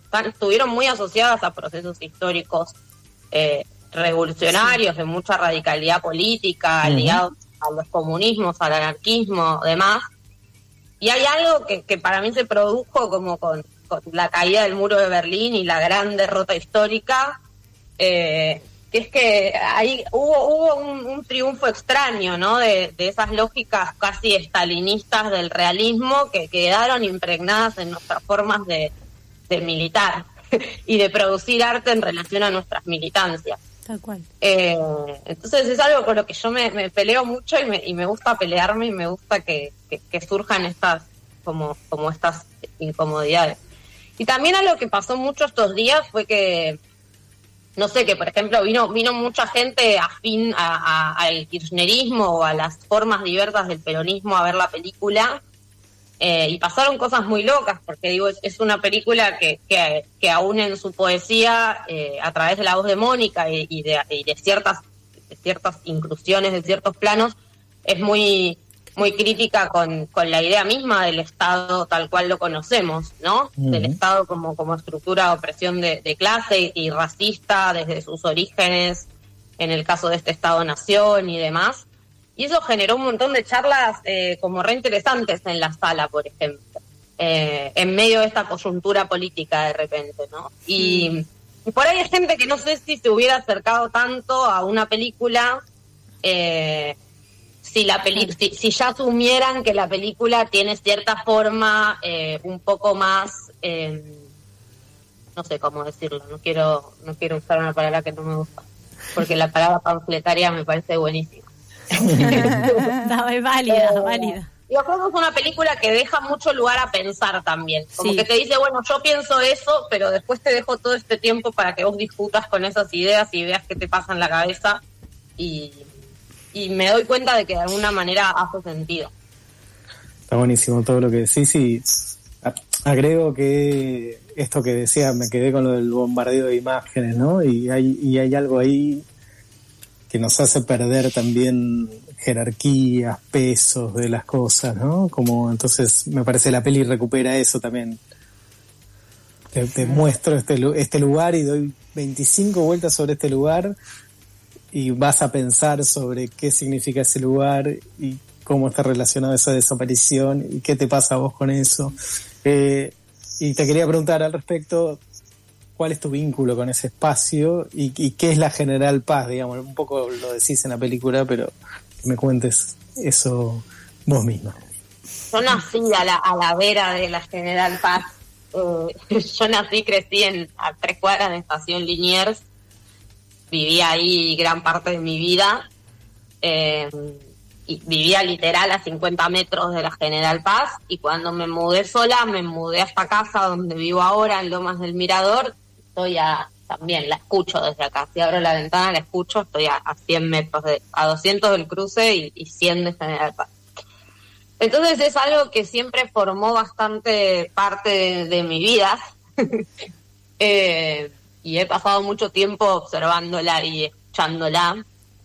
están, estuvieron muy asociadas a procesos históricos eh, revolucionarios, sí. de mucha radicalidad política, uh-huh. ligados a los comunismos, al anarquismo, demás. Y hay algo que, que para mí se produjo como con, con la caída del muro de Berlín y la gran derrota histórica, eh, que es que ahí hubo, hubo un, un triunfo extraño, ¿no? De, de esas lógicas casi estalinistas del realismo que quedaron impregnadas en nuestras formas de, de militar y de producir arte en relación a nuestras militancias. Tal cual. Eh, entonces es algo con lo que yo me, me peleo mucho y me, y me gusta pelearme y me gusta que, que, que surjan estas como, como estas incomodidades. Y también algo que pasó mucho estos días fue que no sé, que por ejemplo vino vino mucha gente afín a, a, al kirchnerismo o a las formas diversas del peronismo a ver la película, eh, y pasaron cosas muy locas, porque digo, es, es una película que, que, que aún en su poesía, eh, a través de la voz de Mónica y, y, de, y de ciertas de ciertas inclusiones, de ciertos planos, es muy muy crítica con, con la idea misma del Estado tal cual lo conocemos, ¿no? Uh-huh. Del Estado como, como estructura de opresión de, de clase y racista desde sus orígenes, en el caso de este Estado-Nación y demás. Y eso generó un montón de charlas eh, como re interesantes en la sala, por ejemplo, eh, en medio de esta coyuntura política de repente, ¿no? Y, y por ahí hay gente que no sé si se hubiera acercado tanto a una película... Eh, Si, la peli- si, si ya asumieran que la película tiene cierta forma eh, un poco más, eh, no sé cómo decirlo, no quiero no quiero usar una palabra que no me gusta, porque la palabra panfletaria me parece buenísima. No, es válida, eh, válida. Yo creo que es una película que deja mucho lugar a pensar también, como sí. que te dice, bueno, yo pienso eso, pero después te dejo todo este tiempo para que vos discutas con esas ideas y veas qué te pasa en la cabeza, y... y me doy cuenta de que de alguna manera hace sentido. Está buenísimo todo lo que decís, y agrego que esto que decía, me quedé con lo del bombardeo de imágenes, ¿no? Y hay, y hay algo ahí que nos hace perder también jerarquías, pesos de las cosas, ¿no? Como entonces me parece la peli recupera eso también. Te, te muestro este, este lugar y doy veinticinco vueltas sobre este lugar, y vas a pensar sobre qué significa ese lugar y cómo está relacionada esa desaparición y qué te pasa a vos con eso. Eh, y te quería preguntar al respecto, ¿cuál es tu vínculo con ese espacio y, y qué es la General Paz? Digamos, un poco lo decís en la película, pero que me cuentes eso vos misma. Yo nací a la, a la vera de la General Paz. Eh, yo nací, crecí en, a tres cuadras de Estación Liniers. Viví ahí gran parte de mi vida, eh, y vivía literal a cincuenta metros de la General Paz, y cuando me mudé sola, me mudé a esta casa donde vivo ahora, en Lomas del Mirador. Estoy a, también la escucho desde acá, si abro la ventana la escucho, estoy a, a cien metros, de, a doscientos del cruce y, y cien de General Paz. Entonces es algo que siempre formó bastante parte de, de mi vida. eh, y he pasado mucho tiempo observándola y escuchándola.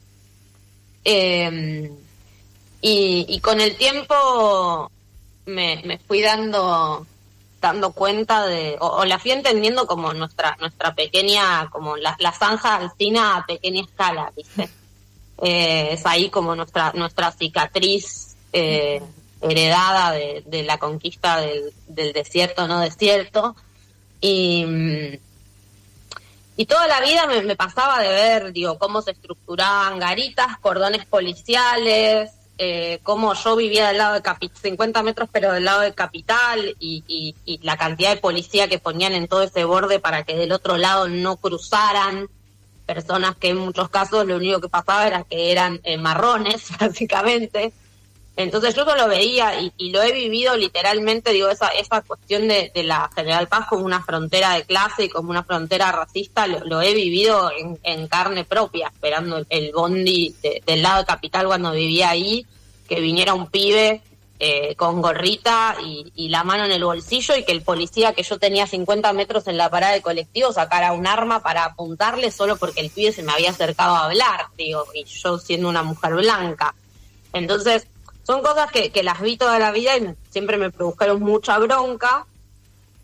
Eh, y, y con el tiempo me, me fui dando dando cuenta de, o, o la fui entendiendo como nuestra nuestra pequeña, como la, la zanja alcina a pequeña escala, ¿viste? Eh, es ahí como nuestra nuestra cicatriz eh, heredada de, de la conquista del, del desierto no desierto. Y Y toda la vida me, me pasaba de ver, digo, cómo se estructuraban garitas, cordones policiales, eh, cómo yo vivía del lado de Capital, cincuenta metros, pero del lado de Capital, y, y, y la cantidad de policía que ponían en todo ese borde para que del otro lado no cruzaran personas que en muchos casos lo único que pasaba era que eran eh, marrones, básicamente. Entonces yo lo veía y, y lo he vivido literalmente, digo, esa esa cuestión de, de la General Paz como una frontera de clase y como una frontera racista, lo, lo he vivido en, en carne propia, esperando el, el bondi de, del lado de Capital cuando vivía ahí, que viniera un pibe eh, con gorrita y, y la mano en el bolsillo, y que el policía que yo tenía cincuenta metros en la parada de colectivo sacara un arma para apuntarle solo porque el pibe se me había acercado a hablar, digo, y yo siendo una mujer blanca. Entonces son cosas que, que las vi toda la vida y siempre me produjeron mucha bronca.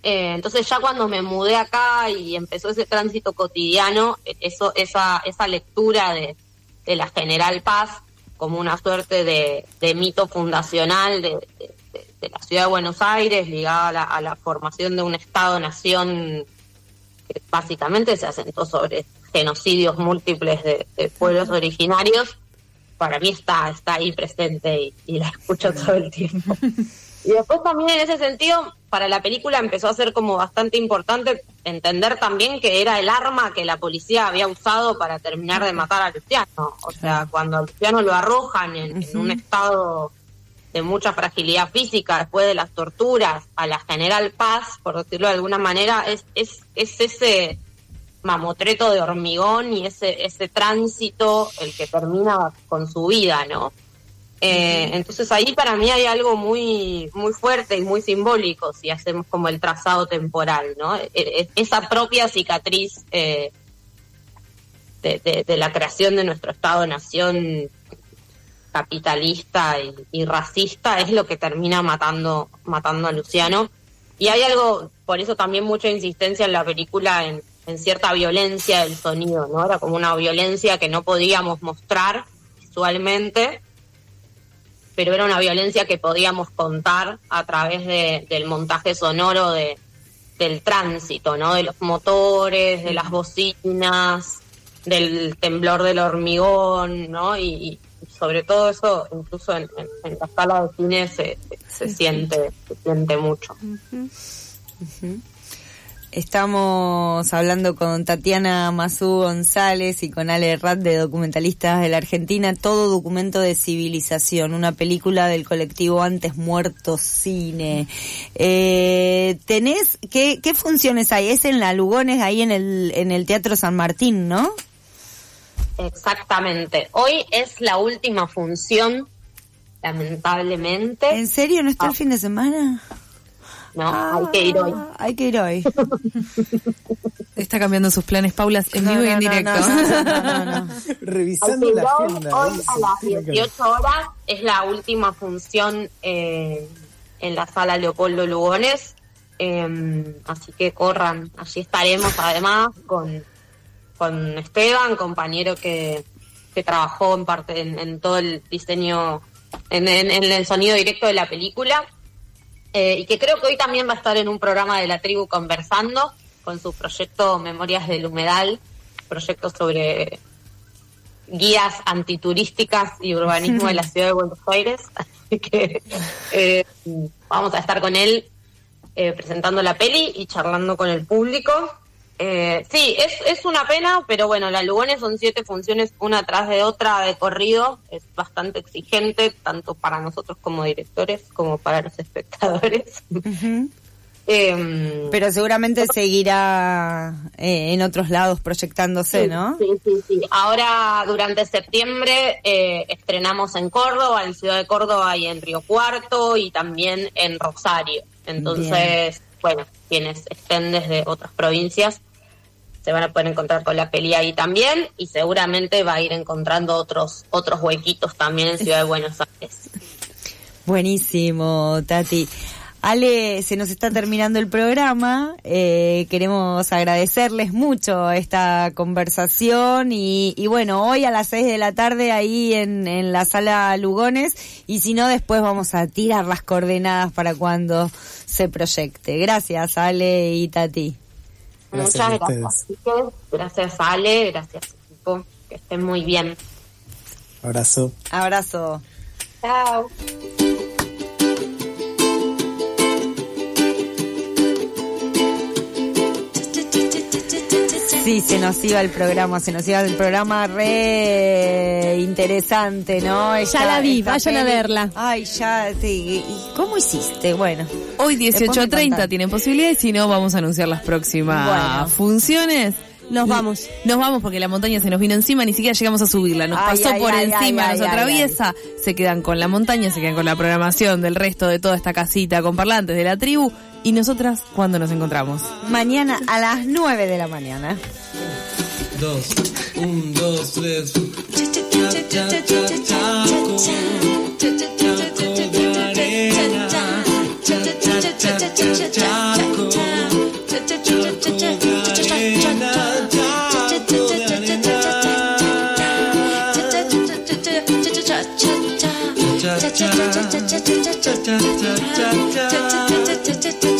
Eh, entonces ya cuando me mudé acá y empezó ese tránsito cotidiano, eso, esa, esa lectura de, de la General Paz como una suerte de, de mito fundacional de, de, de, de la ciudad de Buenos Aires, ligada a la, a la formación de un Estado-nación que básicamente se asentó sobre genocidios múltiples de, de pueblos originarios, para mí está, está ahí presente y, y la escucho todo el tiempo. Y después también en ese sentido, para la película empezó a ser como bastante importante entender también que era el arma que la policía había usado para terminar de matar a Luciano. O sea, cuando a Luciano lo arrojan en, en un estado de mucha fragilidad física después de las torturas a la General Paz, por decirlo de alguna manera, es, es, es ese mamotreto de hormigón y ese, ese tránsito el que termina con su vida, ¿no? Eh, entonces ahí para mí hay algo muy muy fuerte y muy simbólico si hacemos como el trazado temporal, ¿no? E- esa propia cicatriz eh, de, de, de la creación de nuestro Estado-nación capitalista y, y racista es lo que termina matando matando a Luciano. Y hay algo, por eso también mucha insistencia en la película en, en cierta violencia del sonido, ¿no? Era como una violencia que no podíamos mostrar visualmente, pero era una violencia que podíamos contar a través de, del montaje sonoro de, del tránsito, ¿no? De los motores, de las bocinas, del temblor del hormigón, ¿no? Y, y sobre todo eso, incluso en, en, en la sala de cine se, se, se siente, se siente mucho. Uh-huh. Uh-huh. Estamos hablando con Tatiana Mazú González y con Ale Rat de Documentalistas de la Argentina, Todo Documento de Civilización, una película del colectivo Antes Muertos Cine. Eh, ¿Tenés, qué, qué funciones hay? Es en la Lugones, ahí en el, en el Teatro San Martín, ¿no? Exactamente. Hoy es la última función, lamentablemente. ¿En serio? ¿No está ah. el fin de semana? No, ah, hay que ir hoy. Hay que ir hoy. Está cambiando sus planes, Paula, en no, vivo no, y en no, directo. No, no, no, no, no. Revisando la agenda. Hoy a las dieciocho horas es la última función eh, en la sala Leopoldo Lugones. Eh, así que corran. Allí estaremos además con, con Esteban, compañero que, que trabajó en parte en, en todo el diseño, en, en, en el sonido directo de la película. Eh, y que creo que hoy también va a estar en un programa de la tribu conversando con su proyecto Memorias del Humedal, proyecto sobre guías antiturísticas y urbanismo de la ciudad de Buenos Aires. Así que eh, vamos a estar con él eh, presentando la peli y charlando con el público. Eh, sí, es, es una pena, pero bueno, la Lugones son siete funciones una tras de otra de corrido, es bastante exigente, tanto para nosotros como directores, como para los espectadores. Uh-huh. eh, pero seguramente seguirá eh, en otros lados proyectándose, sí, ¿no? Sí, sí, sí. Ahora, durante septiembre, eh, estrenamos en Córdoba, en Ciudad de Córdoba y en Río Cuarto, y también en Rosario. Entonces, bien. Bueno, quienes estén desde otras provincias se van a poder encontrar con la peli ahí también, y seguramente va a ir encontrando otros otros huequitos también en Ciudad de Buenos Aires. Buenísimo, Tati. Ale, se nos está terminando el programa, eh, queremos agradecerles mucho esta conversación y, y bueno, hoy a las seis de la tarde ahí en, en la sala Lugones, y si no después vamos a tirar las coordenadas para cuando se proyecte. Gracias, Ale y Tati. Gracias. Muchas gracias, chicos. Gracias, Ale, gracias, equipo. Que estén muy bien. Abrazo. Abrazo. Chao. Sí, se nos iba el programa, se nos iba el programa re interesante, ¿no? Esta, ya la vi, vayan peli. a verla. Ay, ya, sí. ¿Cómo hiciste? Bueno. Hoy dieciocho a treinta tienen posibilidades, si no vamos a anunciar las próximas bueno. funciones. Nos vamos. Nos vamos porque la montaña se nos vino encima, ni siquiera llegamos a subirla. Nos ay, pasó ay, por ay, encima, ay, nos ay, atraviesa. Ay, ay. Se quedan con la montaña, se quedan con la programación del resto de toda esta casita con parlantes de la tribu. ¿Y nosotras cuándo nos encontramos? Mañana a las nueve de la mañana. Dos, un, dos, tres. Chaco de arena. Chaco. cha cha cha cha cha cha cha cha cha cha cha cha cha cha cha cha cha cha cha.